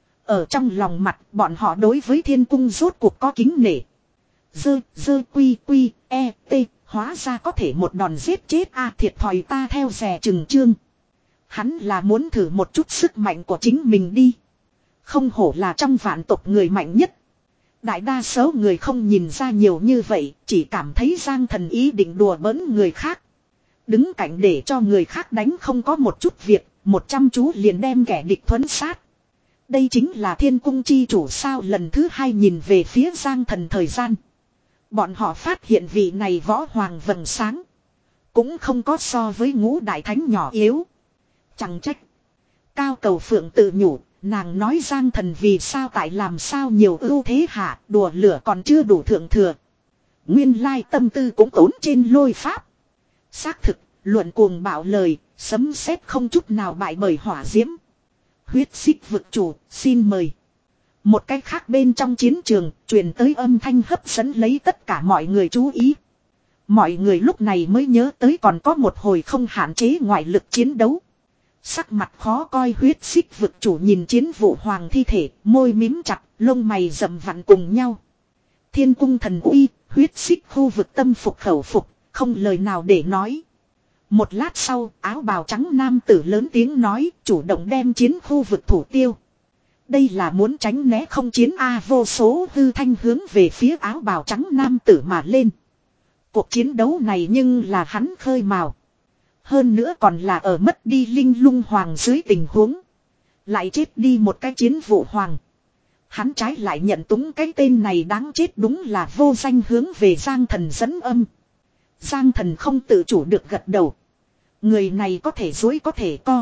Ở trong lòng mặt bọn họ đối với thiên cung rốt cuộc có kính nể. Dơ, dơ quy quy, e, t, hóa ra có thể một đòn giết chết a thiệt thòi ta theo rè chừng chương. Hắn là muốn thử một chút sức mạnh của chính mình đi. Không hổ là trong vạn tộc người mạnh nhất. Đại đa số người không nhìn ra nhiều như vậy, chỉ cảm thấy Giang Thần ý định đùa bỡn người khác. Đứng cạnh để cho người khác đánh không có một chút việc, một trăm chú liền đem kẻ địch thuấn sát. Đây chính là thiên cung chi chủ sao lần thứ hai nhìn về phía Giang Thần thời gian. Bọn họ phát hiện vị này võ hoàng vầng sáng. Cũng không có so với ngũ đại thánh nhỏ yếu. Chẳng trách. Cao Cầu Phượng tự nhủ, nàng nói Giang Thần vì sao tại làm sao nhiều ưu thế hạ, đùa lửa còn chưa đủ thượng thừa. Nguyên lai tâm tư cũng tốn trên lôi pháp. Xác thực, luận cuồng bạo lời, sấm sét không chút nào bại bởi hỏa diễm. Huyết xích vực chủ, xin mời. Một cách khác bên trong chiến trường, truyền tới âm thanh hấp dẫn lấy tất cả mọi người chú ý. Mọi người lúc này mới nhớ tới còn có một hồi không hạn chế ngoại lực chiến đấu. Sắc mặt khó coi huyết xích vực chủ nhìn chiến vụ hoàng thi thể, môi mím chặt, lông mày rậm vặn cùng nhau. Thiên cung thần uy, huyết xích khu vực tâm phục khẩu phục, không lời nào để nói. Một lát sau, áo bào trắng nam tử lớn tiếng nói, chủ động đem chiến khu vực thủ tiêu. Đây là muốn tránh né không chiến A vô số hư thanh hướng về phía áo bào trắng nam tử mà lên. Cuộc chiến đấu này nhưng là hắn khơi mào. Hơn nữa còn là ở mất đi linh lung hoàng dưới tình huống. Lại chết đi một cái chiến vụ hoàng. Hắn trái lại nhận túng cái tên này đáng chết đúng là vô danh hướng về Giang Thần dẫn âm. Giang Thần không tự chủ được gật đầu. Người này có thể dối có thể co.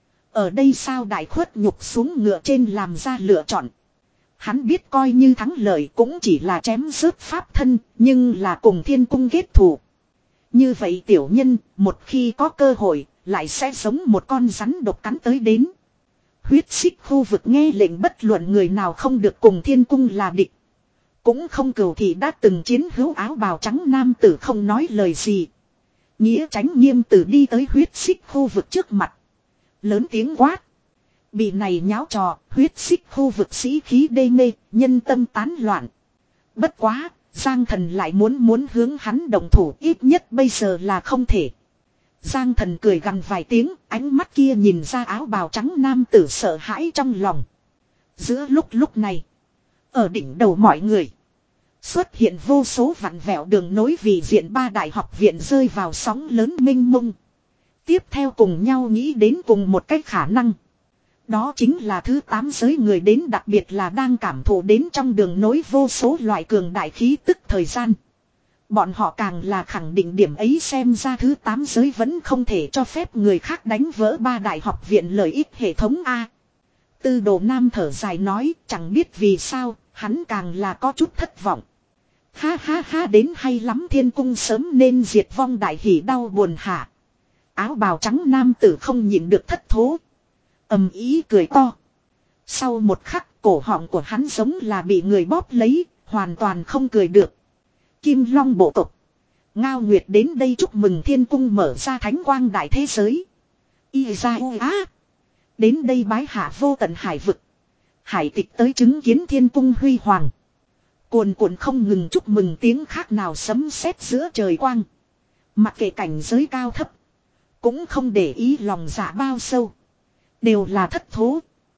Ở đây sao đại khuất nhục xuống ngựa trên làm ra lựa chọn. Hắn biết coi như thắng lợi cũng chỉ là chém rớt pháp thân, nhưng là cùng thiên cung kết thù. Như vậy tiểu nhân, một khi có cơ hội, lại sẽ giống một con rắn độc cắn tới đến. Huyết xích khu vực nghe lệnh bất luận người nào không được cùng thiên cung là địch. Cũng không cừu thị đã từng chiến hữu áo bào trắng nam tử không nói lời gì. Nghĩa tránh nghiêm tử đi tới huyết xích khu vực trước mặt. Lớn tiếng quát. Bị này nháo trò, huyết xích khu vực sĩ khí đê mê, nhân tâm tán loạn. Bất quá, Giang Thần lại muốn muốn hướng hắn đồng thủ, ít nhất bây giờ là không thể. Giang Thần cười gằn vài tiếng, ánh mắt kia nhìn ra áo bào trắng nam tử sợ hãi trong lòng. Giữa lúc lúc này, ở đỉnh đầu mọi người, xuất hiện vô số vặn vẹo đường nối vì diện ba đại học viện rơi vào sóng lớn mênh mông. Tiếp theo cùng nhau nghĩ đến cùng một cách khả năng. Đó chính là thứ tám giới người đến, đặc biệt là đang cảm thụ đến trong đường nối vô số loại cường đại khí tức thời gian. Bọn họ càng là khẳng định điểm ấy, xem ra thứ tám giới vẫn không thể cho phép người khác đánh vỡ ba đại học viện lợi ích hệ thống A. Tư Đồ Nam thở dài nói, chẳng biết vì sao, hắn càng là có chút thất vọng. Ha ha ha, đến hay lắm, thiên cung sớm nên diệt vong, đại hỉ đau buồn hạ. Áo bào trắng nam tử không nhịn được thất thố. Ầm ý cười to. Sau một khắc, cổ họng của hắn giống là bị người bóp lấy, hoàn toàn không cười được. Kim Long bộ tộc. Ngao Nguyệt đến đây chúc mừng thiên cung mở ra thánh quang đại thế giới. Y ra u á. Đến đây bái hạ vô tận hải vực. Hải tịch tới chứng kiến thiên cung huy hoàng. Cuồn cuộn không ngừng chúc mừng tiếng khác nào sấm sét giữa trời quang. Mặc kệ cảnh giới cao thấp, cũng không để ý lòng dạ bao sâu, đều là thất thố.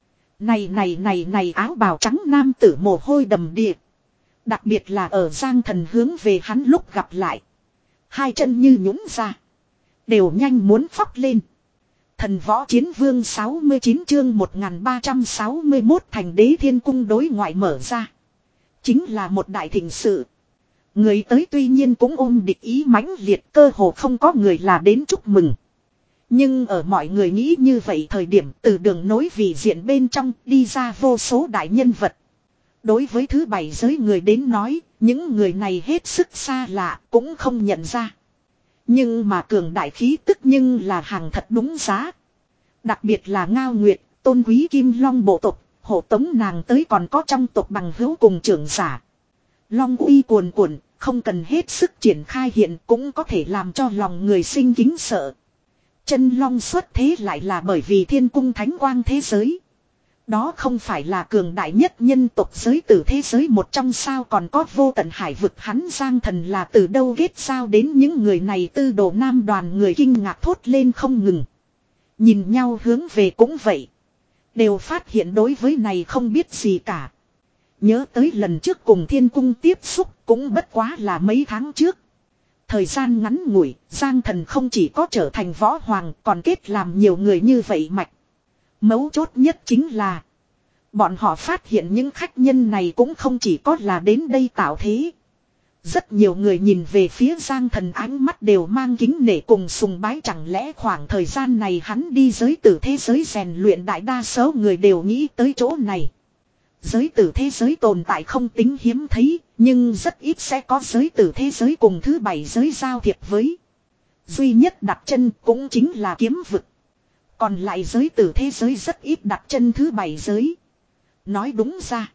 Này này này này, áo bào trắng nam tử mồ hôi đầm đìa. Đặc biệt là ở Giang Thần hướng về hắn lúc gặp lại, hai chân như nhũn ra, đều nhanh muốn phóc lên. Thần võ chiến vương sáu mươi chín chương một nghìn ba trăm sáu mươi mốt, thành đế thiên cung đối ngoại mở ra. Chính là một đại thịnh sự. Người tới tuy nhiên cũng ôm địch ý mãnh liệt, cơ hồ không có người là đến chúc mừng. Nhưng ở mọi người nghĩ như vậy thời điểm, từ đường nối vì diện bên trong đi ra vô số đại nhân vật. Đối với thứ bảy giới người đến nói, những người này hết sức xa lạ, cũng không nhận ra. Nhưng mà cường đại khí tức nhưng là hàng thật đúng giá. Đặc biệt là Ngao Nguyệt, tôn quý Kim Long bộ tộc, hộ tống nàng tới, còn có trong tộc bằng hữu cùng trưởng giả. Long uy cuồn cuộn, không cần hết sức triển khai hiện cũng có thể làm cho lòng người sinh kính sợ. Chân long xuất thế lại là bởi vì thiên cung thánh quang thế giới. Đó không phải là cường đại nhất nhân tộc giới tử thế giới một trong sao, còn có vô tận hải vực, hắn Giang Thần là từ đâu ghét sao đến những người này. Tư Đồ Nam đoàn người kinh ngạc thốt lên không ngừng. Nhìn nhau hướng về cũng vậy. Đều phát hiện đối với này không biết gì cả. Nhớ tới lần trước cùng thiên cung tiếp xúc cũng bất quá là mấy tháng trước. Thời gian ngắn ngủi, Giang Thần không chỉ có trở thành võ hoàng, còn kết làm nhiều người như vậy mạch. Mấu chốt nhất chính là bọn họ phát hiện những khách nhân này cũng không chỉ có là đến đây tạo thế. Rất nhiều người nhìn về phía Giang Thần ánh mắt đều mang kính nể cùng sùng bái, chẳng lẽ khoảng thời gian này hắn đi giới tử thế giới rèn luyện, đại đa số người đều nghĩ tới chỗ này. Giới tử thế giới tồn tại không tính hiếm thấy, nhưng rất ít sẽ có giới tử thế giới cùng thứ bảy giới giao thiệp với. Duy nhất đặt chân cũng chính là kiếm vực. Còn lại giới tử thế giới rất ít đặt chân thứ bảy giới. Nói đúng ra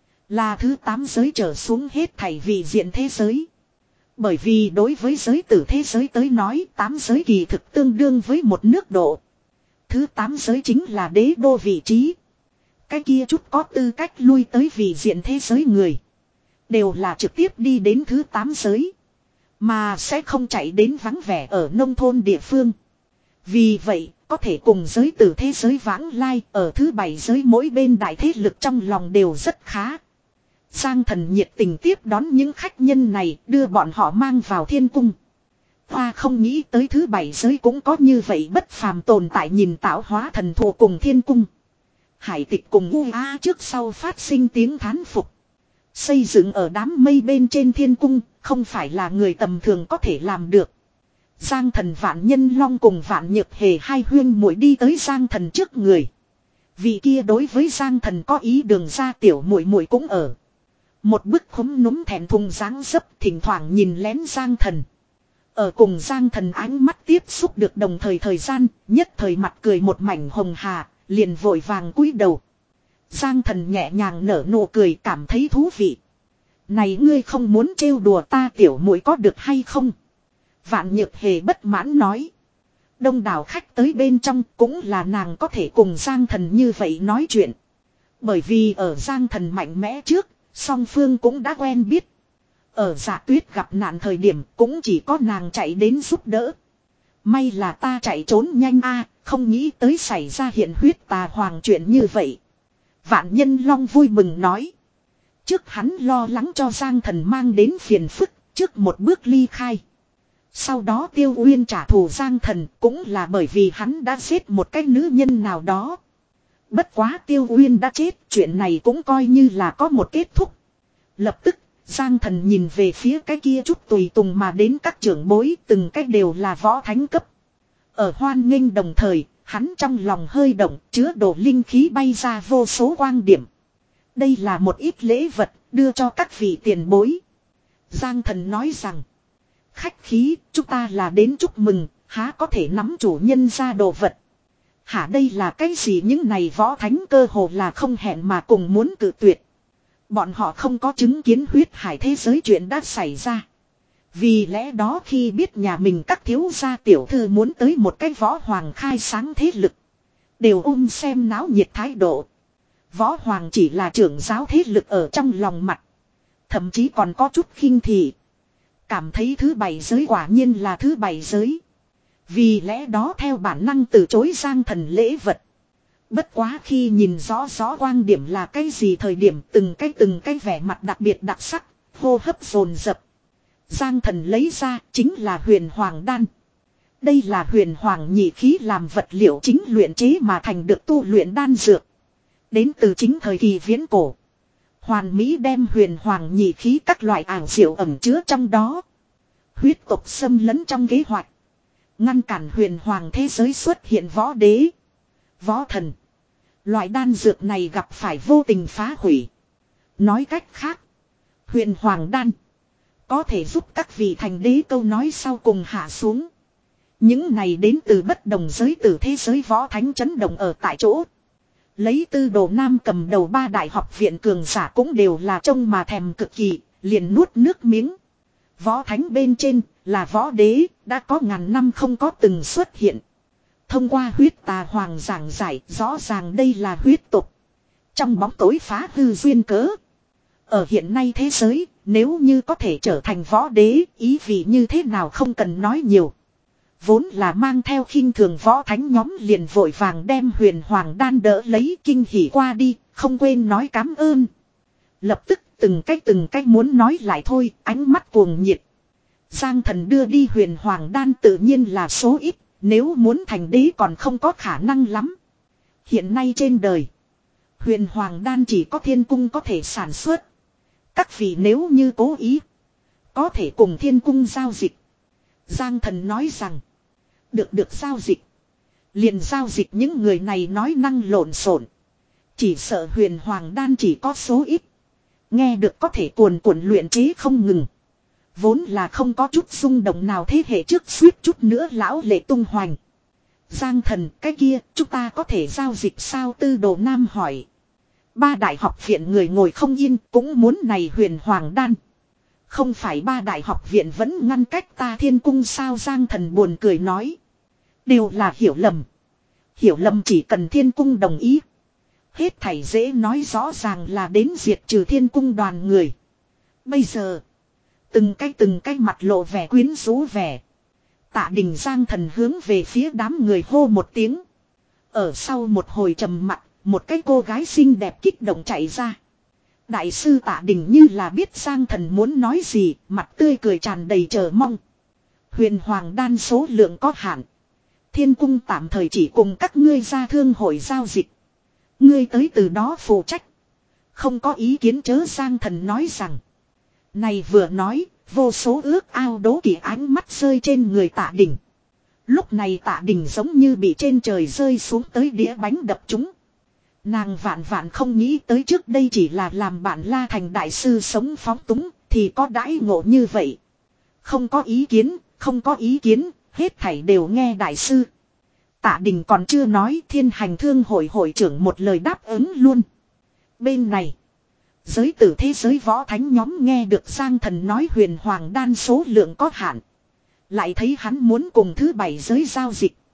là thứ tám giới trở xuống hết thảy vị diện thế giới. Bởi vì đối với giới tử thế giới tới nói, tám giới kỳ thực tương đương với một nước độ. Thứ tám giới chính là đế đô vị trí. Cái kia chút có tư cách lui tới vị diện thế giới người, đều là trực tiếp đi đến thứ tám giới, mà sẽ không chạy đến vắng vẻ ở nông thôn địa phương. Vì vậy, có thể cùng giới tử thế giới vãng lai, ở thứ bảy giới mỗi bên đại thế lực trong lòng đều rất khá. Giang Thần nhiệt tình tiếp đón những khách nhân này, đưa bọn họ mang vào thiên cung. Hoa không nghĩ tới thứ bảy giới cũng có như vậy bất phàm tồn tại, nhìn tạo hóa thần thù cùng thiên cung. Hải tịch cùng u a trước sau phát sinh tiếng thán phục. Xây dựng ở đám mây bên trên thiên cung, không phải là người tầm thường có thể làm được. Giang Thần, Vạn Nhân Long cùng Vạn Nhược Hề hai huyên muội đi tới Giang Thần trước người. Vị kia đối với Giang Thần có ý đường ra tiểu muội muội cũng ở. Một bức khúm núm thẹn thùng dáng dấp, thỉnh thoảng nhìn lén Giang Thần. Ở cùng Giang Thần ánh mắt tiếp xúc được đồng thời thời gian, nhất thời mặt cười một mảnh hồng hà, liền vội vàng cúi đầu. Giang Thần nhẹ nhàng nở nụ cười, cảm thấy thú vị. Này ngươi không muốn trêu đùa ta tiểu muội có được hay không? Vạn Nhược Hề bất mãn nói. Đông đảo khách tới bên trong cũng là nàng có thể cùng Giang Thần như vậy nói chuyện. Bởi vì ở Giang Thần mạnh mẽ trước, song phương cũng đã quen biết. Ở Dạ Tuyết gặp nạn thời điểm cũng chỉ có nàng chạy đến giúp đỡ. May là ta chạy trốn nhanh a, không nghĩ tới xảy ra hiện huyết tà hoàng chuyện như vậy. Vạn Nhân Long vui mừng nói. Trước hắn lo lắng cho Giang Thần mang đến phiền phức, trước một bước ly khai. Sau đó Tiêu Uyên trả thù Giang Thần cũng là bởi vì hắn đã giết một cái nữ nhân nào đó. Bất quá Tiêu Uyên đã chết, chuyện này cũng coi như là có một kết thúc. Lập tức, Giang Thần nhìn về phía cái kia chút tùy tùng mà đến các trưởng bối, từng cách đều là võ thánh cấp. Ở hoan nghênh đồng thời, hắn trong lòng hơi động, chứa đổ linh khí bay ra vô số quang điểm. Đây là một ít lễ vật, đưa cho các vị tiền bối. Giang Thần nói rằng, khách khí, chúng ta là đến chúc mừng, há có thể nắm chủ nhân ra đồ vật. Hả, đây là cái gì? Những này võ thánh cơ hồ là không hẹn mà cùng muốn cự tuyệt. Bọn họ không có chứng kiến huyết hải thế giới chuyện đã xảy ra. Vì lẽ đó khi biết nhà mình các thiếu gia tiểu thư muốn tới một cái võ hoàng khai sáng thế lực, đều ôm xem náo nhiệt thái độ. Võ hoàng chỉ là trưởng giáo thế lực ở trong lòng mặt. Thậm chí còn có chút khinh thị. Cảm thấy thứ bảy giới quả nhiên là thứ bảy giới. Vì lẽ đó theo bản năng từ chối Giang Thần lễ vật. Bất quá khi nhìn rõ rõ quang điểm là cái gì thời điểm, từng cái từng cái vẻ mặt đặc biệt đặc sắc, hô hấp dồn dập. Giang Thần lấy ra chính là huyền hoàng đan. Đây là huyền hoàng nhị khí làm vật liệu chính luyện chế mà thành được tu luyện đan dược. Đến từ chính thời kỳ viễn cổ. Hoàn Mỹ đem huyền hoàng nhị khí các loại ảo diệu ẩn chứa trong đó. Huyết tộc xâm lấn trong kế hoạch. Ngăn cản huyền hoàng thế giới xuất hiện võ đế. Võ thần. Loại đan dược này gặp phải vô tình phá hủy. Nói cách khác. Huyền hoàng đan. Có thể giúp các vị thành đế câu nói sau cùng hạ xuống. Những này đến từ bất đồng giới từ thế giới võ thánh chấn động ở tại chỗ. Lấy Tư Đồ Nam cầm đầu ba đại học viện cường giả cũng đều là trông mà thèm cực kỳ, liền nuốt nước miếng. Võ thánh bên trên là võ đế, đã có ngàn năm không có từng xuất hiện. Thông qua huyết tà hoàng giảng giải, rõ ràng đây là huyết tục. Trong bóng tối phá hư duyên cớ. Ở hiện nay thế giới, nếu như có thể trở thành võ đế, ý vị như thế nào không cần nói nhiều. Vốn là mang theo khinh thường võ thánh nhóm liền vội vàng đem huyền hoàng đan đỡ lấy kinh hỉ qua đi, không quên nói cám ơn. Lập tức từng cách từng cách muốn nói lại thôi, ánh mắt cuồng nhiệt. Giang Thần đưa đi huyền hoàng đan tự nhiên là số ít, nếu muốn thành đế còn không có khả năng lắm. Hiện nay trên đời, huyền hoàng đan chỉ có thiên cung có thể sản xuất. Các vị nếu như cố ý, có thể cùng thiên cung giao dịch. Giang Thần nói rằng, được được giao dịch. Liền giao dịch những người này nói năng lộn xộn. Chỉ sợ huyền hoàng đan chỉ có số ít. Nghe được có thể cuồn cuộn luyện chế không ngừng. Vốn là không có chút xung động nào thế hệ trước suýt chút nữa lão lệ tung hoành. Giang Thần, cái kia chúng ta có thể giao dịch sao? Tư Đồ Nam hỏi. Ba đại học viện người ngồi không yên cũng muốn này huyền hoàng đan. Không phải ba đại học viện vẫn ngăn cách ta thiên cung sao? Giang Thần buồn cười nói. Đều là hiểu lầm. Hiểu lầm chỉ cần thiên cung đồng ý. Hết thảy dễ nói rõ ràng là đến diệt trừ thiên cung đoàn người. Bây giờ, từng cái từng cái mặt lộ vẻ quyến rũ vẻ. Tạ Đình Giang Thần hướng về phía đám người hô một tiếng. Ở sau một hồi trầm mặc, một cái cô gái xinh đẹp kích động chạy ra. Đại sư Tạ Đình như là biết Giang Thần muốn nói gì, mặt tươi cười tràn đầy chờ mong. Huyền hoàng đan số lượng có hạn. Thiên cung tạm thời chỉ cùng các ngươi ra thương hội giao dịch. Ngươi tới từ đó phụ trách. Không có ý kiến chớ. Giang Thần nói rằng. Này vừa nói, vô số ước ao đố kỵ ánh mắt rơi trên người Tạ Đình. Lúc này Tạ Đình giống như bị trên trời rơi xuống tới đĩa bánh đập chúng. Nàng vạn vạn không nghĩ tới trước đây chỉ là làm bạn La Thành đại sư sống phóng túng, thì có đãi ngộ như vậy. Không có ý kiến, không có ý kiến, hết thảy đều nghe đại sư. Tạ Đình còn chưa nói, Thiên Hành Thương hội hội trưởng một lời đáp ứng luôn. Bên này, giới tử thế giới võ thánh nhóm nghe được Giang Thần nói huyền hoàng đan số lượng có hạn. Lại thấy hắn muốn cùng thứ bảy giới giao dịch.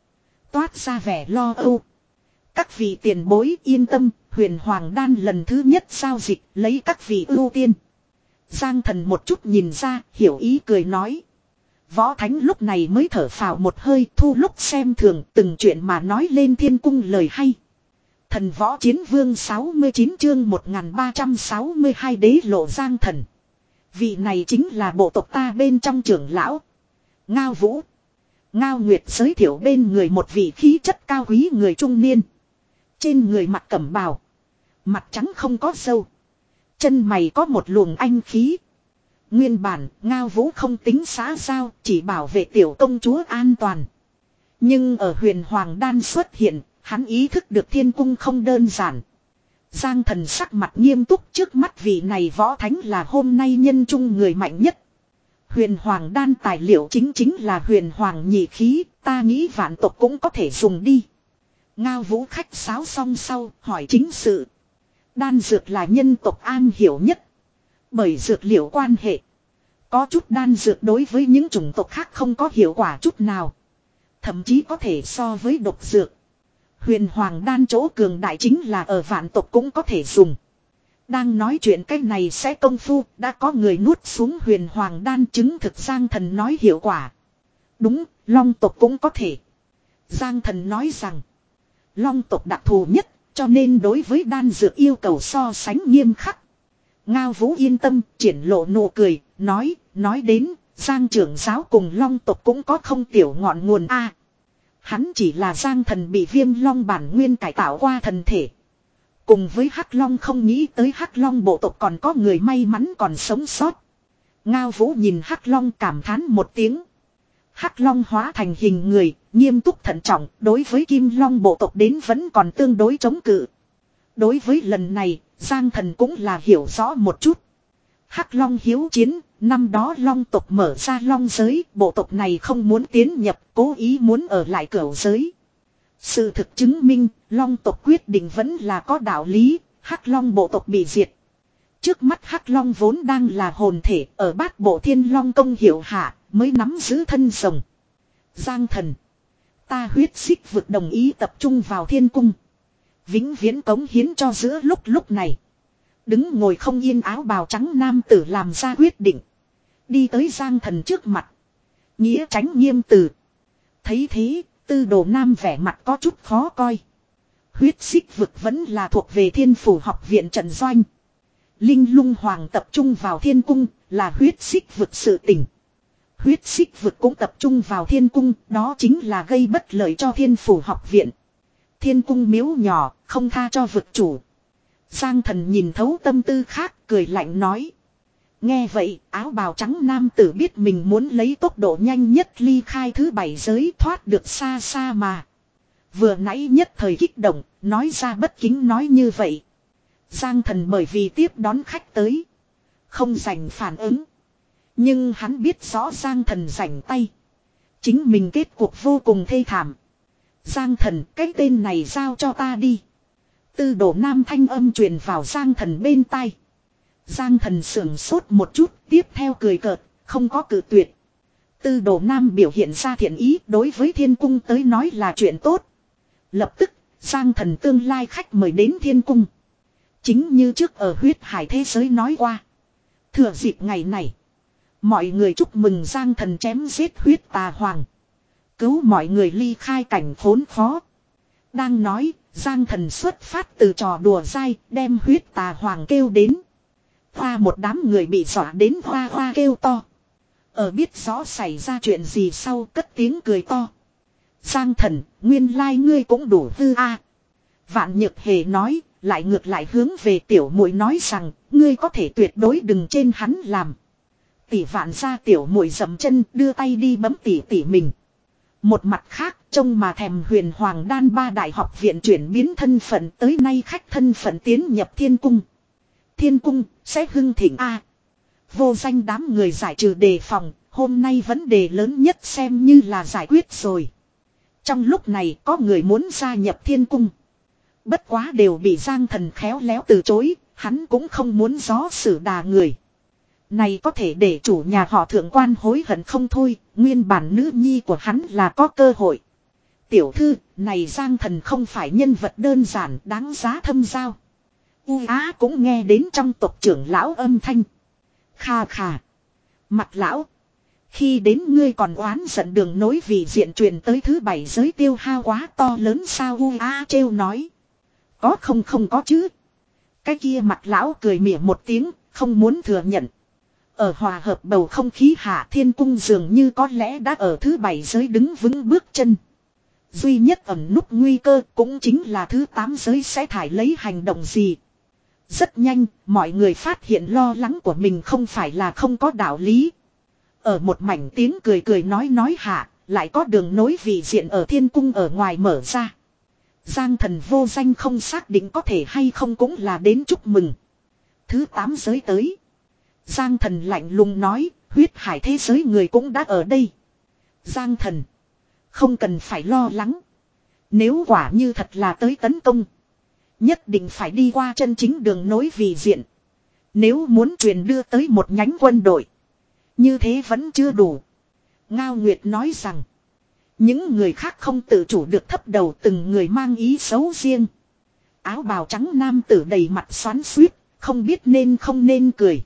toát ra vẻ lo âu. Các vị tiền bối yên tâm, huyền hoàng đan lần thứ nhất giao dịch lấy các vị ưu tiên. Giang Thần một chút nhìn ra, hiểu ý cười nói. Võ Thánh lúc này mới thở phào một hơi, thu lúc xem thường từng chuyện mà nói lên thiên cung lời hay. Thần Võ Chiến Vương sáu mươi chín chương một nghìn ba trăm sáu mươi hai đế lộ Giang Thần. Vị này chính là bộ tộc ta bên trong trưởng lão Ngao Vũ. Ngao Nguyệt giới thiệu bên người một vị khí chất cao quý người trung niên. Trên người mặc cẩm bào, mặt trắng không có râu, chân mày có một luồng anh khí. Nguyên bản Ngao Vũ không tính xã giao, chỉ bảo vệ tiểu công chúa an toàn. Nhưng ở huyền hoàng đan xuất hiện, hắn ý thức được thiên cung không đơn giản. Giang Thần sắc mặt nghiêm túc, trước mắt vị này võ thánh là hôm nay nhân trung người mạnh nhất. Huyền hoàng đan tài liệu chính chính là huyền hoàng nhị khí, ta nghĩ vạn tộc cũng có thể dùng đi. Ngao Vũ khách sáo xong sau, hỏi chính sự. Đan dược là nhân tộc an hiểu nhất. Bởi dược liệu quan hệ, có chút đan dược đối với những chủng tộc khác không có hiệu quả chút nào. Thậm chí có thể so với độc dược. Huyền hoàng đan chỗ cường đại chính là ở vạn tộc cũng có thể dùng. Đang nói chuyện cái này sẽ công phu, đã có người nuốt xuống huyền hoàng đan, chứng thực Giang Thần nói hiệu quả. Đúng, long tộc cũng có thể. Giang Thần nói rằng, long tộc đặc thù nhất, cho nên đối với đan dược yêu cầu so sánh nghiêm khắc. Ngao Vũ yên tâm, triển lộ nụ cười, nói, nói đến, Giang trưởng giáo cùng long tộc cũng có không tiểu ngọn nguồn a. Hắn chỉ là Giang Thần bị viêm long bản nguyên cải tạo qua thần thể. Cùng với Hắc Long không nghĩ tới Hắc Long bộ tộc còn có người may mắn còn sống sót. Ngao Vũ nhìn Hắc Long cảm thán một tiếng. Hắc Long hóa thành hình người, nghiêm túc thận trọng, đối với Kim Long bộ tộc đến vẫn còn tương đối chống cự. Đối với lần này, Giang Thần cũng là hiểu rõ một chút. Hắc Long hiếu chiến, năm đó Long tộc mở ra Long giới, bộ tộc này không muốn tiến nhập, cố ý muốn ở lại cửu giới. Sự thực chứng minh, Long tộc quyết định vẫn là có đạo lý, Hắc Long bộ tộc bị diệt. Trước mắt Hắc Long vốn đang là hồn thể, ở bát bộ Thiên Long công hiệu hạ, mới nắm giữ thân rồng. Giang Thần, ta huyết xích vực đồng ý tập trung vào thiên cung. Vĩnh viễn cống hiến cho giữa lúc lúc này. Đứng ngồi không yên áo bào trắng nam tử làm ra quyết định. Đi tới Giang Thần trước mặt. Nghĩa tránh nghiêm từ. Thấy thế, Tư Đồ Nam vẻ mặt có chút khó coi. Huyết xích vực vẫn là thuộc về Thiên Phủ học viện trận doanh. Linh Lung Hoàng tập trung vào thiên cung là huyết xích vực sự tình. Huyết xích vực cũng tập trung vào thiên cung, đó chính là gây bất lợi cho Thiên Phủ học viện. Thiên cung miếu nhỏ, không tha cho vực chủ. Giang Thần nhìn thấu tâm tư khác, cười lạnh nói. Nghe vậy, áo bào trắng nam tử biết mình muốn lấy tốc độ nhanh nhất ly khai thứ bảy giới, thoát được xa xa mà. Vừa nãy nhất thời kích động, nói ra bất kính nói như vậy. Giang Thần bởi vì tiếp đón khách tới, không dành phản ứng. Nhưng hắn biết rõ Giang Thần rảnh tay, chính mình kết cuộc vô cùng thê thảm. Giang Thần, cái tên này giao cho ta đi. Tư Đồ Nam thanh âm truyền vào Giang Thần bên tai. Giang Thần sưởng sốt một chút, tiếp theo cười cợt, không có cự tuyệt. Tư Đồ Nam biểu hiện ra thiện ý, đối với thiên cung tới nói là chuyện tốt. Lập tức, Giang Thần tương lai khách mời đến thiên cung. Chính như trước ở huyết hải thế giới nói qua. Thừa dịp ngày này, mọi người chúc mừng Giang Thần chém giết huyết tà hoàng, cứu mọi người ly khai cảnh khốn khó. Đang nói, Giang Thần xuất phát từ trò đùa dai, đem huyết tà hoàng kêu đến. Hoa một đám người bị dọa đến hoa hoa kêu to. Ở biết rõ xảy ra chuyện gì sau, cất tiếng cười to. Giang Thần, nguyên lai ngươi cũng đủ hư a. Vạn Nhược Hề nói, lại ngược lại hướng về tiểu muội nói rằng, ngươi có thể tuyệt đối đừng trên hắn làm. Tỷ Vạn ra tiểu muội dậm chân, đưa tay đi bấm tỉ tỉ mình. Một mặt khác, trông mà thèm huyền hoàng đan ba đại học viện chuyển biến thân phận, tới nay khách thân phận tiến nhập thiên cung. Thiên cung, sẽ hưng thịnh a. Vô danh đám người giải trừ đề phòng, hôm nay vấn đề lớn nhất xem như là giải quyết rồi. Trong lúc này có người muốn gia nhập thiên cung. Bất quá đều bị Giang Thần khéo léo từ chối, hắn cũng không muốn gió xử đà người. Này có thể để chủ nhà họ thượng quan hối hận không thôi, nguyên bản nữ nhi của hắn là có cơ hội. Tiểu thư, này Giang Thần không phải nhân vật đơn giản đáng giá thâm giao. U Á cũng nghe đến trong tộc trưởng lão âm thanh. Kha kha. Mặt lão. Khi đến ngươi còn oán giận đường nối vì diện truyền tới thứ bảy giới tiêu hao quá to lớn sao U Á trêu nói. Có không không có chứ. Cái kia mặt lão cười mỉa một tiếng, không muốn thừa nhận. Ở hòa hợp bầu không khí hạ thiên cung dường như có lẽ đã ở thứ bảy giới đứng vững bước chân. Duy nhất ẩn nút nguy cơ cũng chính là thứ tám giới sẽ thải lấy hành động gì. Rất nhanh, mọi người phát hiện lo lắng của mình không phải là không có đạo lý. Ở một mảnh tiếng cười cười nói nói hạ, lại có đường nối vị diện ở thiên cung ở ngoài mở ra. Giang Thần vô danh không xác định có thể hay không cũng là đến chúc mừng. Thứ tám giới tới. Giang Thần lạnh lùng nói, huyết hải thế giới người cũng đã ở đây. Giang Thần, không cần phải lo lắng. Nếu quả như thật là tới tấn công, nhất định phải đi qua chân chính đường nối vị diện. Nếu muốn truyền đưa tới một nhánh quân đội, như thế vẫn chưa đủ. Ngao Nguyệt nói rằng, những người khác không tự chủ được thấp đầu, từng người mang ý xấu riêng. Áo bào trắng nam tử đầy mặt xoắn xuýt, không biết nên không nên cười.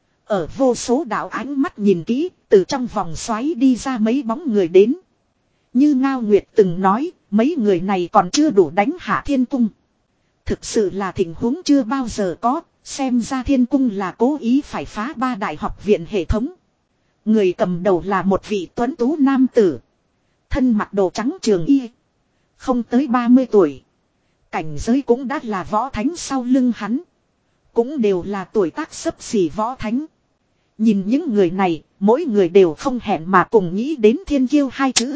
Ở vô số đạo ánh mắt nhìn kỹ, từ trong vòng xoáy đi ra mấy bóng người đến. Như Ngao Nguyệt từng nói, mấy người này còn chưa đủ đánh hạ thiên cung. Thực sự là tình huống chưa bao giờ có, xem ra thiên cung là cố ý phải phá ba đại học viện hệ thống. Người cầm đầu là một vị tuấn tú nam tử. Thân mặc đồ trắng trường y. Không tới ba mươi tuổi. Cảnh giới cũng đã là võ thánh, sau lưng hắn cũng đều là tuổi tác xấp xỉ võ thánh. Nhìn những người này, mỗi người đều không hẹn mà cùng nghĩ đến thiên kiêu hai chữ.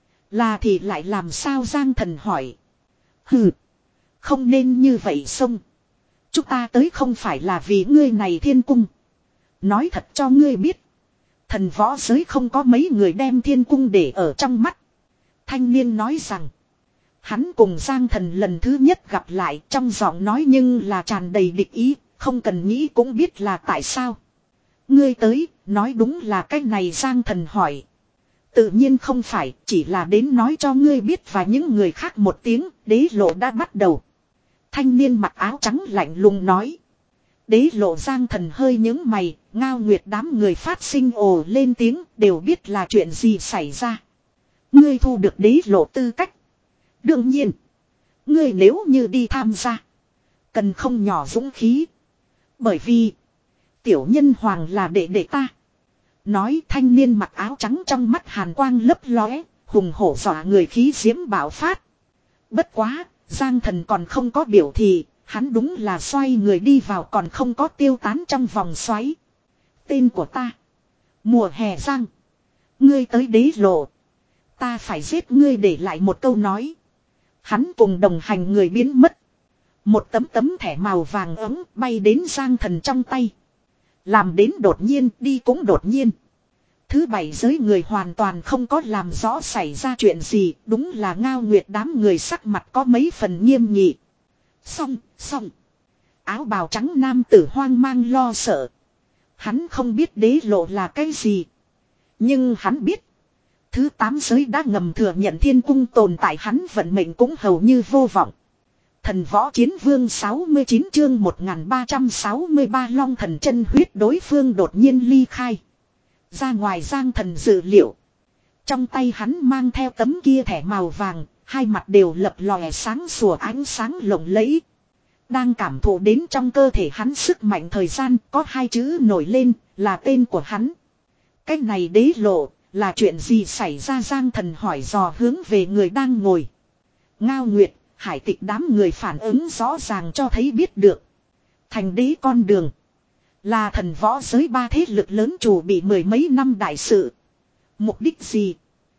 Là thì lại làm sao? Giang Thần hỏi. Hừ, không nên như vậy xông. Chúng ta tới không phải là vì ngươi này thiên cung. Nói thật cho ngươi biết, thần võ giới không có mấy người đem thiên cung để ở trong mắt. Thanh niên nói rằng, hắn cùng Giang Thần lần thứ nhất gặp lại, trong giọng nói nhưng là tràn đầy địch ý, không cần nghĩ cũng biết là tại sao. Ngươi tới, nói đúng là cái này. Giang Thần hỏi. Tự nhiên không phải, chỉ là đến nói cho ngươi biết và những người khác một tiếng, đế lộ đã bắt đầu. Thanh niên mặc áo trắng lạnh lùng nói. Đế lộ. Giang Thần hơi nhướng mày, Ngao Nguyệt đám người phát sinh ồ lên tiếng, đều biết là chuyện gì xảy ra. Ngươi thu được đế lộ tư cách. Đương nhiên, ngươi nếu như đi tham gia, cần không nhỏ dũng khí. Bởi vì tiểu nhân hoàng là đệ đệ ta. Nói, thanh niên mặc áo trắng trong mắt hàn quang lấp lóe, hùng hổ dọa người, khí diễm bạo phát. Bất quá, Giang Thần còn không có biểu thị, hắn đúng là xoay người đi vào, còn không có tiêu tán trong vòng xoáy. Tên của ta, Mùa Hè Giang. Ngươi tới đế lộ, ta phải giết ngươi. Để lại một câu nói, hắn cùng đồng hành người biến mất. Một tấm tấm thẻ màu vàng ấm bay đến Giang Thần trong tay. Làm đến đột nhiên, đi cũng đột nhiên. Thứ bảy giới người hoàn toàn không có làm rõ xảy ra chuyện gì. Đúng là Ngao Nguyệt đám người sắc mặt có mấy phần nghiêm nghị. Xong, xong. Áo bào trắng nam tử hoang mang lo sợ. Hắn không biết đế lộ là cái gì, nhưng hắn biết thứ tám giới đã ngầm thừa nhận thiên cung tồn tại, hắn vận mệnh cũng hầu như vô vọng. Thần võ chiến vương sáu mươi chín chương một nghìn ba trăm sáu mươi ba long thần chân huyết. Đối phương đột nhiên ly khai ra ngoài Giang Thần dự liệu. Trong tay hắn mang theo tấm kia thẻ màu vàng, hai mặt đều lập lòe sáng sủa ánh sáng lộng lẫy. Đang cảm thụ đến trong cơ thể hắn sức mạnh thời gian, có hai chữ nổi lên, là tên của hắn. Cái này đế lộ, là chuyện gì xảy ra? Giang Thần hỏi dò hướng về người đang ngồi. Ngao Nguyệt, Hải Tịch đám người phản ứng rõ ràng cho thấy biết được. Thành đế con đường là thần võ giới ba thế lực lớn chủ bị mười mấy năm đại sự. Mục đích gì?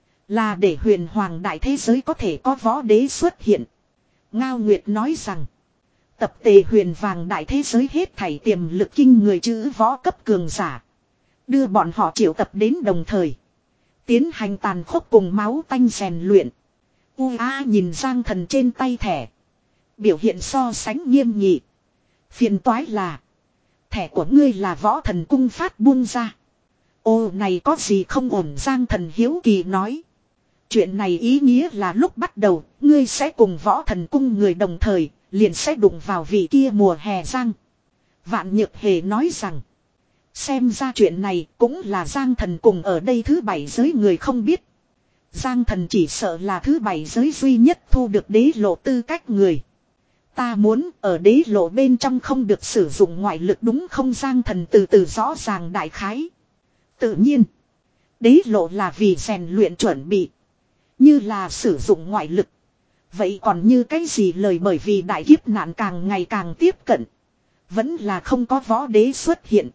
Là để huyền hoàng đại thế giới có thể có võ đế xuất hiện. Ngao Nguyệt nói rằng, tập tề huyền vàng đại thế giới hết thảy tiềm lực kinh người chữ võ cấp cường giả, đưa bọn họ triệu tập đến đồng thời, tiến hành tàn khốc cùng máu tanh rèn luyện. U A nhìn Giang Thần trên tay thẻ, biểu hiện so sánh nghiêm nghị. Phiền toái là, thẻ của ngươi là võ thần cung phát buông ra. Ô này có gì không ổn? Giang Thần hiếu kỳ nói. Chuyện này ý nghĩa là lúc bắt đầu, ngươi sẽ cùng võ thần cung người đồng thời, liền sẽ đụng vào vị kia mùa hè Giang. Vạn Nhược Hề nói rằng, xem ra chuyện này cũng là Giang thần cùng ở đây thứ bảy giới người không biết. Giang thần chỉ sợ là thứ bảy giới duy nhất thu được đế lộ tư cách người. Ta muốn ở đế lộ bên trong không được sử dụng ngoại lực đúng không? Giang thần từ từ rõ ràng đại khái. Tự nhiên, đế lộ là vì rèn luyện chuẩn bị. Như là sử dụng ngoại lực. Vậy còn như cái gì lời, bởi vì đại kiếp nạn càng ngày càng tiếp cận. Vẫn là không có võ đế xuất hiện.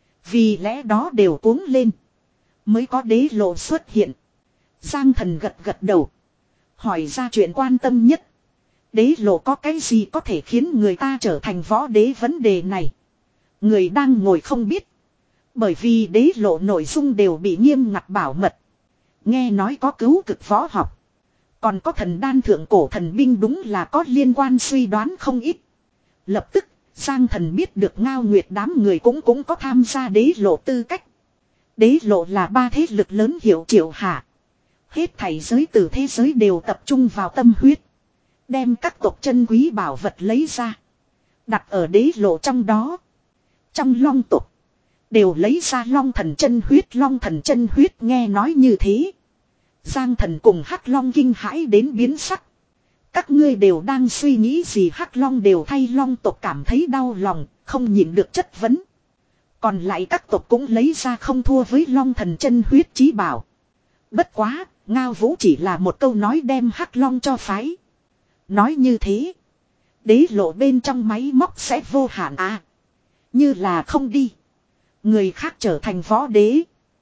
Vì lẽ đó đều cuống lên. Mới có đế lộ xuất hiện. Giang thần gật gật đầu. Hỏi ra chuyện quan tâm nhất. Đế lộ có cái gì có thể khiến người ta trở thành võ đế? Vấn đề này người đang ngồi không biết. Bởi vì đế lộ nội dung đều bị nghiêm ngặt bảo mật. Nghe nói có cứu cực võ học. Còn có thần đan thượng cổ thần binh, đúng là có liên quan suy đoán không ít. Lập tức, Giang thần biết được Ngao Nguyệt đám người cũng cũng có tham gia đế lộ tư cách. Đế lộ là ba thế lực lớn hiệu triệu hạ. Hết thảy giới từ thế giới đều tập trung vào tâm huyết. Đem các tộc chân quý bảo vật lấy ra. Đặt ở đế lộ trong đó. Trong long tộc đều lấy ra long thần chân huyết. Long thần chân huyết nghe nói như thế. Giang thần cùng Hắc Long kinh hãi đến biến sắc. Các ngươi đều đang suy nghĩ gì? Hắc Long đều thay long tộc cảm thấy đau lòng, không nhịn được chất vấn. Còn lại các tộc cũng lấy ra không thua với long thần chân huyết chí bảo. Bất quá, Ngao Vũ chỉ là một câu nói đem Hắc Long cho phái. Nói như thế, đế lộ bên trong máy móc sẽ vô hạn à. Như là không đi, người khác trở thành võ đế.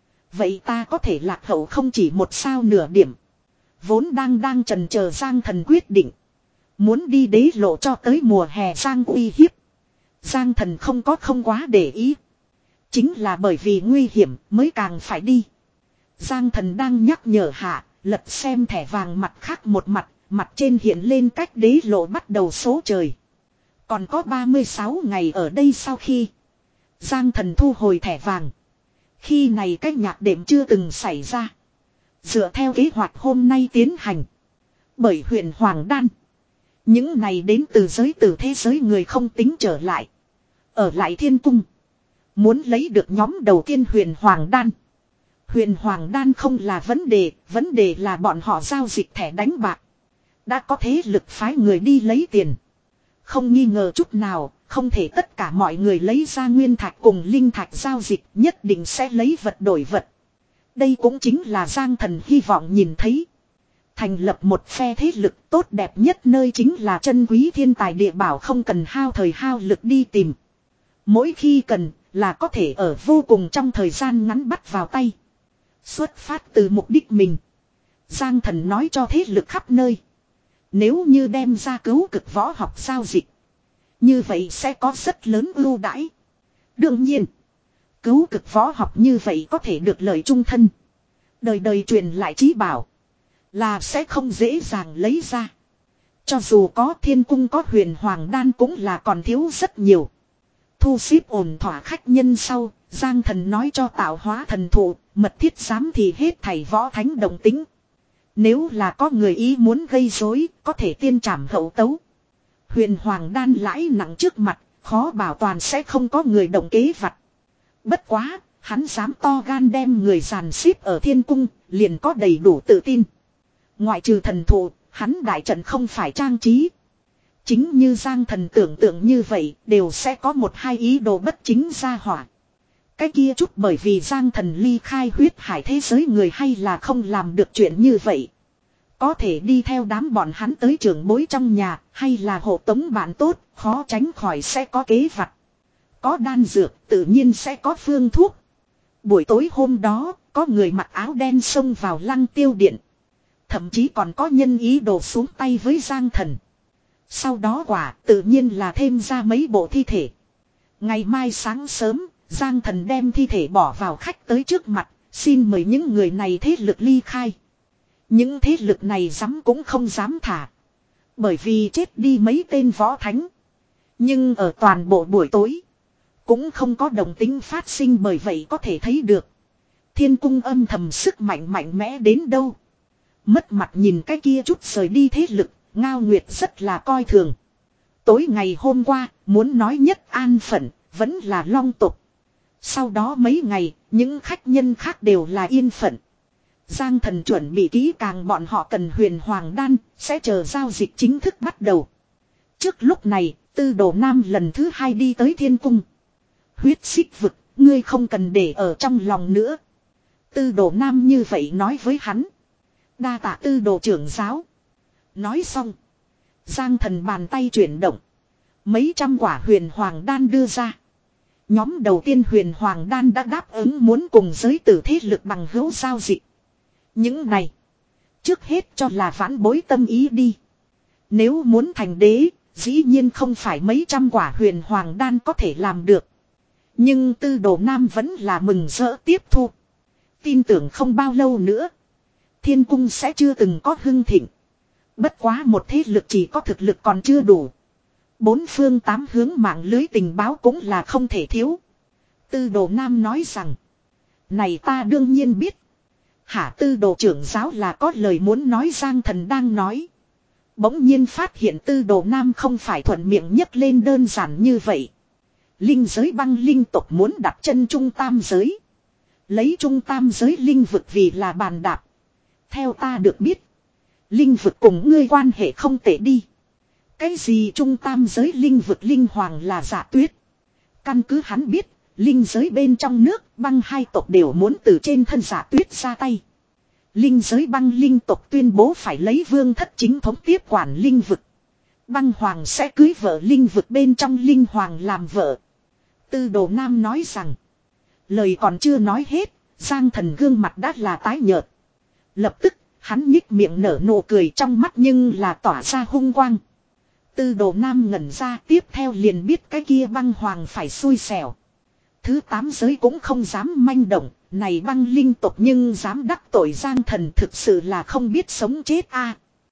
Vậy ta có thể lạc hậu không chỉ một sao nửa điểm. Vốn đang đang trần chờ Giang thần quyết định. Muốn đi đế lộ cho tới mùa hè Giang uy hiếp. Giang thần không có không quá để ý. Chính là bởi vì nguy hiểm mới càng phải đi. Giang thần đang nhắc nhở hạ, lật xem thẻ vàng mặt khác một mặt. Mặt trên hiện lên cách đế lộ bắt đầu số trời. Còn có ba mươi sáu ngày ở đây. Sau khi Giang thần thu hồi thẻ vàng, khi này cách nhạc đệm chưa từng xảy ra. Dựa theo kế hoạch hôm nay tiến hành. Bởi huyện Hoàng Đan, những này đến từ giới từ thế giới người không tính trở lại. Ở lại thiên cung, muốn lấy được nhóm đầu tiên huyền Hoàng Đan. Huyền Hoàng Đan không là vấn đề, vấn đề là bọn họ giao dịch thẻ đánh bạc. Đã có thế lực phái người đi lấy tiền. Không nghi ngờ chút nào, không thể tất cả mọi người lấy ra nguyên thạch cùng linh thạch giao dịch, nhất định sẽ lấy vật đổi vật. Đây cũng chính là Giang thần hy vọng nhìn thấy. Thành lập một phe thế lực tốt đẹp nhất nơi chính là chân quý thiên tài địa bảo, không cần hao thời hao lực đi tìm. Mỗi khi cần là có thể ở vô cùng trong thời gian ngắn bắt vào tay. Xuất phát từ mục đích mình, Giang thần nói cho thế lực khắp nơi. Nếu như đem ra cứu cực võ học giao dịch, như vậy sẽ có rất lớn ưu đãi. Đương nhiên, cứu cực võ học như vậy có thể được lợi trung thân. Đời đời truyền lại chí bảo là sẽ không dễ dàng lấy ra. Cho dù có thiên cung có huyền Hoàng Đan cũng là còn thiếu rất nhiều. Thu xếp ổn thỏa khách nhân sau, Giang thần nói cho tạo hóa thần thụ, mật thiết giám thì hết thảy võ thánh đồng tính. Nếu là có người ý muốn gây rối, có thể tiên trảm hậu tấu. Huyền Hoàng Đan lãi nặng trước mặt, khó bảo toàn sẽ không có người động kế vặt. Bất quá, hắn dám to gan đem người dàn xếp ở thiên cung, liền có đầy đủ tự tin. Ngoại trừ thần thụ, hắn đại trận không phải trang trí. Chính như Giang thần tưởng tượng như vậy, đều sẽ có một hai ý đồ bất chính ra hỏa. Cái kia chút bởi vì Giang thần ly khai huyết hải thế giới người hay là không làm được chuyện như vậy. Có thể đi theo đám bọn hắn tới trưởng bối trong nhà, hay là hộ tống bạn tốt, khó tránh khỏi sẽ có kế vặt. Có đan dược, tự nhiên sẽ có phương thuốc. Buổi tối hôm đó, có người mặc áo đen xông vào Lăng Tiêu Điện. Thậm chí còn có nhân ý đồ xuống tay với Giang thần. Sau đó quả, tự nhiên là thêm ra mấy bộ thi thể. Ngày mai sáng sớm, Giang thần đem thi thể bỏ vào khách tới trước mặt, xin mời những người này thế lực ly khai. Những thế lực này dám cũng không dám thả. Bởi vì chết đi mấy tên võ thánh. Nhưng ở toàn bộ buổi tối, cũng không có động tĩnh phát sinh, bởi vậy có thể thấy được thiên cung âm thầm sức mạnh mạnh mẽ đến đâu. Mất mặt nhìn cái kia chút rời đi thế lực, Ngao Nguyệt rất là coi thường. Tối ngày hôm qua, muốn nói nhất an phận, vẫn là Long tộc. Sau đó mấy ngày, những khách nhân khác đều là yên phận. Giang Thần chuẩn bị kỹ càng bọn họ cần huyền hoàng đan, sẽ chờ giao dịch chính thức bắt đầu. Trước lúc này, Tư Đồ Nam lần thứ hai đi tới thiên cung. Huyết xích vực, ngươi không cần để ở trong lòng nữa. Tư Đồ Nam như vậy nói với hắn. Đa tạ Tư Đồ trưởng giáo. Nói xong. Giang Thần bàn tay chuyển động. Mấy trăm quả huyền hoàng đan đưa ra. Nhóm đầu tiên huyền hoàng đan đã đáp ứng muốn cùng giới tử thế lực bằng hữu giao dịch. Những này. Trước hết cho là vãn bối tâm ý đi. Nếu muốn thành đế, dĩ nhiên không phải mấy trăm quả huyền hoàng đan có thể làm được. Nhưng Tư Đồ Nam vẫn là mừng rỡ tiếp thu. Tin tưởng không bao lâu nữa. Thiên cung sẽ chưa từng có hưng thịnh. Bất quá một thế lực chỉ có thực lực còn chưa đủ. Bốn phương tám hướng mạng lưới tình báo cũng là không thể thiếu. Tư Đồ Nam nói rằng. Này ta đương nhiên biết. Hả Tư Đồ trưởng giáo là có lời muốn nói. Giang Thần đang nói. Bỗng nhiên phát hiện Tư Đồ Nam không phải thuận miệng nhấc lên đơn giản như vậy. Linh giới băng linh tộc muốn đặt chân trung tam giới. Lấy trung tam giới linh vực vì là bàn đạp. Theo ta được biết. Linh vực cùng ngươi quan hệ không tệ đi. Cái gì trung tam giới linh vực linh hoàng là Dạ Tuyết. Căn cứ hắn biết. Linh giới bên trong nước băng hai tộc đều muốn từ trên thân Dạ Tuyết ra tay. Linh giới băng linh tộc tuyên bố phải lấy vương thất chính thống tiếp quản linh vực. Băng hoàng sẽ cưới vợ linh vực bên trong linh hoàng làm vợ. Tư Đồ Nam nói rằng. Lời còn chưa nói hết. Giang Thần gương mặt đã là tái nhợt. Lập tức hắn nhích miệng nở nụ cười trong mắt nhưng là tỏa ra hung quang. Tư Đồ Nam ngẩn ra tiếp theo liền biết cái kia băng hoàng phải xui xẻo. Thứ tám giới cũng không dám manh động. Này băng linh tộc nhưng dám đắc tội Giang Thần thực sự là không biết sống chết a.